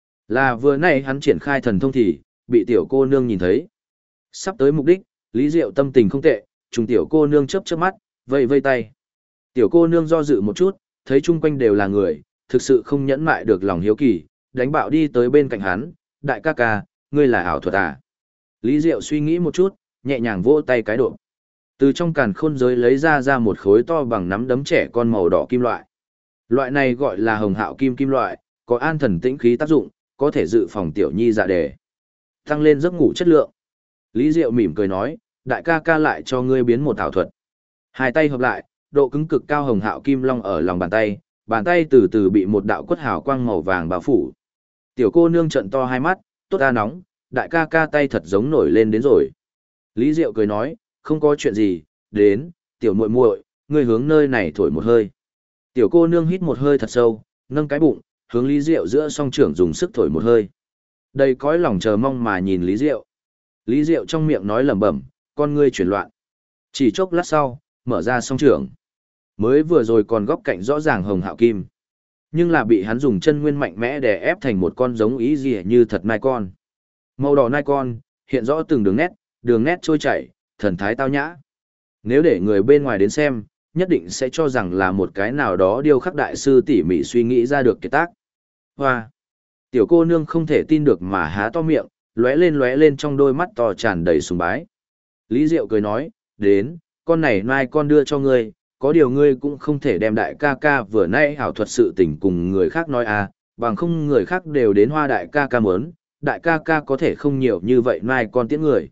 là vừa nãy hắn triển khai thần thông thì, bị tiểu cô nương nhìn thấy. Sắp tới mục đích, Lý Diệu tâm tình không tệ, trùng tiểu cô nương chớp chớp mắt, vây vây tay. Tiểu cô nương do dự một chút, thấy chung quanh đều là người, thực sự không nhẫn mại được lòng hiếu kỳ, đánh bạo đi tới bên cạnh hắn, đại ca ca, ngươi là ảo thuật à? Lý Diệu suy nghĩ một chút, nhẹ nhàng vỗ tay cái độ. Từ trong càn khôn giới lấy ra một khối to bằng nắm đấm trẻ con màu đỏ kim loại. Loại này gọi là hồng hạo kim kim loại, có an thần tĩnh khí tác dụng, có thể dự phòng tiểu nhi dạ đề, tăng lên giấc ngủ chất lượng. Lý Diệu mỉm cười nói, đại ca ca lại cho ngươi biến một ảo thuật. Hai tay hợp lại, độ cứng cực cao hồng hạo kim long ở lòng bàn tay từ từ bị một đạo quất hào quang màu vàng bao phủ. Tiểu cô nương trợn to hai mắt, tốt ta nóng, đại ca ca tay thật giống nổi lên đến rồi. Lý Diệu cười nói, không có chuyện gì, đến, tiểu muội muội, ngươi hướng nơi này thổi một hơi. Tiểu cô nương hít một hơi thật sâu, nâng cái bụng, hướng Lý Diệu giữa song trưởng dùng sức thổi một hơi. Đầy cõi lòng chờ mong mà nhìn Lý Diệu. Lý Diệu trong miệng nói lẩm bẩm, con ngươi chuyển loạn. Chỉ chốc lát sau, mở ra song trưởng. Mới vừa rồi còn góc cạnh rõ ràng hồng hạo kim. Nhưng là bị hắn dùng chân nguyên mạnh mẽ để ép thành một con giống ý gì như thật nai con. Màu đỏ nai con, hiện rõ từng đường nét trôi chảy, thần thái tao nhã. Nếu để người bên ngoài đến xem, nhất định sẽ cho rằng là một cái nào đó điêu khắc đại sư tỉ mỉ suy nghĩ ra được kiệt tác. Hoa! Tiểu cô nương không thể tin được mà há to miệng, lóe lên trong đôi mắt to tràn đầy sùng bái. Lý Diệu cười nói, đến, con này nai con đưa cho ngươi, có điều ngươi cũng không thể đem đại ca ca vừa nãy hảo thuật sự tình cùng người khác nói à, bằng không người khác đều đến hoa đại ca ca mớn, đại ca ca có thể không nhiều như vậy nai con tiễn người.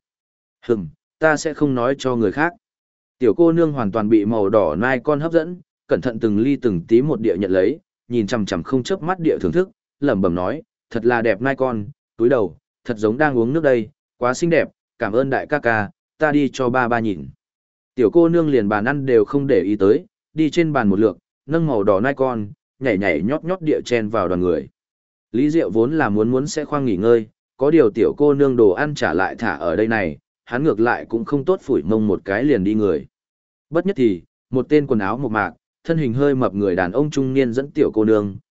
Ta sẽ không nói cho người khác. Tiểu cô nương hoàn toàn bị màu đỏ nai con hấp dẫn, cẩn thận từng ly từng tí một địa nhận lấy, nhìn chằm chằm không chớp mắt địa thưởng thức, lẩm bẩm nói, thật là đẹp nai con, túi đầu, thật giống đang uống nước đây, quá xinh đẹp, cảm ơn đại ca ca, ta đi cho ba nhìn. Tiểu cô nương liền bàn ăn đều không để ý tới, đi trên bàn một lượt, nâng màu đỏ nai con, nhảy nhót địa chen vào đoàn người. Lý Diệu vốn là muốn sẽ khoang nghỉ ngơi, có điều tiểu cô nương đồ ăn trả lại thả ở đây này, hắn ngược lại cũng không tốt phủi mông một cái liền đi người. Bất nhất thì, một tên quần áo mộc mạc, thân hình hơi mập người đàn ông trung niên dẫn tiểu cô nương,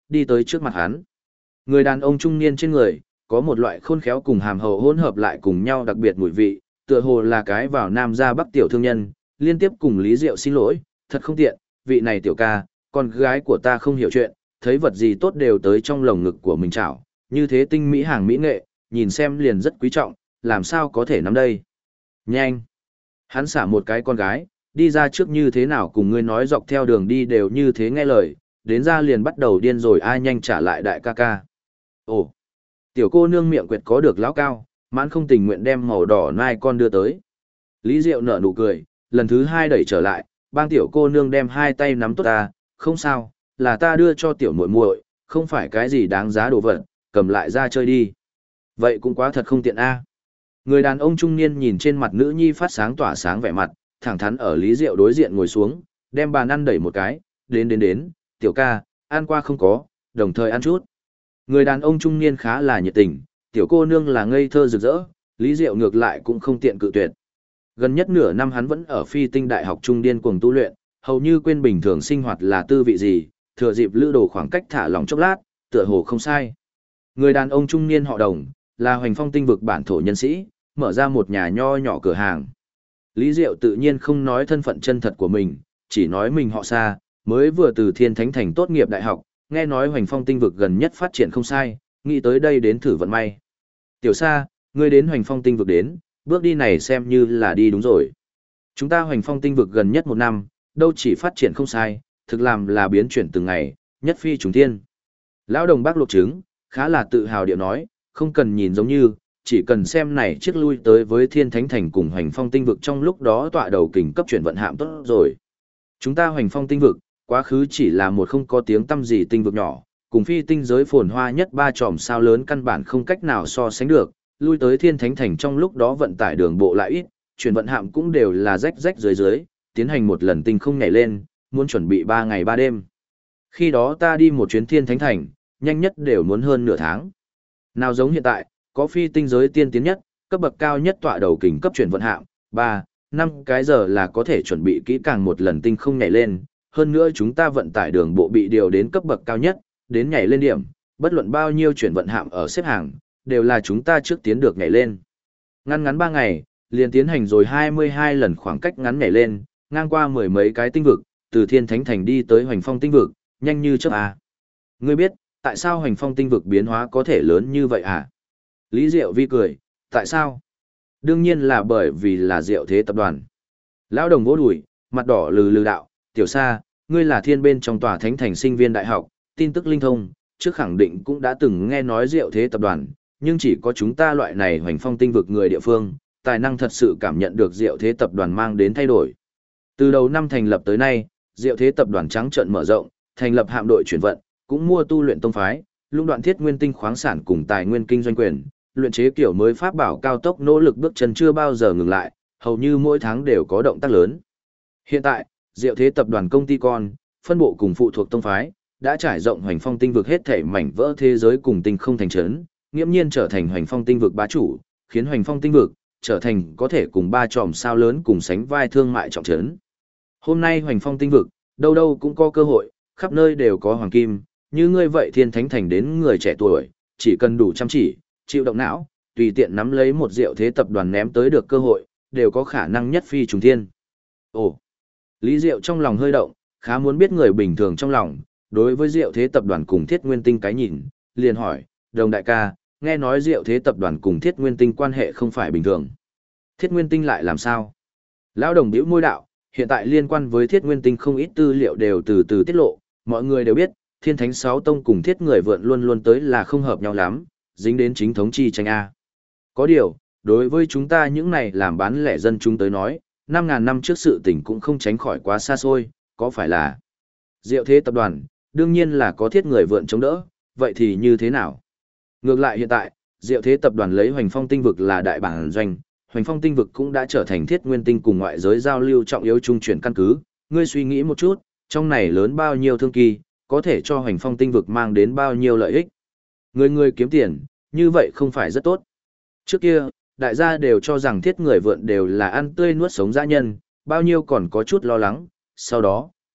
đi tới trước mặt hắn. Người đàn ông trung niên trên người, có một loại khôn khéo cùng hàm hậu hỗn hợp lại cùng nhau đặc biệt mùi vị, tựa hồ là cái vào nam ra bắc tiểu thương nhân, liên tiếp cùng Lý Diệu xin lỗi, thật không tiện, vị này tiểu ca, con gái của ta không hiểu chuyện, thấy vật gì tốt đều tới trong lồng ngực của mình chảo, như thế tinh mỹ hàng mỹ nghệ, nhìn xem liền rất quý trọng, làm sao có thể nắm đây. Nhanh! Hắn xả một cái con gái, đi ra trước như thế nào cùng ngươi nói dọc theo đường đi đều như thế nghe lời, đến ra liền bắt đầu điên rồi ai nhanh trả lại đại ca ca. Ồ! Tiểu cô nương miệng quyệt có được lão cao, mãn không tình nguyện đem màu đỏ nai con đưa tới. Lý Diệu nở nụ cười, lần thứ hai đẩy trở lại, bang tiểu cô nương đem hai tay nắm tốt ta, không sao, là ta đưa cho tiểu muội muội, không phải cái gì đáng giá đồ vật, cầm lại ra chơi đi. Vậy cũng quá thật không tiện a. Người đàn ông trung niên nhìn trên mặt nữ nhi phát sáng tỏa sáng vẻ mặt, thẳng thắn ở Lý Diệu đối diện ngồi xuống, đem bàn ăn đẩy một cái, đến, tiểu ca, ăn qua không có, đồng thời ăn chút. Người đàn ông trung niên khá là nhiệt tình, tiểu cô nương là ngây thơ rực rỡ, Lý Diệu ngược lại cũng không tiện cự tuyệt. Gần nhất nửa năm hắn vẫn ở Phi Tinh Đại học trung điên cuồng tu luyện, hầu như quên bình thường sinh hoạt là tư vị gì, thừa dịp lữ đồ khoảng cách thả lỏng chốc lát, tựa hồ không sai. Người đàn ông trung niên họ Đồng, là Hoành Phong Tinh vực bản thổ nhân sĩ, mở ra một nhà nho nhỏ cửa hàng. Lý Diệu tự nhiên không nói thân phận chân thật của mình, chỉ nói mình họ Sa, mới vừa từ Thiên Thánh Thành tốt nghiệp đại học, nghe nói Hoành Phong Tinh vực gần nhất phát triển không sai, nghĩ tới đây đến thử vận may. Tiểu Sa, ngươi đến Hoành Phong Tinh vực đến, bước đi này xem như là đi đúng rồi. Chúng ta Hoành Phong Tinh vực gần nhất một năm, đâu chỉ phát triển không sai, thực làm là biến chuyển từng ngày, nhất phi trùng thiên. Lão Đồng bác luộc trứng, khá là tự hào điệu nói, không cần nhìn giống như, chỉ cần xem này chiếc lui tới với Thiên Thánh Thành cùng Hoành Phong Tinh vực trong lúc đó tọa đầu kình cấp chuyển vận hạm tốt rồi. Chúng ta Hoành Phong Tinh vực, quá khứ chỉ là một không có tiếng tăm gì tinh vực nhỏ, cùng phi tinh giới phồn hoa nhất ba chòm sao lớn căn bản không cách nào so sánh được, lui tới Thiên Thánh Thành trong lúc đó vận tải đường bộ lại ít, chuyển vận hạm cũng đều là rách rách dưới, tiến hành một lần tinh không nhảy lên, muốn chuẩn bị 3 ngày 3 đêm. Khi đó ta đi một chuyến Thiên Thánh Thành, nhanh nhất đều muốn hơn nửa tháng. Nào giống hiện tại, có phi tinh giới tiên tiến nhất, cấp bậc cao nhất tọa đầu kình cấp chuyển vận hạm, 3, 5 cái giờ là có thể chuẩn bị kỹ càng một lần tinh không nhảy lên, hơn nữa chúng ta vận tải đường bộ bị điều đến cấp bậc cao nhất, đến nhảy lên điểm, bất luận bao nhiêu chuyển vận hạm ở xếp hàng, đều là chúng ta trước tiến được nhảy lên. Ngắn 3 ngày, liền tiến hành rồi 22 lần khoảng cách ngắn nhảy lên, ngang qua mười mấy cái tinh vực, từ Thiên Thánh Thành đi tới Hoành Phong Tinh vực, nhanh như chớp à. Ngươi biết, tại sao Hoành Phong Tinh vực biến hóa có thể lớn như vậy à? Lý Diệu Vi cười, tại sao? Đương nhiên là bởi vì là Diệu Thế tập đoàn. Lão Đồng vỗ đùi, mặt đỏ lừ đạo, tiểu Sa, ngươi là thiên bên trong tòa Thánh Thành sinh viên đại học, tin tức linh thông, trước khẳng định cũng đã từng nghe nói Diệu Thế tập đoàn, nhưng chỉ có chúng ta loại này Hoành Phong Tinh vực người địa phương, tài năng thật sự cảm nhận được Diệu Thế tập đoàn mang đến thay đổi. Từ đầu năm thành lập tới nay, Diệu Thế tập đoàn trắng trợn mở rộng, thành lập hạm đội chuyển vận, cũng mua tu luyện tông phái, lũng đoạn thiết nguyên tinh khoáng sản cùng tài nguyên kinh doanh quyền, luyện chế kiểu mới pháp bảo cao tốc nỗ lực bước chân chưa bao giờ ngừng lại, hầu như mỗi tháng đều có động tác lớn. Hiện tại, Diệu Thế tập đoàn công ty con, phân bộ cùng phụ thuộc tông phái, đã trải rộng Hoành Phong Tinh vực hết thảy mảnh vỡ thế giới cùng tinh không thành trấn, nghiễm nhiên trở thành Hoành Phong Tinh vực bá chủ, khiến Hoành Phong Tinh vực trở thành có thể cùng ba chòm sao lớn cùng sánh vai thương mại trọng trấn. Hôm nay Hoành Phong Tinh vực, đâu đâu cũng có cơ hội, khắp nơi đều có hoàng kim, như ngươi vậy Thiên Thánh Thành đến người trẻ tuổi, chỉ cần đủ chăm chỉ, chịu động não, tùy tiện nắm lấy một Diệu Thế tập đoàn ném tới được cơ hội, đều có khả năng nhất phi trùng thiên. Ồ, Lý Diệu trong lòng hơi động, khá muốn biết người bình thường trong lòng, đối với Diệu Thế tập đoàn cùng Thiết Nguyên Tinh cái nhìn, liền hỏi, Đồng đại ca, nghe nói Diệu Thế tập đoàn cùng Thiết Nguyên Tinh quan hệ không phải bình thường. Thiết Nguyên Tinh lại làm sao? Lão Đồng bĩu môi đạo, hiện tại liên quan với Thiết Nguyên Tinh không ít tư liệu đều từ từ tiết lộ, mọi người đều biết, Thiên Thánh Sáu Tông cùng Thiết Người Vượn luôn luôn tới là không hợp nhau lắm, dính đến chính thống chi tranh A. Có điều, đối với chúng ta những này làm bán lẻ dân chúng tới nói, 5.000 năm trước sự tình cũng không tránh khỏi quá xa xôi, có phải là Diệu Thế tập đoàn, đương nhiên là có Thiết Người Vượn chống đỡ, vậy thì như thế nào? Ngược lại hiện tại, Diệu Thế tập đoàn lấy Hoành Phong Tinh vực là đại bản doanh, Hoành Phong Tinh vực cũng đã trở thành Thiết Nguyên Tinh cùng ngoại giới giao lưu trọng yếu trung chuyển căn cứ, ngươi suy nghĩ một chút, trong này lớn bao nhiêu thương kỳ, có thể cho Hoành Phong Tinh vực mang đến bao nhiêu lợi ích. Người kiếm tiền, như vậy không phải rất tốt. Trước kia, đại gia đều cho rằng Thiết Người Vượn đều là ăn tươi nuốt sống dã nhân, bao nhiêu còn có chút lo lắng, sau đó,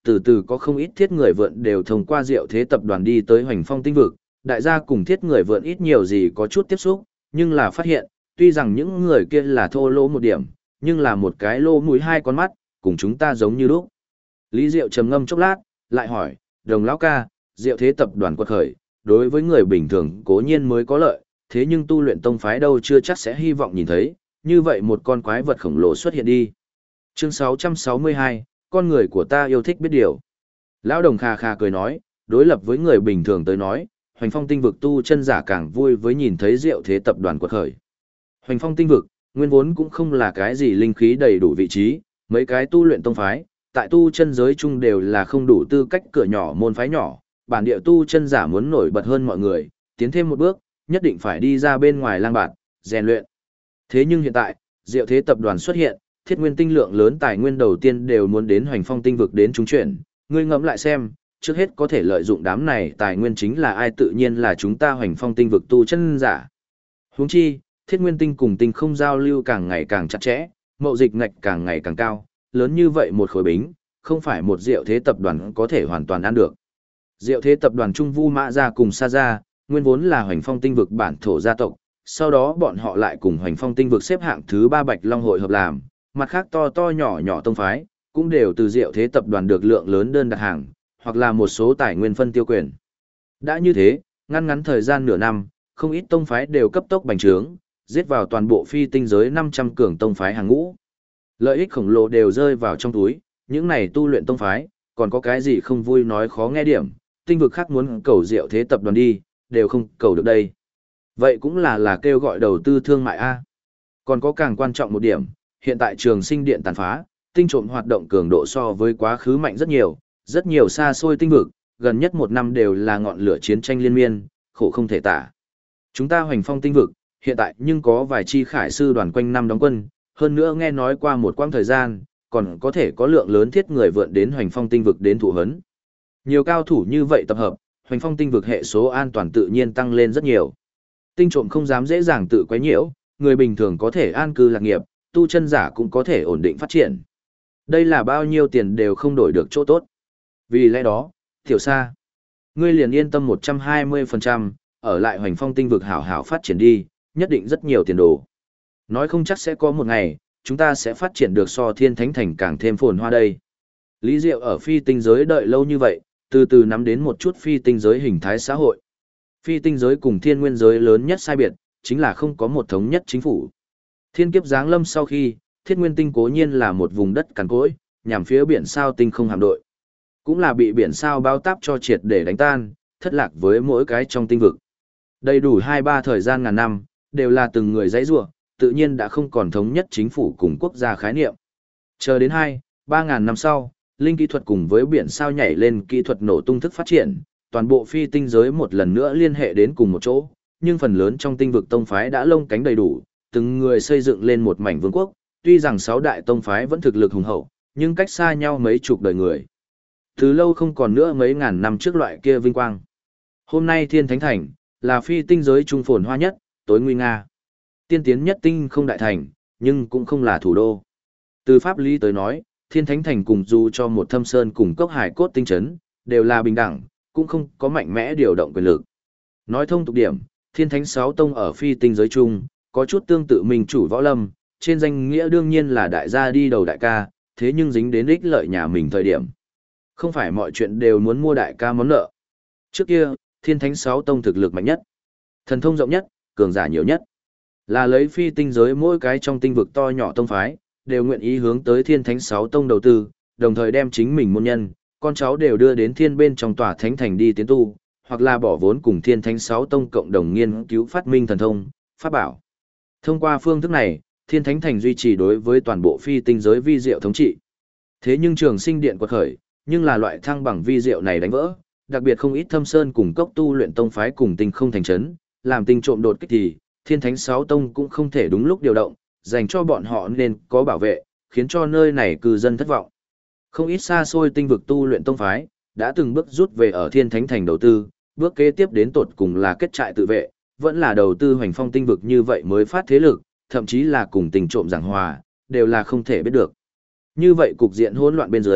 từ từ có không ít thiết người vượn đều thông qua Diệu Thế tập đoàn đi tới Hoành Phong tinh vực, đại gia cùng thiết người vượn ít nhiều gì có chút tiếp xúc, nhưng là phát hiện, tuy rằng những người kia là thô lỗ một điểm, nhưng là một cái lô mũi hai con mắt, cùng chúng ta giống như lúc. Lý Diệu trầm ngâm chốc lát, lại hỏi, Đồng lão ca, Diệu Thế tập đoàn quật khởi, đối với người bình thường cố nhiên mới có lợi, thế nhưng tu luyện tông phái đâu chưa chắc sẽ hy vọng nhìn thấy, như vậy một con quái vật khổng lồ xuất hiện đi. Chương 662, con người của ta yêu thích biết điều. Lão Đồng kha kha cười nói, đối lập với người bình thường tới nói, Hoành Phong tinh vực tu chân giả càng vui với nhìn thấy Diệu Thế tập đoàn quật khởi. Hoành Phong tinh vực, nguyên vốn cũng không là cái gì linh khí đầy đủ vị trí, mấy cái tu luyện tông phái, tại tu chân giới chung đều là không đủ tư cách cửa nhỏ môn phái nhỏ, bản địa tu chân giả muốn nổi bật hơn mọi người, tiến thêm một bước, nhất định phải đi ra bên ngoài lang bạt, rèn luyện. Thế nhưng hiện tại, Diệu Thế tập đoàn xuất hiện, thiết nguyên tinh lượng lớn tài nguyên đầu tiên đều muốn đến Hoành Phong tinh vực đến trúng chuyển, ngươi ngẫm lại xem, trước hết có thể lợi dụng đám này tài nguyên chính là ai, tự nhiên là chúng ta Hoành Phong tinh vực tu chân giả. Huống chi, thiết nguyên tinh cùng tinh không giao lưu càng ngày càng chặt chẽ, mậu dịch ngạch càng ngày càng cao, lớn như vậy một khối bính, không phải một Diệu Thế tập đoàn có thể hoàn toàn ăn được. Diệu Thế tập đoàn Trung Vu Mã gia cùng Sa gia, nguyên vốn là Hoành Phong tinh vực bản thổ gia tộc, sau đó bọn họ lại cùng Hoành Phong tinh vực xếp hạng thứ 3 Bạch Long hội hợp làm, mặt khác to to nhỏ nhỏ tông phái, cũng đều từ Diệu Thế tập đoàn được lượng lớn đơn đặt hàng, hoặc là một số tài nguyên phân tiêu quyền. Đã như thế, ngắn thời gian nửa năm, không ít tông phái đều cấp tốc bành trướng, giết vào toàn bộ phi tinh giới 500 cường tông phái hàng ngũ. Lợi ích khổng lồ đều rơi vào trong túi, những này tu luyện tông phái, còn có cái gì không vui nói khó nghe điểm, tinh vực khác muốn cầu Diệu Thế tập đoàn đi, đều không cầu được đây. Vậy cũng là kêu gọi đầu tư thương mại A. Còn có càng quan trọng một điểm, hiện tại trường sinh điện tàn phá, tinh trộm hoạt động cường độ so với quá khứ mạnh rất nhiều xa xôi tinh vực, gần nhất một năm đều là ngọn lửa chiến tranh liên miên, khổ không thể tả. Chúng ta Hoành Phong tinh vực, hiện tại nhưng có vài chi khải sư đoàn quanh năm đóng quân, hơn nữa nghe nói qua một quãng thời gian, còn có thể có lượng lớn thiết người vượn đến Hoành Phong tinh vực đến thụ hấn. Nhiều cao thủ như vậy tập hợp, Hoành Phong tinh vực hệ số an toàn tự nhiên tăng lên rất nhiều. Tinh trộm không dám dễ dàng tự quấy nhiễu, người bình thường có thể an cư lạc nghiệp, tu chân giả cũng có thể ổn định phát triển. Đây là bao nhiêu tiền đều không đổi được chỗ tốt. Vì lẽ đó, Tiểu Sa, ngươi liền yên tâm 120%, ở lại Hoành Phong tinh vực hảo hảo phát triển đi, nhất định rất nhiều tiền đồ. Nói không chắc sẽ có một ngày, chúng ta sẽ phát triển được so Thiên Thánh Thành càng thêm phồn hoa đây. Lý Diệu ở phi tinh giới đợi lâu như vậy, từ từ nắm đến một chút phi tinh giới hình thái xã hội. Phi tinh giới cùng thiên nguyên giới lớn nhất sai biệt, chính là không có một thống nhất chính phủ. Thiên kiếp giáng lâm sau khi, thiết nguyên tinh cố nhiên là một vùng đất cằn cỗi, nhằm phía biển sao tinh không hạm đội. Cũng là bị biển sao bao táp cho triệt để đánh tan, thất lạc với mỗi cái trong tinh vực. Đầy đủ 2-3 thời gian ngàn năm, đều là từng người dãy rủa, tự nhiên đã không còn thống nhất chính phủ cùng quốc gia khái niệm. Chờ đến 2-3 ngàn năm sau, linh kỹ thuật cùng với biển sao nhảy lên kỹ thuật nổ tung thức phát triển, toàn bộ phi tinh giới một lần nữa liên hệ đến cùng một chỗ, nhưng phần lớn trong tinh vực tông phái đã lông cánh đầy đủ, từng người xây dựng lên một mảnh vương quốc, tuy rằng 6 đại tông phái vẫn thực lực hùng hậu, nhưng cách xa nhau mấy chục đời người. Từ lâu không còn nữa mấy ngàn năm trước loại kia vinh quang. Hôm nay Thiên Thánh Thành, là phi tinh giới trung phồn hoa nhất, tối nguy nga. Tiên tiến nhất tinh không đại thành, nhưng cũng không là thủ đô. Từ pháp lý tới nói, Thiên Thánh Thành cùng dù cho một Thâm Sơn cùng Cốc Hải cốt tinh trấn, đều là bình đẳng, cũng không có mạnh mẽ điều động quyền lực. Nói thông tục điểm, Thiên Thánh 6 tông ở phi tinh giới chung, có chút tương tự mình chủ võ lâm, trên danh nghĩa đương nhiên là đại gia đi đầu đại ca, thế nhưng dính đến ích lợi nhà mình thời điểm. Không phải mọi chuyện đều muốn mua đại ca món nợ. Trước kia, Thiên Thánh 6 tông thực lực mạnh nhất, thần thông rộng nhất, cường giả nhiều nhất. Là lấy phi tinh giới mỗi cái trong tinh vực to nhỏ tông phái, đều nguyện ý hướng tới Thiên Thánh 6 tông đầu tư, đồng thời đem chính mình môn nhân, con cháu đều đưa đến thiên bên trong tòa thánh thành đi tiến tu, hoặc là bỏ vốn cùng Thiên Thánh 6 tông cộng đồng nghiên cứu phát minh thần thông, pháp bảo. Thông qua phương thức này, Thiên Thánh Thành duy trì đối với toàn bộ phi tinh giới vi diệu thống trị. Thế nhưng Trường Sinh Điện quật khởi, nhưng là loại thăng bằng vi diệu này đánh vỡ, đặc biệt không ít Thâm Sơn cùng Cốc tu luyện tông phái cùng tinh không thành trấn, làm tinh trộm đột kích thì Thiên Thánh 6 tông cũng không thể đúng lúc điều động, dành cho bọn họ nên có bảo vệ, khiến cho nơi này cư dân thất vọng. Không ít xa xôi tinh vực tu luyện tông phái, đã từng bước rút về ở Thiên Thánh Thành đầu tư, bước kế tiếp đến tột cùng là kết trại tự vệ, vẫn là đầu tư Hoành Phong tinh vực như vậy mới phát thế lực, thậm chí là cùng tình trộm giảng hòa, đều là không thể biết được. Như vậy cục diện hỗn loạn bên dưới,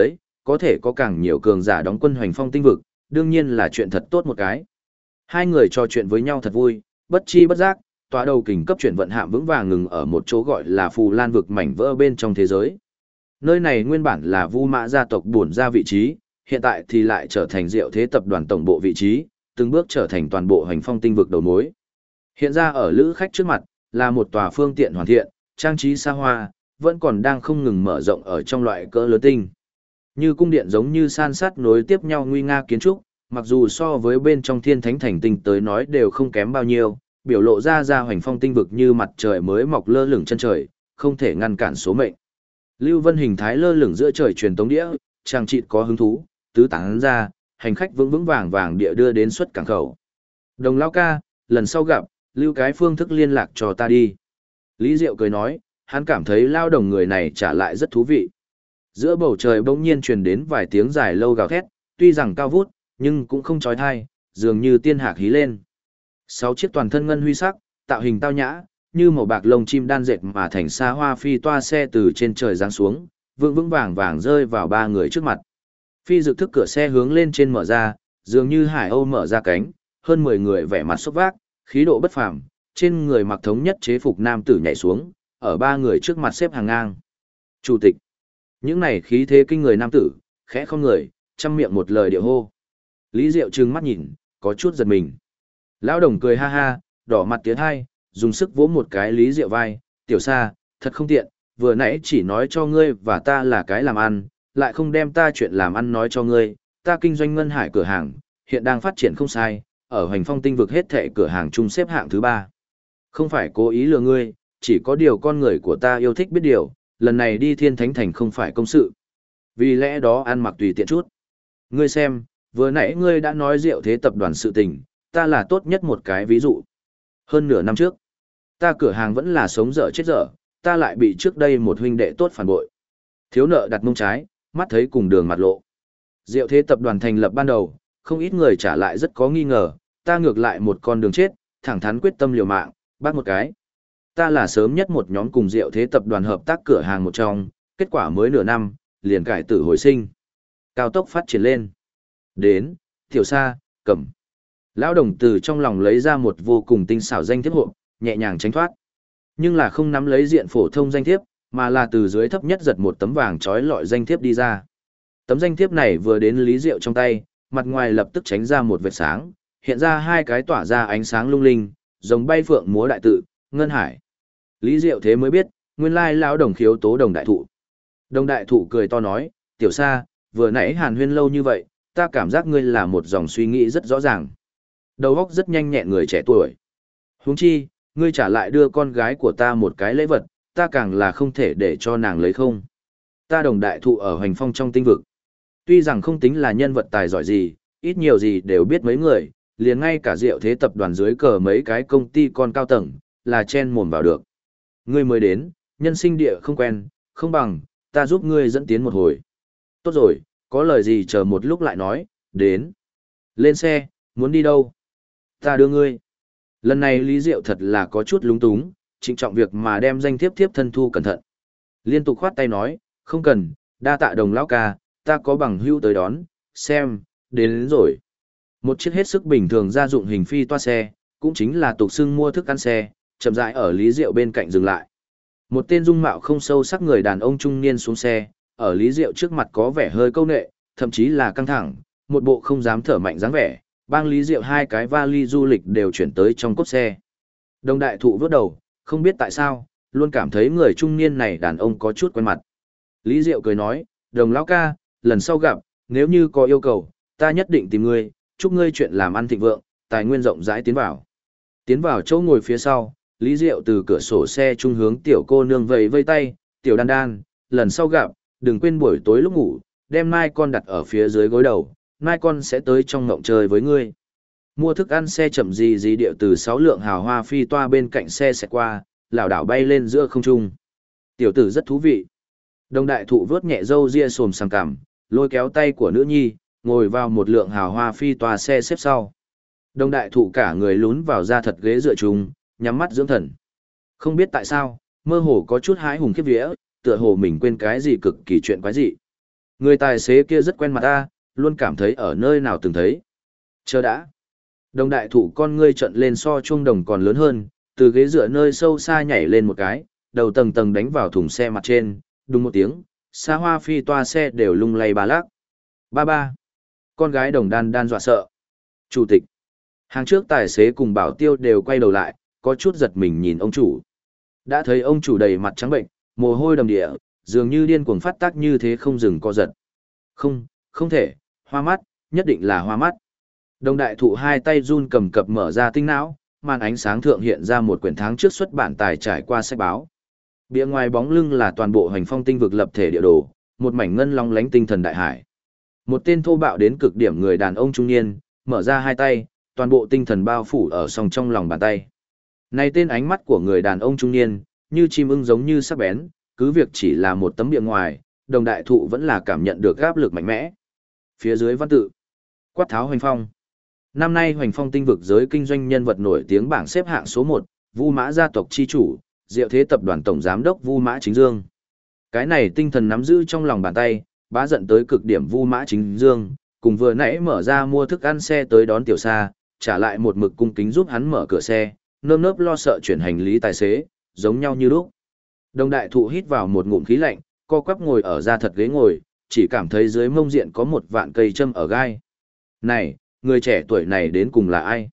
có thể có càng nhiều cường giả đóng quân Hoành Phong tinh vực, đương nhiên là chuyện thật tốt một cái. Hai người trò chuyện với nhau thật vui, bất chi bất giác, tọa đầu kình cấp chuyển vận hạm vững vàng ngừng ở một chỗ gọi là Phù Lan vực mảnh vỡ bên trong thế giới. Nơi này nguyên bản là Vu Mã gia tộc bổn ra vị trí, hiện tại thì lại trở thành Diệu Thế tập đoàn tổng bộ vị trí, từng bước trở thành toàn bộ Hoành Phong tinh vực đầu mối. Hiện ra ở lữ khách trước mặt là một tòa phương tiện hoàn thiện, trang trí xa hoa, vẫn còn đang không ngừng mở rộng ở trong loại cỡ lớn tinh. Như cung điện giống như san sát nối tiếp nhau nguy nga kiến trúc, mặc dù so với bên trong Thiên Thánh Thành tinh tới nói đều không kém bao nhiêu, biểu lộ ra Hoành Phong tinh vực như mặt trời mới mọc lơ lửng chân trời, không thể ngăn cản số mệnh. Lưu Vân hình thái lơ lửng giữa trời truyền tống đĩa, chàng trịt có hứng thú, tứ tán ra, hành khách vững vững vàng vàng địa đưa đến xuất cảng khẩu. Đồng lão ca, lần sau gặp, lưu cái phương thức liên lạc cho ta đi. Lý Diệu cười nói, hắn cảm thấy lao đồng người này trả lại rất thú vị. Giữa bầu trời bỗng nhiên truyền đến vài tiếng dài lâu gào thét, tuy rằng cao vút, nhưng cũng không trói thai, dường như tiên hạc hí lên. 6 chiếc toàn thân ngân huy sắc, tạo hình tao nhã, như màu bạc lông chim đan dệt mà thành xa hoa phi toa xe từ trên trời giáng xuống, vững vững vàng vàng rơi vào ba người trước mặt. Phi dực thức cửa xe hướng lên trên mở ra, dường như hải âu mở ra cánh, hơn 10 người vẻ mặt sốc vác, khí độ bất phàm, trên người mặc thống nhất chế phục nam tử nhảy xuống, ở ba người trước mặt xếp hàng ngang. Chủ tịch. Những này khí thế kinh người nam tử, khẽ không người, chăm miệng một lời điệu hô. Lý Diệu trừng mắt nhìn, có chút giật mình. Lão đồng cười ha ha, đỏ mặt tiến hai, dùng sức vỗ một cái Lý Diệu vai, tiểu sa, thật không tiện, vừa nãy chỉ nói cho ngươi và ta là cái làm ăn, lại không đem ta chuyện làm ăn nói cho ngươi, ta kinh doanh ngân hải cửa hàng, hiện đang phát triển không sai, ở Hoành Phong tinh vực hết thệ cửa hàng chung xếp hạng thứ 3. Không phải cố ý lừa ngươi, chỉ có điều con người của ta yêu thích biết điều, lần này đi Thiên Thánh Thành không phải công sự. Vì lẽ đó ăn mặc tùy tiện chút. Ngươi xem, vừa nãy ngươi đã nói Diệu Thế tập đoàn sự tình, ta là tốt nhất một cái ví dụ. Hơn nửa năm trước, ta cửa hàng vẫn là sống dở chết dở, ta lại bị trước đây một huynh đệ tốt phản bội. Thiếu nợ đặt mông trái, mắt thấy cùng đường mặt lộ. Diệu Thế tập đoàn thành lập ban đầu, không ít người trả lại rất có nghi ngờ, ta ngược lại một con đường chết, thẳng thắn quyết tâm liều mạng, bắt một cái. Ta là sớm nhất một nhóm cùng Diệu Thế tập đoàn hợp tác cửa hàng một trong, kết quả mới nửa năm, liền cải tử hồi sinh. Cao tốc phát triển lên. Đến, tiểu sa, cầm. Lão đồng từ trong lòng lấy ra một vô cùng tinh xảo danh thiếp hộp, nhẹ nhàng tránh thoát. Nhưng là không nắm lấy diện phổ thông danh thiếp, mà là từ dưới thấp nhất giật một tấm vàng trói lọi danh thiếp đi ra. Tấm danh thiếp này vừa đến Lý Diệu trong tay, mặt ngoài lập tức tránh ra một vệt sáng, hiện ra hai cái tỏa ra ánh sáng lung linh, giống bay phượng múa đại tự, ngân hải. Lý Diệu thế mới biết, nguyên lai lão đồng khiếu tố đồng đại thụ. Đồng đại thụ cười to nói, tiểu sa, vừa nãy hàn huyên lâu như vậy, ta cảm giác ngươi là một dòng suy nghĩ rất rõ ràng. Đầu óc rất nhanh nhẹn người trẻ tuổi. Huống chi, ngươi trả lại đưa con gái của ta một cái lễ vật, ta càng là không thể để cho nàng lấy không. Ta đồng đại thụ ở Hoành Phong trong tinh vực. Tuy rằng không tính là nhân vật tài giỏi gì, ít nhiều gì đều biết mấy người, liền ngay cả Diệu Thế tập đoàn dưới cờ mấy cái công ty con cao tầng, là chen mồm vào được. Ngươi mới đến, nhân sinh địa không quen, không bằng, ta giúp ngươi dẫn tiến một hồi. Tốt rồi, có lời gì chờ một lúc lại nói, đến. Lên xe, muốn đi đâu? Ta đưa ngươi. Lần này Lý Diệu thật là có chút lúng túng, trịnh trọng việc mà đem danh thiếp thiếp thân thu cẩn thận. Liên tục khoát tay nói, không cần, đa tạ đồng lão ca, ta có bằng hữu tới đón, xem, đến rồi. Một chiếc hết sức bình thường gia dụng hình phi toa xe, cũng chính là tục xưng mua thức ăn xe, chậm rãi ở Lý Diệu bên cạnh dừng lại. Một tên dung mạo không sâu sắc người đàn ông trung niên xuống xe, ở Lý Diệu trước mặt có vẻ hơi câu nệ, thậm chí là căng thẳng, một bộ không dám thở mạnh dáng vẻ, bang Lý Diệu hai cái vali du lịch đều chuyển tới trong cốp xe. Đồng đại thụ vớt đầu, không biết tại sao, luôn cảm thấy người trung niên này đàn ông có chút quen mặt. Lý Diệu cười nói, đồng lão ca, lần sau gặp, nếu như có yêu cầu, ta nhất định tìm ngươi, chúc ngươi chuyện làm ăn thịnh vượng, tài nguyên rộng rãi tiến vào. Tiến vào chỗ ngồi phía sau, Lý Diệu từ cửa sổ xe trung hướng tiểu cô nương vẫy vây tay, tiểu đan đan, lần sau gặp, đừng quên buổi tối lúc ngủ, đem mai con đặt ở phía dưới gối đầu, mai con sẽ tới trong ngộng chơi với ngươi. Mua thức ăn xe chậm gì gì điệu từ 6 lượng hào hoa phi toa bên cạnh xe sẽ qua, lảo đảo bay lên giữa không trung. Tiểu tử rất thú vị. Đồng đại thụ vớt nhẹ râu ria xồm sàng cằm, lôi kéo tay của nữ nhi, ngồi vào một lượng hào hoa phi toa xe xếp sau. Đồng đại thụ cả người lún vào ra thật ghế dựa chung, nhắm mắt dưỡng thần. Không biết tại sao, mơ hồ có chút hái hùng khiếp vía, tựa hồ mình quên cái gì cực kỳ chuyện quái dị. Người tài xế kia rất quen mặt ta, luôn cảm thấy ở nơi nào từng thấy. Chờ đã. Đồng đại thụ con ngươi trận lên so chuông đồng còn lớn hơn, từ ghế dựa nơi sâu xa nhảy lên một cái, đầu tầng tầng đánh vào thùng xe mặt trên, đùng một tiếng, xa hoa phi toa xe đều lung lay ba lắc. Ba ba. Con gái đồng đan đan dọa sợ. Chủ tịch. Hàng trước tài xế cùng bảo tiêu đều quay đầu lại, có chút giật mình nhìn ông chủ. Đã thấy ông chủ đầy mặt trắng bệnh, mồ hôi đầm địa, dường như điên cuồng phát tác như thế không dừng co giật. Không, không thể, hoa mắt, nhất định là hoa mắt. Đồng đại thụ hai tay run cầm cập mở ra tinh não, màn ánh sáng thượng hiện ra một quyển tháng trước xuất bản tài trải qua sách báo. Bìa ngoài bóng lưng là toàn bộ hành phong tinh vực lập thể địa đồ, một mảnh ngân long lánh tinh thần đại hải. Một tên thô bạo đến cực điểm người đàn ông trung niên, mở ra hai tay, toàn bộ tinh thần bao phủ ở song trong lòng bàn tay. Này tên ánh mắt của người đàn ông trung niên, như chim ưng giống như sắc bén, cứ việc chỉ là một tấm bìa ngoài, đồng đại thụ vẫn là cảm nhận được áp lực mạnh mẽ. Phía dưới văn tự, quát tháo hoành phong. Năm nay hoành phong tinh vực giới kinh doanh nhân vật nổi tiếng bảng xếp hạng số 1, Vu Mã gia tộc chi chủ, Diệu Thế tập đoàn tổng giám đốc Vu Mã Chính Dương. Cái này tinh thần nắm giữ trong lòng bàn tay, bá giận tới cực điểm Vu Mã Chính Dương, cùng vừa nãy mở ra mua thức ăn xe tới đón tiểu sa, trả lại một mực cung kính giúp hắn mở cửa xe, nơm nớp lo sợ chuyển hành lý tài xế, giống nhau như lúc. Đồng đại thụ hít vào một ngụm khí lạnh, co quắp ngồi ở ra thật ghế ngồi, chỉ cảm thấy dưới mông diện có một vạn cây châm ở gai. Này, người trẻ tuổi này đến cùng là ai?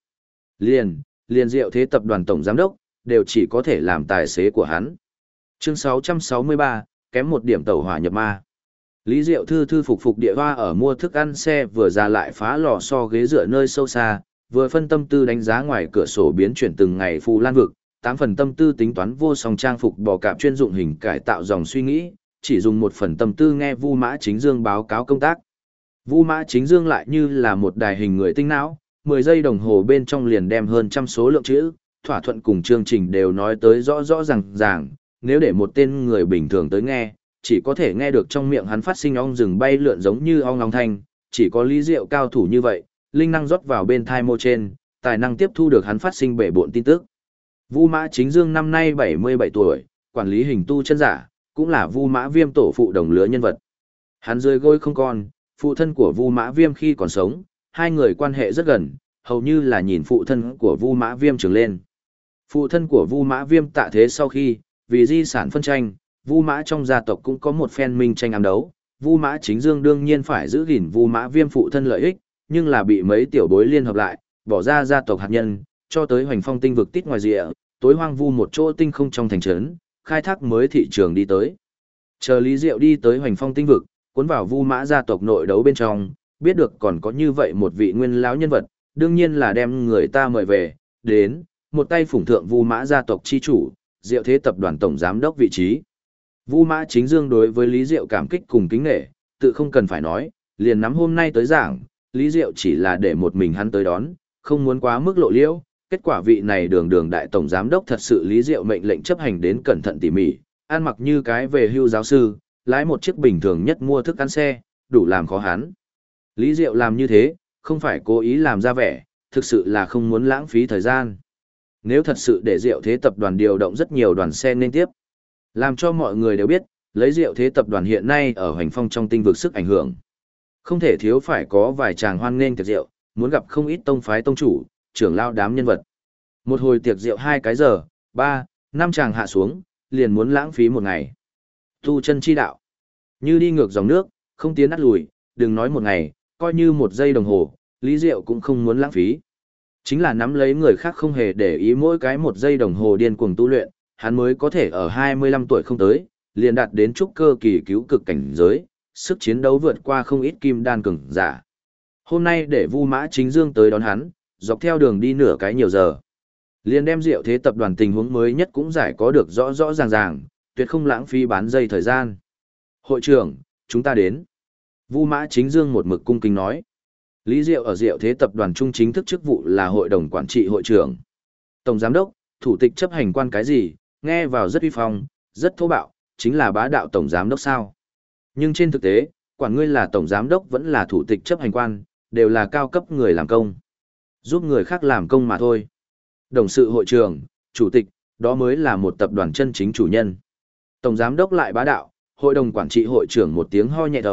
Liền Diệu Thế tập đoàn tổng giám đốc, đều chỉ có thể làm tài xế của hắn. Chương 663, kém một điểm tẩu hỏa nhập ma. Lý Diệu thư thư phục phục địa hoa ở mua thức ăn xe vừa ra lại phá lò xo ghế dựa nơi sâu xa, vừa phân tâm tư đánh giá ngoài cửa sổ biến chuyển từng ngày phù lan vực, 8 phần tâm tư tính toán vô song trang phục bò cạp chuyên dụng hình cải tạo dòng suy nghĩ, chỉ dùng 1 phần tâm tư nghe Vu Mã Chính Dương báo cáo công tác. Vu Mã Chính Dương lại như là một đài hình người tinh não, 10 giây đồng hồ bên trong liền đem hơn trăm số lượng chữ, thỏa thuận cùng chương trình đều nói tới rõ rõ ràng, nếu để một tên người bình thường tới nghe, chỉ có thể nghe được trong miệng hắn phát sinh ong rừng bay lượn giống như ong long thanh, chỉ có Lý Diệu cao thủ như vậy, linh năng rót vào bên thai mô trên, tài năng tiếp thu được hắn phát sinh bể bộn tin tức. Vu Mã Chính Dương năm nay 77 tuổi, quản lý hình tu chân giả, cũng là Vu Mã Viêm tổ phụ đồng lứa nhân vật. Hắn rơi gối không con, phụ thân của Vu Mã Viêm khi còn sống, hai người quan hệ rất gần, hầu như là nhìn phụ thân của Vu Mã Viêm trưởng lên. Phụ thân của Vu Mã Viêm tạ thế sau khi, vì di sản phân tranh, Vu Mã trong gia tộc cũng có một phen minh tranh ám đấu. Vu Mã Chính Dương đương nhiên phải giữ gìn Vu Mã Viêm phụ thân lợi ích, nhưng là bị mấy tiểu bối liên hợp lại, bỏ ra gia tộc hạt nhân, cho tới hoành phong tinh vực tít ngoài rìa, tối hoang vu một chỗ tinh không trong thành trấn, khai thác mới thị trường đi tới. Chờ Lý Diệu đi tới hoành phong tinh vực, cuốn vào Vu Mã gia tộc nội đấu bên trong, biết được còn có như vậy một vị nguyên lão nhân vật, đương nhiên là đem người ta mời về, đến, một tay phủng thượng Vu Mã gia tộc chi chủ, Diệu Thế tập đoàn tổng giám đốc vị trí. Vu Mã Chính Dương đối với Lý Diệu cảm kích cùng kính nể, tự không cần phải nói, liền nắm hôm nay tới giảng, Lý Diệu chỉ là để một mình hắn tới đón, không muốn quá mức lộ liễu, kết quả vị này đường đại tổng giám đốc thật sự Lý Diệu mệnh lệnh chấp hành đến cẩn thận tỉ mỉ, ăn mặc như cái về hưu giáo sư, lái một chiếc bình thường nhất mua thức ăn xe, đủ làm khó hắn. Lý Diệu làm như thế, không phải cố ý làm ra vẻ, thực sự là không muốn lãng phí thời gian. Nếu thật sự để Diệu Thế tập đoàn điều động rất nhiều đoàn xe nên tiếp, làm cho mọi người đều biết, lấy Diệu Thế tập đoàn hiện nay ở hoành phong trong tinh vực sức ảnh hưởng. Không thể thiếu phải có vài chàng hoan nghênh tiệc rượu, muốn gặp không ít tông phái tông chủ, trưởng lao đám nhân vật. Một hồi tiệc rượu 2 cái giờ, 3, 5 chàng hạ xuống, liền muốn lãng phí một ngày. Tu chân chi đạo, như đi ngược dòng nước, không tiến nát lùi, đừng nói một ngày, coi như 1 giây đồng hồ, Lý Diệu cũng không muốn lãng phí. Chính là nắm lấy người khác không hề để ý mỗi cái 1 giây đồng hồ điên cuồng tu luyện, hắn mới có thể ở 25 tuổi không tới, liền đạt đến trúc cơ kỳ cứu cực cảnh giới, sức chiến đấu vượt qua không ít kim đan cường giả. Hôm nay để Vu Mã Chính Dương tới đón hắn, dọc theo đường đi nửa cái nhiều giờ. Liền đem Diệu Thế tập đoàn tình huống mới nhất cũng giải có được rõ rõ ràng, tuyệt không lãng phí bán giây thời gian. Hội trưởng, chúng ta đến. Vu Mã Chính Dương một mực cung kính nói. Lý Diệu ở Diệu Thế tập đoàn trung chính thức chức vụ là hội đồng quản trị hội trưởng. Tổng giám đốc, thủ tịch chấp hành quan cái gì, nghe vào rất uy phong, rất thô bạo, chính là bá đạo tổng giám đốc sao. Nhưng trên thực tế, quản ngươi là tổng giám đốc vẫn là thủ tịch chấp hành quan, đều là cao cấp người làm công. Giúp người khác làm công mà thôi. Đồng sự hội trưởng, chủ tịch, đó mới là một tập đoàn chân chính chủ nhân. Tổng giám đốc lại bá đạo, hội đồng quản trị hội trưởng một tiếng ho nhẹ thấu,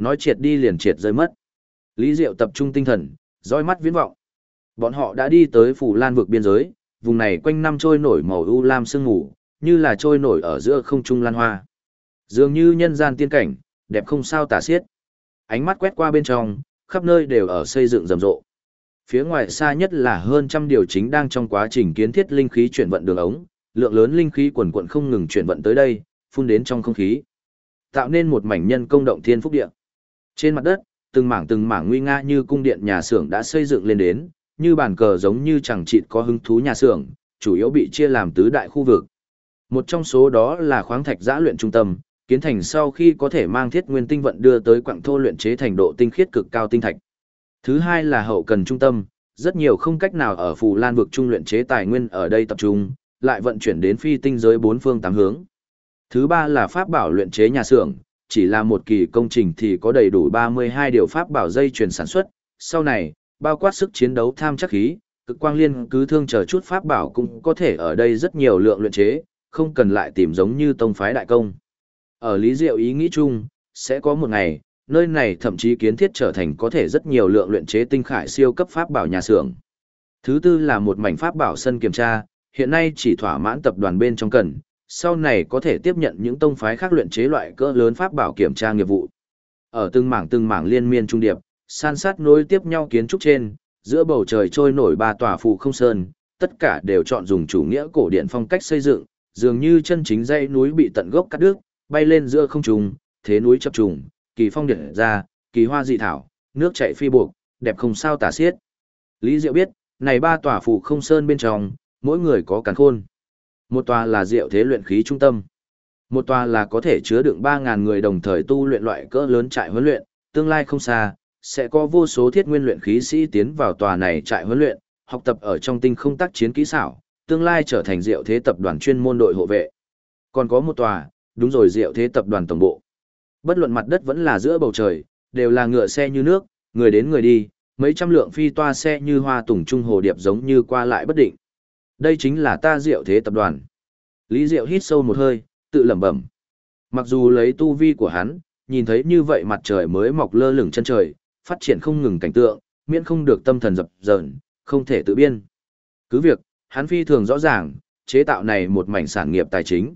nói triệt đi liền triệt rơi mất. Lý Diệu tập trung tinh thần, dõi mắt viễn vọng. Bọn họ đã đi tới Phù Lan vực biên giới, vùng này quanh năm trôi nổi màu u lam sương mù, như là trôi nổi ở giữa không trung lan hoa. Dường như nhân gian tiên cảnh, đẹp không sao tả xiết. Ánh mắt quét qua bên trong, khắp nơi đều ở xây dựng rầm rộ. Phía ngoài xa nhất là hơn trăm điều chính đang trong quá trình kiến thiết linh khí chuyển vận đường ống, lượng lớn linh khí quần quận không ngừng chuyển vận tới đây, phun đến trong không khí, tạo nên một mảnh nhân công động thiên phúc địa. Trên mặt đất, từng mảng nguy nga như cung điện nhà xưởng đã xây dựng lên đến, như bàn cờ giống như chẳng chịt có hứng thú nhà xưởng, chủ yếu bị chia làm tứ đại khu vực. Một trong số đó là khoáng thạch giã luyện trung tâm, kiến thành sau khi có thể mang thiết nguyên tinh vận đưa tới quặng thô luyện chế thành độ tinh khiết cực cao tinh thạch. Thứ hai là hậu cần trung tâm, rất nhiều không cách nào ở Phù Lan vực trung luyện chế tài nguyên ở đây tập trung, lại vận chuyển đến phi tinh giới bốn phương tám hướng. Thứ ba là pháp bảo luyện chế nhà xưởng, chỉ là một kỳ công trình thì có đầy đủ 32 điều pháp bảo dây chuyền sản xuất, sau này, bao quát sức chiến đấu tham chắc khí, cực quang liên cứ thương chờ chút pháp bảo cũng có thể ở đây rất nhiều lượng luyện chế, không cần lại tìm giống như tông phái đại công. Ở Lý Diệu ý nghĩ chung, sẽ có một ngày, nơi này thậm chí kiến thiết trở thành có thể rất nhiều lượng luyện chế tinh khải siêu cấp pháp bảo nhà xưởng. Thứ tư là một mảnh pháp bảo sân kiểm tra, hiện nay chỉ thỏa mãn tập đoàn bên trong cần, sau này có thể tiếp nhận những tông phái khác luyện chế loại cỡ lớn pháp bảo kiểm tra nghiệp vụ. Ở từng mảng liên miên trung điệp, san sát nối tiếp nhau kiến trúc trên, giữa bầu trời trôi nổi ba tòa phù không sơn, tất cả đều chọn dùng chủ nghĩa cổ điển phong cách xây dựng, dường như chân chính dãy núi bị tận gốc cắt đứt, bay lên giữa không trung, thế núi chập trùng, kỳ phong điển ra, kỳ hoa dị thảo, nước chảy phi buộc, đẹp không sao tả xiết. Lý Diệu biết, này ba tòa phù không sơn bên trong, mỗi người có càn khôn. Một tòa là Diệu Thế luyện khí trung tâm. Một tòa là có thể chứa đựng 3.000 người đồng thời tu luyện loại cỡ lớn trại huấn luyện, tương lai không xa, sẽ có vô số thiết nguyên luyện khí sĩ tiến vào tòa này trại huấn luyện, học tập ở trong tinh không tác chiến kỹ xảo, tương lai trở thành Diệu Thế tập đoàn chuyên môn đội hộ vệ. Còn có một tòa, đúng rồi, Diệu Thế tập đoàn tổng bộ. Bất luận mặt đất vẫn là giữa bầu trời, đều là ngựa xe như nước, người đến người đi, mấy trăm lượng phi toa xe như hoa tùng trung hồ điệp giống như qua lại bất định. Đây chính là ta Diệu Thế tập đoàn. Lý Diệu hít sâu một hơi, tự lẩm bẩm. Mặc dù lấy tu vi của hắn, nhìn thấy như vậy mặt trời mới mọc lơ lửng chân trời, phát triển không ngừng cảnh tượng, miễn không được tâm thần dập dờn, không thể tự biên. Cứ việc, hắn phi thường rõ ràng, chế tạo này một mảnh sản nghiệp tài chính,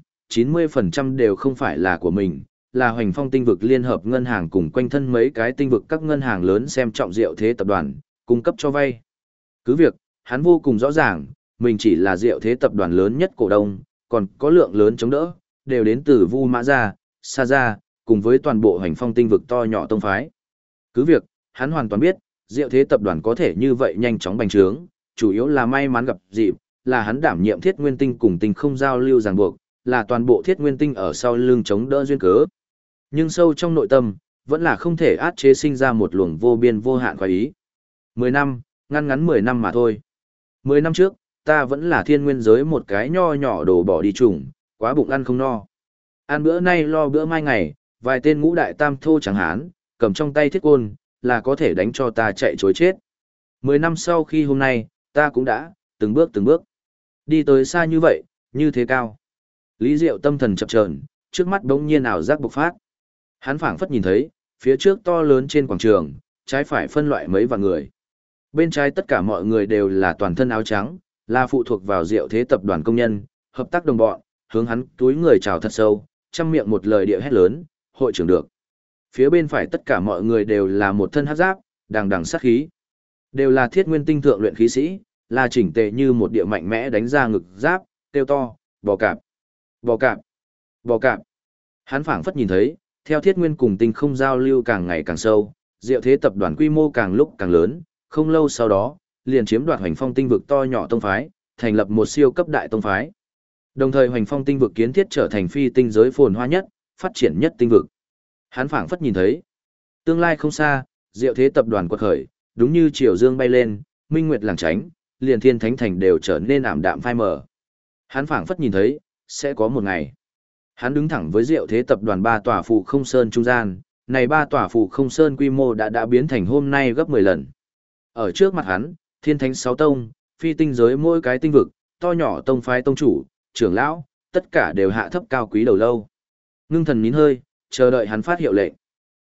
90% đều không phải là của mình, là Hoành Phong tinh vực liên hợp ngân hàng cùng quanh thân mấy cái tinh vực các ngân hàng lớn xem trọng Diệu Thế tập đoàn, cung cấp cho vay. Cứ việc, hắn vô cùng rõ ràng, mình chỉ là Diệu Thế tập đoàn lớn nhất cổ đông, còn có lượng lớn chống đỡ, đều đến từ Vu Mã gia, Sa gia, cùng với toàn bộ Hoành Phong tinh vực to nhỏ tông phái. Cứ việc, hắn hoàn toàn biết, Diệu Thế tập đoàn có thể như vậy nhanh chóng bành trướng, chủ yếu là may mắn gặp dịp, là hắn đảm nhiệm Thiết Nguyên Tinh cùng Tinh không giao lưu ràng buộc, là toàn bộ Thiết Nguyên Tinh ở sau lưng chống đỡ duyên cớ. Nhưng sâu trong nội tâm, vẫn là không thể át chế sinh ra một luồng vô biên vô hạn khoái ý. 10 năm, ngắn 10 năm mà thôi. 10 năm trước, ta vẫn là thiên nguyên giới một cái nho nhỏ đồ bỏ đi trùng, quá bụng ăn không no. Ăn bữa nay lo bữa mai ngày, vài tên ngũ đại tam thô chẳng hán, cầm trong tay thiết côn, là có thể đánh cho ta chạy chối chết. 10 năm sau khi hôm nay, ta cũng đã, từng bước, đi tới xa như vậy, như thế cao. Lý Diệu tâm thần chập chờn, trước mắt bỗng nhiên ảo giác bộc phát. Hắn phảng phất nhìn thấy, phía trước to lớn trên quảng trường, trái phải phân loại mấy vạn người. Bên trái tất cả mọi người đều là toàn thân áo trắng, là phụ thuộc vào Diệu Thế tập đoàn công nhân, hợp tác đồng bọn, hướng hắn túi người chào thật sâu, trăm miệng một lời địa hét lớn, hội trưởng được. Phía bên phải tất cả mọi người đều là một thân hắc giáp, đằng đằng sát khí. Đều là Thiết Nguyên Tinh thượng luyện khí sĩ, là chỉnh tề như một địa mạnh mẽ đánh ra ngực giáp, kêu to, bò cạp, bò cạp, bò cạp. Hắn phảng phất nhìn thấy, theo Thiết Nguyên cùng Tinh không giao lưu càng ngày càng sâu, Diệu Thế tập đoàn quy mô càng lúc càng lớn, không lâu sau đó, liền chiếm đoạt Hoành Phong tinh vực to nhỏ tông phái, thành lập một siêu cấp đại tông phái. Đồng thời Hoành Phong tinh vực kiến thiết trở thành phi tinh giới phồn hoa nhất, phát triển nhất tinh vực. Hắn phảng phất nhìn thấy, tương lai không xa, Diệu Thế tập đoàn quật khởi, đúng như chiều dương bay lên, minh nguyệt lảng tránh, liền thiên thánh thành đều trở nên ảm đạm phai mờ. Hắn phảng phất nhìn thấy, sẽ có một ngày. Hắn đứng thẳng với Diệu Thế tập đoàn ba tòa phù không sơn trung gian, này ba tòa phù không sơn quy mô đã biến thành hôm nay gấp 10 lần. Ở trước mặt hắn, thiên thánh sáu tông, phi tinh giới mỗi cái tinh vực, to nhỏ tông phái tông chủ, trưởng lão, tất cả đều hạ thấp cao quý đầu lâu. Ngưng thần nín hơi, chờ đợi hắn phát hiệu lệnh.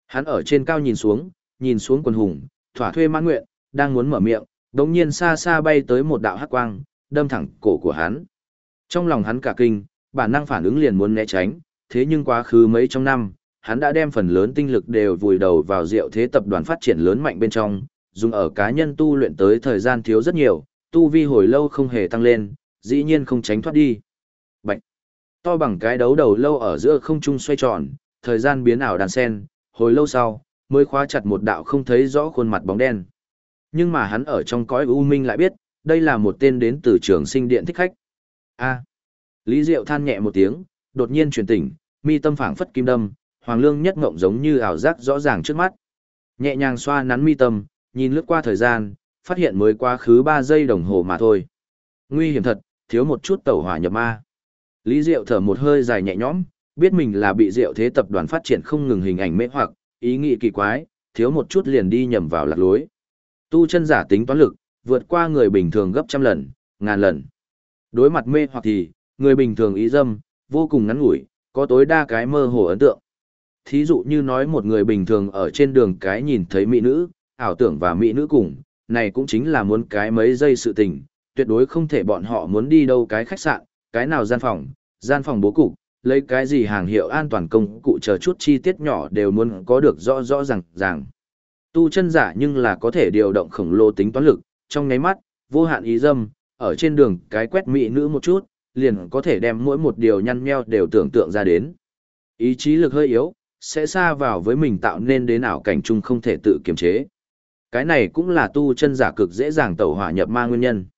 Hắn ở trên cao nhìn xuống quần hùng, thỏa thuê mãn nguyện, đang muốn mở miệng, đống nhiên xa xa bay tới một đạo hắc quang, đâm thẳng cổ của hắn. Trong lòng hắn cả kinh, bản năng phản ứng liền muốn né tránh, thế nhưng quá khứ mấy trong năm, hắn đã đem phần lớn tinh lực đều vùi đầu vào Diệu Thế tập đoàn phát triển lớn mạnh bên trong, dùng ở cá nhân tu luyện tới thời gian thiếu rất nhiều, tu vi hồi lâu không hề tăng lên, dĩ nhiên không tránh thoát đi. Bạch! To bằng cái đấu đầu lâu ở giữa không trung xoay tròn, thời gian biến ảo đàn sen, hồi lâu sau, mới khóa chặt một đạo không thấy rõ khuôn mặt bóng đen. Nhưng mà hắn ở trong cõi u minh lại biết, đây là một tên đến từ Trường Sinh Điện thích khách. A! Lý Diệu than nhẹ một tiếng, đột nhiên chuyển tỉnh, mi tâm phảng phất kim đâm, hoàng lương nhất ngộng giống như ảo giác rõ ràng trước mắt. Nhẹ nhàng xoa nắn mi tâm, nhìn lướt qua thời gian, phát hiện mới quá khứ 3 giây đồng hồ mà thôi. Nguy hiểm thật, thiếu một chút tẩu hỏa nhập ma. Lý Diệu thở một hơi dài nhẹ nhõm, biết mình là bị Diệu Thế tập đoàn phát triển không ngừng hình ảnh mê hoặc, ý nghĩ kỳ quái, thiếu một chút liền đi nhầm vào lạc lối. Tu chân giả tính toán lực, vượt qua người bình thường gấp trăm lần, ngàn lần. Đối mặt mê hoặc thì, người bình thường ý dâm, vô cùng ngắn ngủi, có tối đa cái mơ hồ ấn tượng. Thí dụ như nói một người bình thường ở trên đường cái nhìn thấy mỹ nữ, ảo tưởng và mỹ nữ cùng, này cũng chính là muốn cái mấy giây sự tình, tuyệt đối không thể bọn họ muốn đi đâu cái khách sạn, cái nào gian phòng bố cục, lấy cái gì hàng hiệu an toàn công cụ chờ chút chi tiết nhỏ đều muốn có được rõ rõ ràng. Tu chân giả nhưng là có thể điều động khổng lồ tính toán lực, trong nháy mắt, vô hạn ý dâm, ở trên đường cái quét mỹ nữ một chút, liền có thể đem mỗi một điều nhăn nheo đều tưởng tượng ra đến. Ý chí lực hơi yếu, sẽ xa vào với mình tạo nên đến ảo cảnh chung không thể tự kiềm chế. Cái này cũng là tu chân giả cực dễ dàng tẩu hỏa nhập ma nguyên nhân.